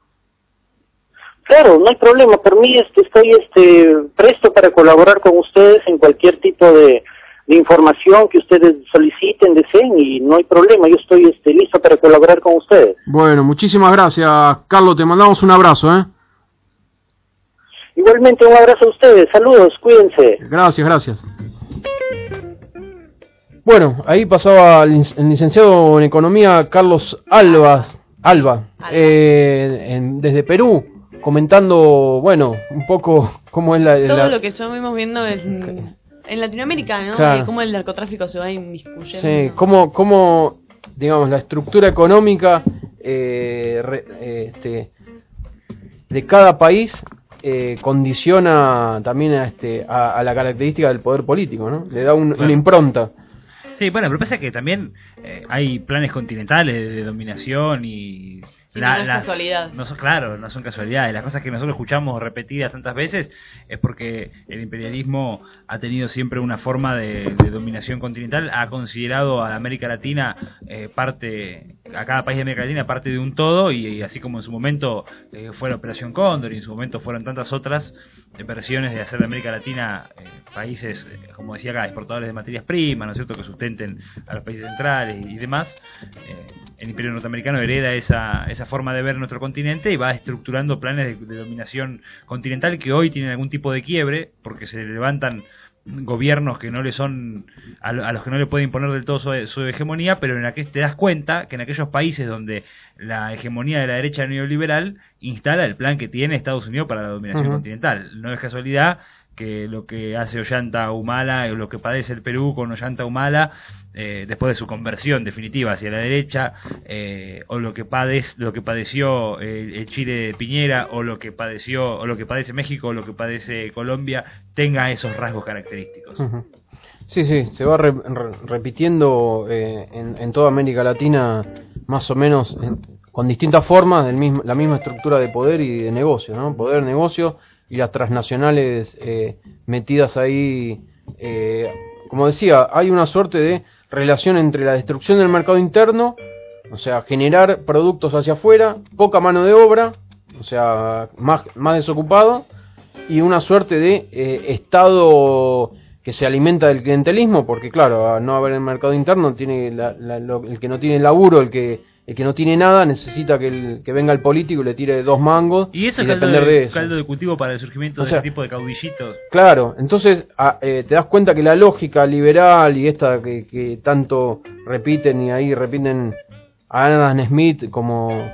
I: Claro, no hay problema, por mí estoy presto para colaborar con ustedes en cualquier tipo de información que ustedes soliciten, deseen, y no hay problema, yo estoy listo para colaborar con ustedes.
A: Bueno, muchísimas gracias, Carlos, te mandamos un abrazo,
I: Igualmente, un abrazo a ustedes. Saludos, cuídense.
A: Gracias. Bueno, ahí pasaba el licenciado en Economía Carlos Alba. Desde Perú, comentando, bueno, un poco cómo es
B: todo lo que estuvimos viendo en Latinoamérica, ¿no?
A: Claro.
B: Cómo el narcotráfico se va inmiscuyendo.
A: Sí, cómo digamos, la estructura económica de cada país condiciona también a la característica del poder político, ¿no? Le da una impronta.
C: Sí, bueno, pero pasa que también hay planes continentales de dominación y...
B: Sí, no es casualidad.
C: No son casualidades. Las cosas que nosotros escuchamos repetidas tantas veces es porque el imperialismo ha tenido siempre una forma de dominación continental, ha considerado a la América Latina a cada país de América Latina parte de un todo, y así como en su momento fue la Operación Cóndor, y en su momento fueron tantas otras versiones de hacer de América Latina países, como decía acá, exportadores de materias primas, ¿no es cierto?, que sustenten a los países centrales y demás. El imperio norteamericano hereda esa forma de ver nuestro continente y va estructurando planes de dominación continental que hoy tienen algún tipo de quiebre, porque se levantan gobiernos que no le son a los que no le puede imponer del todo su hegemonía, pero en la que te das cuenta que en aquellos países donde la hegemonía de la derecha neoliberal instala el plan que tiene Estados Unidos para la dominación continental. No es casualidad que lo que hace Ollanta Humala, o lo que padece el Perú con Ollanta Humala, después de su conversión definitiva hacia la derecha, o lo que padeció el Chile de Piñera, o lo que padece México, o lo que padece Colombia, tenga esos rasgos característicos.
A: Sí, se va repitiendo en toda América Latina, más o menos con distintas formas, la misma estructura de poder y de negocio, ¿no? Poder, negocio, y las transnacionales metidas ahí como decía, hay una suerte de relación entre la destrucción del mercado interno, o sea, generar productos hacia afuera, poca mano de obra, o sea, más desocupado, y una suerte de Estado que se alimenta del clientelismo, porque claro, al no haber el mercado interno, tiene el que no tiene laburo, el que no tiene nada, necesita que venga el político y le tire 2 mangos
C: y eso
A: y
C: es
A: depender de eso.
C: caldo de cultivo para el surgimiento de ese tipo de caudillitos.
A: Claro, entonces te das cuenta que la lógica liberal y esta que tanto repiten, y ahí repiten a Adam Smith como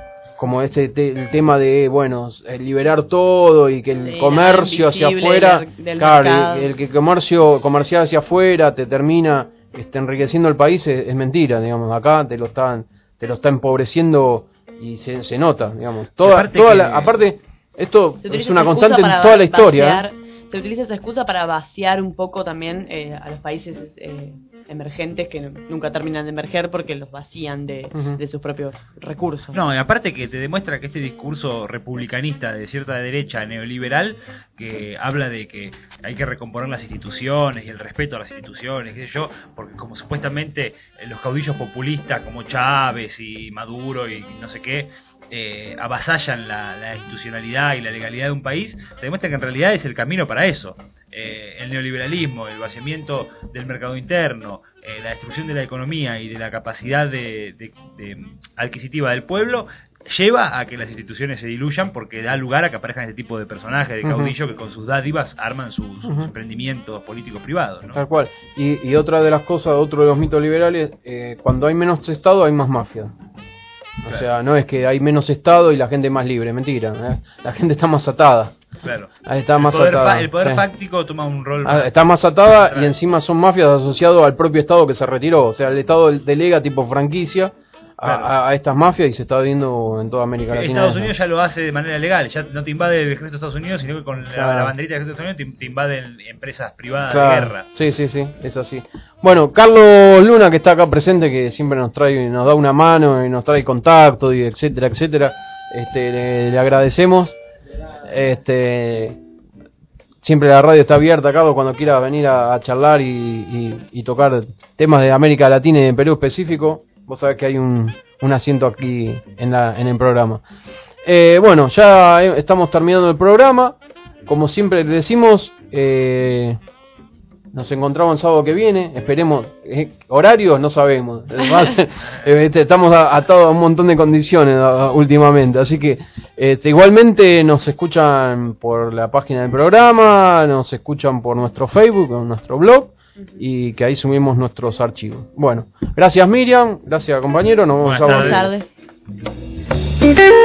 A: el tema de, bueno, liberar todo y que el comercio hacia afuera, claro, el que comercial hacia afuera te termina enriqueciendo el país, es mentira, digamos. Acá te lo está empobreciendo y se nota, digamos. Aparte, esto es una constante en toda la historia.
B: Se utiliza esa excusa para vaciar un poco también a los países emergentes que nunca terminan de emerger porque los vacían de sus propios recursos.
C: No, y aparte que te demuestra que este discurso republicanista de cierta derecha neoliberal, que habla de que hay que recomponer las instituciones y el respeto a las instituciones, qué sé yo, porque como supuestamente los caudillos populistas como Chávez y Maduro y no sé qué, avasallan la institucionalidad y la legalidad de un país, te demuestra que en realidad es el camino para eso. El neoliberalismo, el vaciamiento del mercado interno, la destrucción de la economía y de la capacidad de adquisitiva del pueblo lleva a que las instituciones se diluyan, porque da lugar a que aparezcan este tipo de personajes de caudillo que con sus dádivas arman sus emprendimientos políticos privados, ¿no?
A: Tal cual. Y otra de las cosas, otro de los mitos liberales, cuando hay menos Estado hay más mafia. O sea, no es que hay menos Estado y la gente más libre, mentira. La gente está más atada.
C: Claro.
A: Está más atada.
C: El poder fáctico toma un rol.
A: Está más atada y encima son mafias asociadas al propio Estado que se retiró. O sea, el Estado delega tipo franquicia a estas mafias y se está viendo en toda América Latina.
C: Estados Unidos ya lo hace de manera legal. Ya no te invade el ejército de Estados Unidos, sino que con la banderita del ejército de Estados Unidos te invaden empresas privadas de guerra. Sí,
A: es así. Bueno, Carlos Luna, que está acá presente, que siempre nos da una mano y nos trae contacto y etcétera, le agradecemos. Siempre la radio está abierta, Carlos, cuando quieras venir a charlar y tocar temas de América Latina y de Perú específico. Vos sabés que hay un asiento aquí en el programa. Bueno, ya estamos terminando el programa. Como siempre le decimos, nos encontramos el sábado que viene. Esperemos. Horarios no sabemos. Estamos atados a un montón de condiciones últimamente. Así que igualmente nos escuchan por la página del programa, nos escuchan por nuestro Facebook, o nuestro blog. Y que ahí subimos nuestros archivos. Bueno, gracias Miriam, gracias compañero, nos vemos a ver.
B: Buenas tardes.